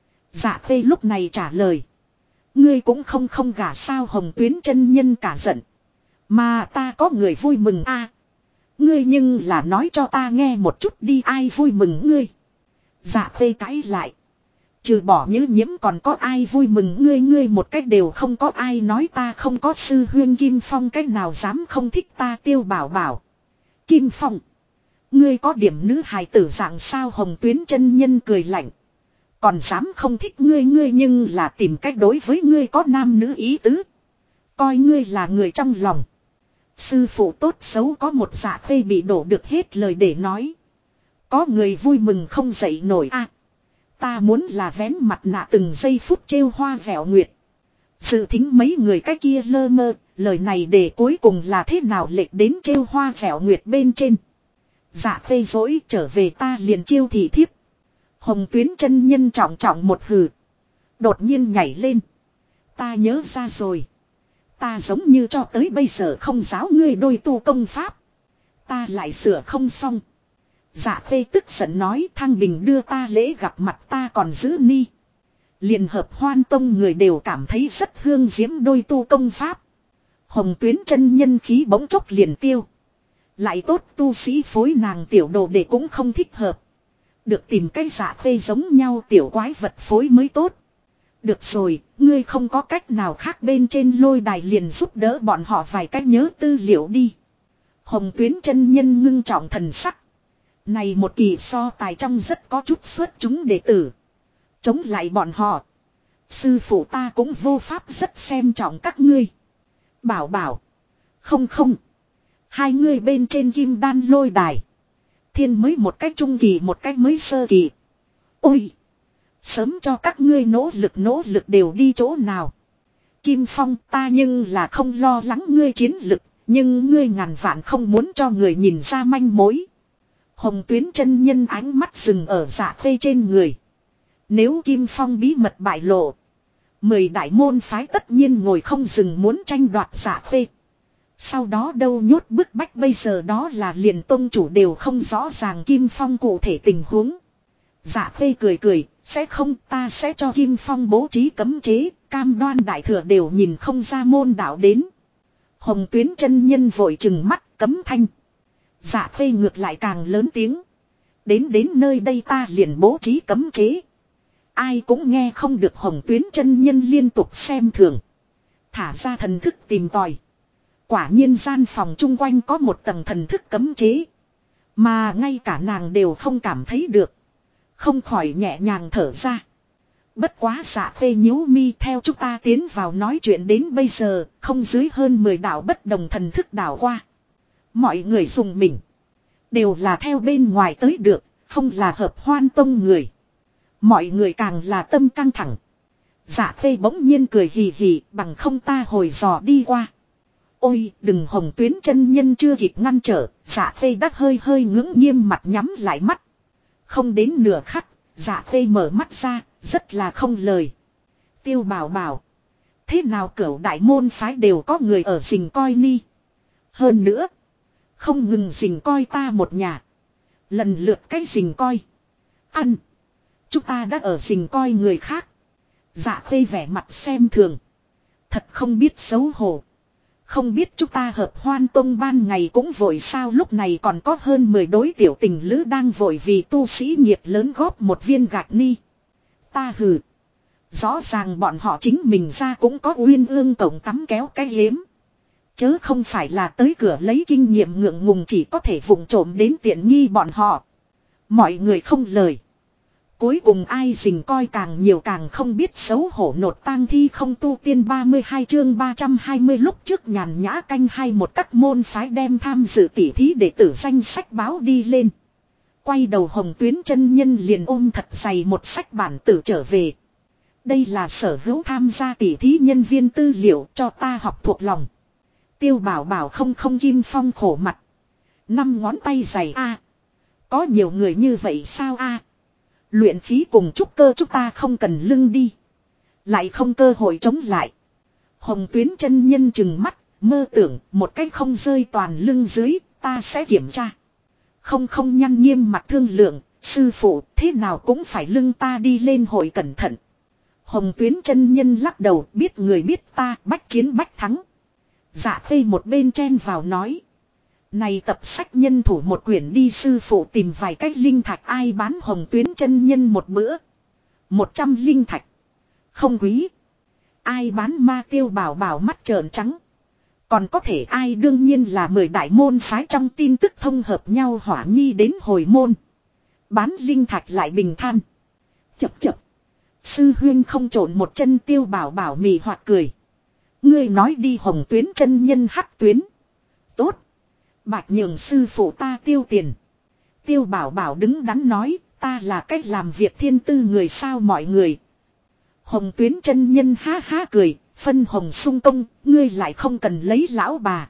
Dạ Khê lúc này trả lời. Ngươi cũng không gả sao. Hồng Tuyến chân nhân cả giận. Mà ta có người vui mừng a. Ngươi nhưng là nói cho ta nghe một chút đi, ai vui mừng ngươi. Dạ Khê cãi lại. Trừ bỏ Như Nhiễm còn có ai vui mừng ngươi một cách đều không có. Ai nói ta không có sư huyên Kim Phong cách nào dám không thích ta. Tiêu Bảo Bảo. Kim Phong. Ngươi có điểm nữ hài tử dạng sao. Hồng Tuyến chân nhân cười lạnh. Còn dám không thích ngươi nhưng là tìm cách đối với ngươi có nam nữ ý tứ. Coi ngươi là người trong lòng. Sư phụ tốt xấu có một. Dạ Khê bị đổ được hết lời để nói. Có người vui mừng không dậy nổi a. Ta muốn là vén mặt nạ từng giây phút trêu hoa vẻo nguyệt. Sự thính mấy người cái kia lơ mơ. Lời này để cuối cùng là thế nào lệch đến trêu hoa vẻo nguyệt bên trên. Dạ Khê dỗi trở về ta liền chiêu thị thiếp. Hồng Tuyến chân nhân trọng một hừ. Đột nhiên nhảy lên. Ta nhớ ra rồi. Ta giống như cho tới bây giờ không giáo ngươi đôi tu công pháp. Ta lại sửa không xong. Dạ Khê tức giận nói, Thăng Bình đưa ta lễ gặp mặt ta còn giữ ni. Liền Hợp Hoan Tông người đều cảm thấy rất hương diễm đôi tu công pháp. Hồng Tuyến chân nhân khí bỗng chốc liền tiêu. Lại tốt tu sĩ phối nàng tiểu đồ để cũng không thích hợp. Được tìm cái dạ khê giống nhau tiểu quái vật phối mới tốt. Được rồi, ngươi không có cách nào khác bên trên lôi đài liền giúp đỡ bọn họ vài cách nhớ tư liệu đi. Hồng Tuyến chân nhân ngưng trọng thần sắc. Này một kỳ so tài trong rất có chút xuất chúng đệ tử. Chống lại bọn họ. Sư phụ ta cũng vô pháp rất xem trọng các ngươi. Bảo bảo. Không không. Hai người bên trên kim đan lôi đài. Thiên mới một cách trung kỳ một cách mới sơ kỳ. Ôi. Sớm cho các ngươi nỗ lực đều đi chỗ nào. Kim Phong ta nhưng là không lo lắng ngươi chiến lực. Nhưng ngươi ngàn vạn không muốn cho người nhìn ra manh mối. Hồng Tuyến chân nhân ánh mắt dừng ở Dạ Khê trên người. Nếu Kim Phong bí mật bại lộ. 10 đại môn phái tất nhiên ngồi không dừng muốn tranh đoạt Dạ Khê. Sau đó đâu nhốt bức bách bây giờ đó là liền tông chủ đều không rõ ràng Kim Phong cụ thể tình huống. Dạ Khê cười, sẽ không ta sẽ cho Kim Phong bố trí cấm chế, cam đoan đại thừa đều nhìn không ra môn đạo đến. Hồng Tuyến chân nhân vội chừng mắt cấm thanh. Dạ Khê ngược lại càng lớn tiếng. Đến nơi đây ta liền bố trí cấm chế. Ai cũng nghe không được Hồng Tuyến chân nhân liên tục xem thường. Thả ra thần thức tìm tòi. Quả nhiên gian phòng chung quanh có một tầng thần thức cấm chế. Mà ngay cả nàng đều không cảm thấy được. Không khỏi nhẹ nhàng thở ra. Bất quá Dạ Khê nhíu mi theo chúng ta tiến vào nói chuyện đến bây giờ, không dưới hơn 10 đạo bất đồng thần thức đảo qua. Mọi người dùng mình. Đều là theo bên ngoài tới được, không là hợp hoan tông người. Mọi người càng là tâm căng thẳng. Dạ Khê bỗng nhiên cười hì hì bằng không ta hồi dò đi qua. Ôi đừng Hồng Tuyến chân nhân chưa kịp ngăn trở, Dạ Khê đã hơi ngưỡng nghiêm mặt nhắm lại mắt. Không đến nửa khắc, Dạ Khê mở mắt ra, rất là không lời. Tiêu Bảo bảo. Thế nào cửu đại môn phái đều có người ở rình coi ni. Hơn nữa. Không ngừng rình coi ta một nhà. Lần lượt cái rình coi. Ăn. Chúng ta đã ở rình coi người khác. Dạ Khê vẻ mặt xem thường. Thật không biết xấu hổ. Không biết chúng ta hợp hoan tông ban ngày cũng vội sao lúc này còn có hơn 10 đối tiểu tình lữ đang vội vì tu sĩ nghiệp lớn góp một viên gạch ni. Ta hừ. Rõ ràng bọn họ chính mình ra cũng có uyên ương cổng tắm kéo cái hiếm. Chớ không phải là tới cửa lấy kinh nghiệm ngượng ngùng chỉ có thể vụng trộm đến tiện nghi bọn họ. Mọi người không lời. Cuối cùng ai rình coi càng nhiều càng không biết xấu hổ nột tang thi không tu tiên 32 chương 320 lúc trước nhàn nhã canh hay một các môn phái đem tham dự tỉ thí đệ tử danh sách báo đi lên. Quay đầu Hồng Tuyến chân nhân liền ôm thật dày một sách bản tử trở về. Đây là sở hữu tham gia tỉ thí nhân viên tư liệu cho ta học thuộc lòng. Tiêu Bảo bảo không Kim Phong khổ mặt. 5 ngón tay dày a. Có nhiều người như vậy sao a? Luyện khí cùng trúc cơ chúng ta không cần lưng đi. Lại không cơ hội chống lại. Hồng Tuyến chân nhân chừng mắt, mơ tưởng một cách không rơi toàn lưng dưới, ta sẽ kiểm tra. Không nhăn nghiêm mặt thương lượng, sư phụ thế nào cũng phải lưng ta đi lên hội cẩn thận. Hồng Tuyến chân nhân lắc đầu biết người biết ta bách chiến bách thắng. Dạ Khê một bên chen vào nói. Này tập sách nhân thủ một quyển đi sư phụ tìm vài cách linh thạch ai bán Hồng Tuyến chân nhân một bữa. 100 linh thạch. Không quý. Ai bán ma Tiêu Bảo bảo mắt trợn trắng. Còn có thể ai đương nhiên là 10 đại môn phái trong tin tức thông hợp nhau hỏa nhi đến hồi môn. Bán linh thạch lại bình than. Chập. Sư huyên không trộn một chân Tiêu Bảo bảo mì hoặc cười. Ngươi nói đi Hồng Tuyến chân nhân hắc tuyến. Tốt. Bạch nhường sư phụ ta tiêu tiền. Tiêu Bảo bảo đứng đắn nói, ta là cách làm việc thiên tư người sao mọi người. Hồng Tuyến chân nhân ha cười, phân hồng sung công, ngươi lại không cần lấy lão bà.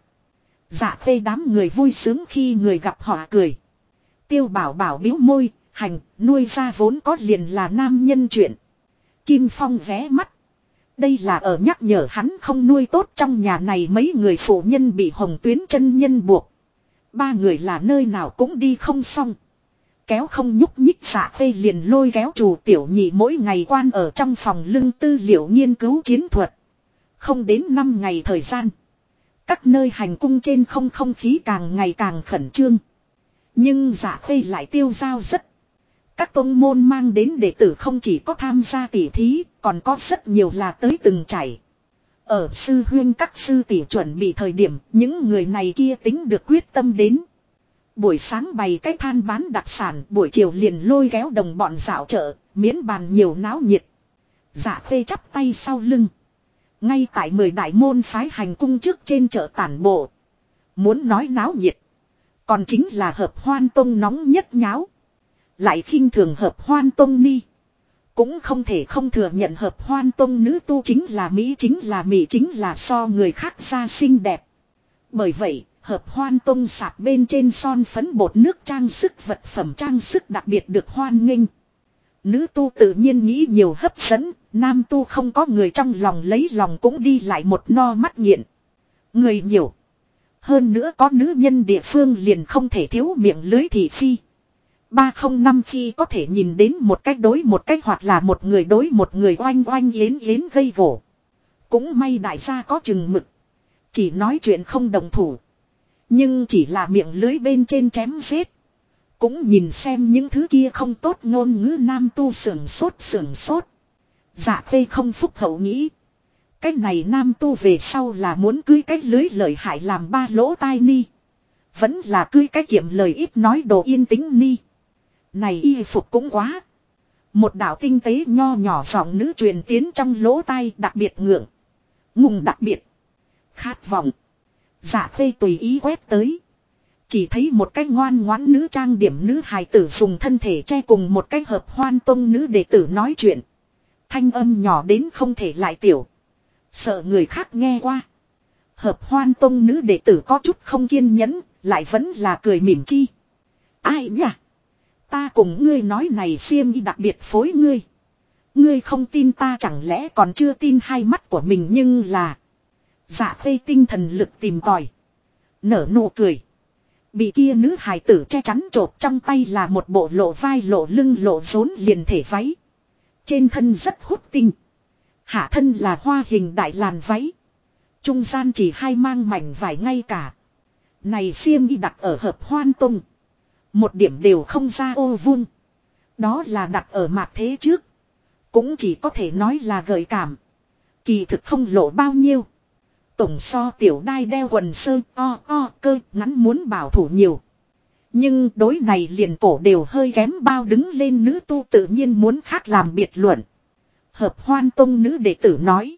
Dạ Khê đám người vui sướng khi người gặp họ cười. Tiêu Bảo bảo biếu môi, hành, nuôi ra vốn có liền là nam nhân chuyện. Kim Phong ghé mắt. Đây là ở nhắc nhở hắn không nuôi tốt trong nhà này mấy người phụ nhân bị Hồng Tuyến chân nhân buộc. 3 người là nơi nào cũng đi không xong. Kéo không nhúc nhích Dạ Khê liền lôi kéo Trù Tiểu Nhị mỗi ngày quan ở trong phòng lưng tư liệu nghiên cứu chiến thuật. Không đến 5 ngày thời gian. Các nơi hành cung trên không khí càng ngày càng khẩn trương. Nhưng Dạ Khê lại tiêu dao rất. Các tông môn mang đến đệ tử không chỉ có tham gia tỉ thí, còn có rất nhiều là tới từng chảy. Ở sư huyên các sư tỷ chuẩn bị thời điểm, những người này kia tính được quyết tâm đến. Buổi sáng bày cái than bán đặc sản, buổi chiều liền lôi kéo đồng bọn dạo chợ, miễn bàn nhiều náo nhiệt. Dạ Khê chắp tay sau lưng. Ngay tại 10 đại môn phái hành cung trước trên chợ tản bộ. Muốn nói náo nhiệt, còn chính là Hợp Hoan Tông nóng nhất nháo. Lại khinh thường Hợp Hoan Tông ni. Cũng không thể không thừa nhận Hợp Hoan Tông nữ tu chính là Mỹ, chính là Mỹ, chính là so người khác ra xinh đẹp. Bởi vậy, Hợp Hoan Tông sạp bên trên son phấn bột nước trang sức vật phẩm trang sức đặc biệt được hoan nghênh. Nữ tu tự nhiên nghĩ nhiều hấp dẫn, nam tu không có người trong lòng lấy lòng cũng đi lại một no mắt nghiện. Người nhiều. Hơn nữa có nữ nhân địa phương liền không thể thiếu miệng lưới thị phi. 305 khi có thể nhìn đến một cách đối một cách hoặc là một người đối một người oanh oanh yến yến gây gổ. Cũng may đại gia có chừng mực. Chỉ nói chuyện không đồng thủ. Nhưng chỉ là miệng lưới bên trên chém giết. Cũng nhìn xem những thứ kia không tốt ngôn ngữ nam tu sưởng sốt. Dạ Khê không phúc hậu nghĩ. Cái này nam tu về sau là muốn cưới cái lưới lợi hại làm ba lỗ tai ni. Vẫn là cưới cái kiệm lời ít nói đồ yên tĩnh ni. Này y phục cũng quá. Một đạo tinh tế nho nhỏ giọng nữ truyền tiến trong lỗ tai đặc biệt ngượng. Ngùng đặc biệt. Khát vọng. Dạ Khê tùy ý quét tới. Chỉ thấy một cái ngoan ngoãn nữ trang điểm nữ hài tử dùng thân thể che cùng một cái Hợp Hoan Tông nữ đệ tử nói chuyện. Thanh âm nhỏ đến không thể lại tiểu. Sợ người khác nghe qua. Hợp Hoan Tông nữ đệ tử có chút không kiên nhẫn, lại vẫn là cười mỉm chi. Ai nhỉ? Ta cùng ngươi nói này xiêm y đặc biệt phối ngươi. Ngươi không tin ta chẳng lẽ còn chưa tin hai mắt của mình nhưng là. Dạ Khê tinh thần lực tìm tòi. Nở nụ cười. Bị kia nữ hài tử che chắn chộp trong tay là một bộ lộ vai lộ lưng lộ rốn liền thể váy. Trên thân rất hút tinh. Hạ thân là hoa hình đại làn váy. Trung gian chỉ hai mang mảnh vải ngay cả. Này xiêm y đặt ở Hợp Hoan Tông. Một điểm đều không ra ô vuông. Đó là đặt ở mạc thế trước. Cũng chỉ có thể nói là gợi cảm. Kỳ thực không lộ bao nhiêu. Tổng so tiểu đai đeo quần sơ cơ ngắn muốn bảo thủ nhiều. Nhưng đối này liền cổ đều hơi kém bao đứng lên nữ tu tự nhiên muốn khác làm biệt luận. Hợp Hoan Tông nữ đệ tử nói.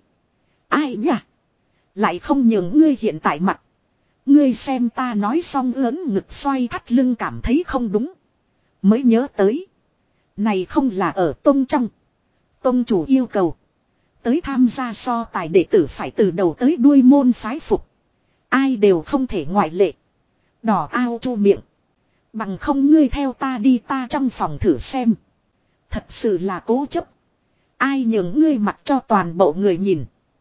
Ai nhỉ? Lại không nhường ngươi hiện tại mặt. Ngươi xem ta nói xong ớn ngực xoay thắt lưng cảm thấy không đúng. Mới nhớ tới. Này không là ở tông trong. Tông chủ yêu cầu. Tới tham gia so tài đệ tử phải từ đầu tới đuôi môn phái phục. Ai đều không thể ngoại lệ. Đỏ ao chu miệng. Bằng không ngươi theo ta đi ta trong phòng thử xem. Thật sự là cố chấp. Ai nhường ngươi mặt cho toàn bộ người nhìn.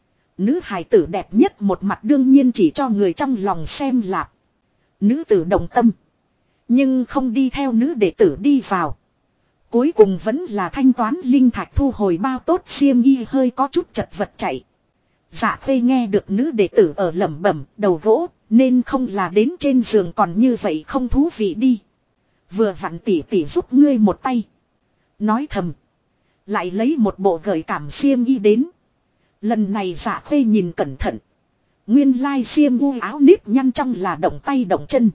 Nữ hài tử đẹp nhất một mặt đương nhiên chỉ cho người trong lòng xem lạp. Nữ tử đồng tâm. Nhưng không đi theo nữ đệ tử đi vào. Cuối cùng vẫn là thanh toán linh thạch thu hồi bao tốt xiêm y hơi có chút chật vật chạy. Dạ Khê nghe được nữ đệ tử ở lẩm bẩm đầu gỗ nên không là đến trên giường còn như vậy không thú vị đi. Vừa vặn tỉ tỉ giúp ngươi một tay. Nói thầm. Lại lấy một bộ gợi cảm xiêm y đến. Lần này Dạ Khê nhìn cẩn thận. Nguyên lai xiêm u áo nếp nhăn trong là động tay động chân.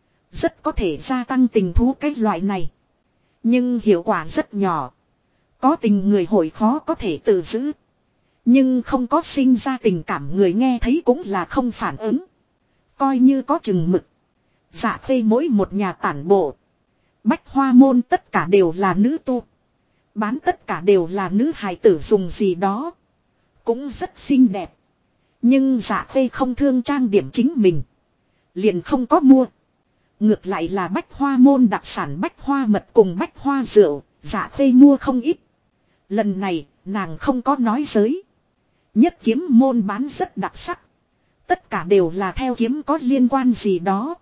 Rất có thể gia tăng tình thú cái loại này. Nhưng hiệu quả rất nhỏ. Có tình người hội khó có thể tự giữ. Nhưng không có sinh ra tình cảm người nghe thấy cũng là không phản ứng. Coi như có chừng mực. Dạ Khê mỗi một nhà tản bộ. Bách Hoa môn tất cả đều là nữ tu. Bán tất cả đều là nữ hài tử dùng gì đó. Cũng rất xinh đẹp. Nhưng Dạ Khê không thương trang điểm chính mình. Liền không có mua. Ngược lại là Bách Hoa môn đặc sản Bách Hoa mật cùng Bách Hoa rượu. Dạ Khê mua không ít. Lần này nàng không có nói giới. Nhất kiếm môn bán rất đặc sắc. Tất cả đều là theo kiếm có liên quan gì đó.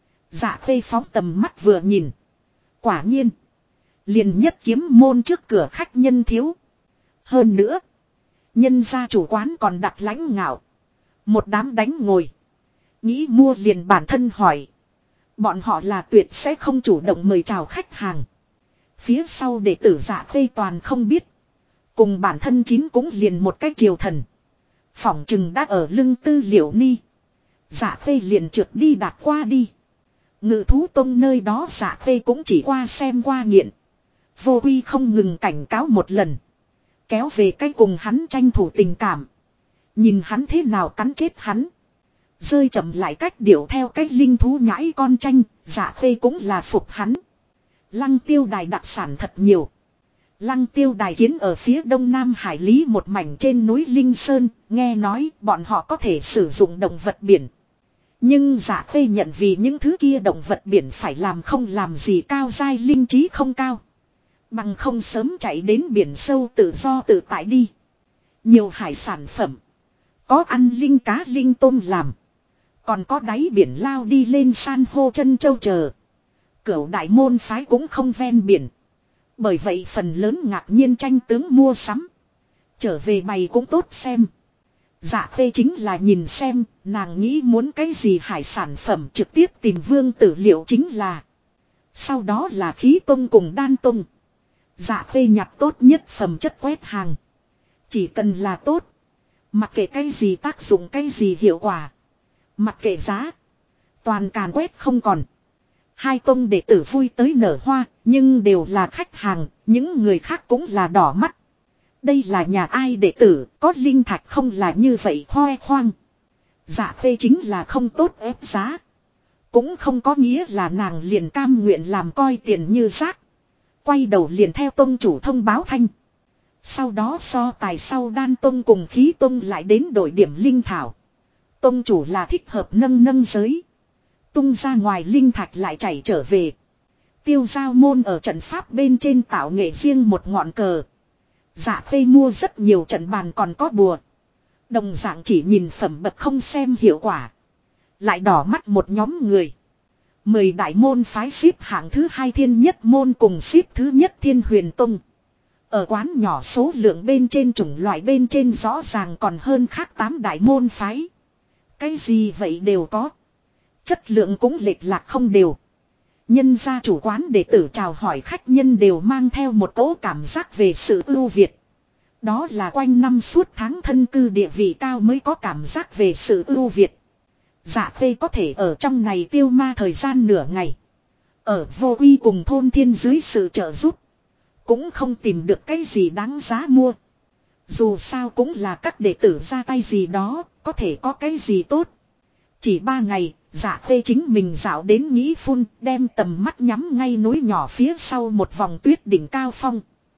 Dạ Khê phóng tầm mắt vừa nhìn. Quả nhiên. Liền nhất kiếm môn trước cửa khách nhân thiếu. Hơn nữa. Nhân gia chủ quán còn đặt lãnh ngạo. Một đám đánh ngồi. Nghĩ mua liền bản thân hỏi. Bọn họ là tuyệt sẽ không chủ động mời chào khách hàng. Phía sau đệ tử Dạ Khê toàn không biết. Cùng bản thân chín cũng liền một cái triều thần. Phỏng chừng đã ở lưng Tư Liệu Ni. Dạ Khê liền trượt đi đạt qua đi. Ngự thú tông nơi đó Dạ Khê cũng chỉ qua xem qua nghiện. Vô Uy không ngừng cảnh cáo một lần. Kéo về cái cùng hắn tranh thủ tình cảm. Nhìn hắn thế nào cắn chết hắn. Rơi chậm lại cách điệu theo cách linh thú nhãi con tranh. Dạ Khê cũng là phục hắn. Lăng Tiêu Đài đặc sản thật nhiều. Lăng Tiêu Đài kiến ở phía đông nam hải lý một mảnh trên núi Linh Sơn. Nghe nói bọn họ có thể sử dụng động vật biển. Nhưng Dạ Khê nhận vì những thứ kia động vật biển phải làm không làm gì cao giai linh trí không cao. Bằng không sớm chạy đến biển sâu tự do tự tại đi. Nhiều hải sản phẩm. Có ăn linh cá linh tôm làm. Còn có đáy biển lao đi lên san hô chân châu chờ. Cửu đại môn phái cũng không ven biển. Bởi vậy phần lớn ngạc nhiên tranh tướng mua sắm. Trở về bày cũng tốt xem. Dạ Khê chính là nhìn xem, nàng nghĩ muốn cái gì hải sản phẩm trực tiếp tìm Vương Tử Liệu chính là. Sau đó là Khí Tông cùng Đan Tông. Dạ Khê nhặt tốt nhất phẩm chất quét hàng. Chỉ cần là tốt. Mặc kệ cái gì tác dụng cái gì hiệu quả. Mặc kệ giá. Toàn càn quét không còn. Hai tông đệ tử vui tới nở hoa, nhưng đều là khách hàng, những người khác cũng là đỏ mắt. Đây là nhà ai đệ tử, có linh thạch không là như vậy khoe khoang. Dạ Khê chính là không tốt ép giá. Cũng không có nghĩa là nàng liền cam nguyện làm coi tiền như rác. Quay đầu liền theo tông chủ thông báo thanh. Sau đó so tài sau Đan Tông cùng Khí Tông lại đến đổi điểm linh thảo. Tông chủ là thích hợp nâng giới. Tung ra ngoài linh thạch lại chảy trở về. Tiêu Giao môn ở trận pháp bên trên tạo nghệ riêng một ngọn cờ. Dạ Khê mua rất nhiều trận bàn còn có bùa. Đồng dạng chỉ nhìn phẩm bậc không xem hiệu quả. Lại đỏ mắt một nhóm người. 10 đại môn phái xếp hạng thứ 2 Thiên Nhất môn cùng xếp thứ nhất Thiên Huyền Tông. Ở quán nhỏ số lượng bên trên chủng loại bên trên rõ ràng còn hơn khác 8 đại môn phái. Cái gì vậy đều có. Chất lượng cũng lệch lạc không đều. Nhân gia chủ quán đệ tử chào hỏi khách nhân đều mang theo một cỗ cảm giác về sự ưu việt. Đó là quanh năm suốt tháng thân cư địa vị cao mới có cảm giác về sự ưu việt. Dạ Khê có thể ở trong này tiêu ma thời gian nửa ngày. Ở Vô Uy cùng thôn thiên dưới sự trợ giúp. Cũng không tìm được cái gì đáng giá mua. Dù sao cũng là các đệ tử ra tay gì đó, có thể có cái gì tốt. Chỉ 3 ngày, Dạ Khê chính mình dạo đến nghĩ phun, đem tầm mắt nhắm ngay núi nhỏ phía sau một vòng tuyết đỉnh cao phong.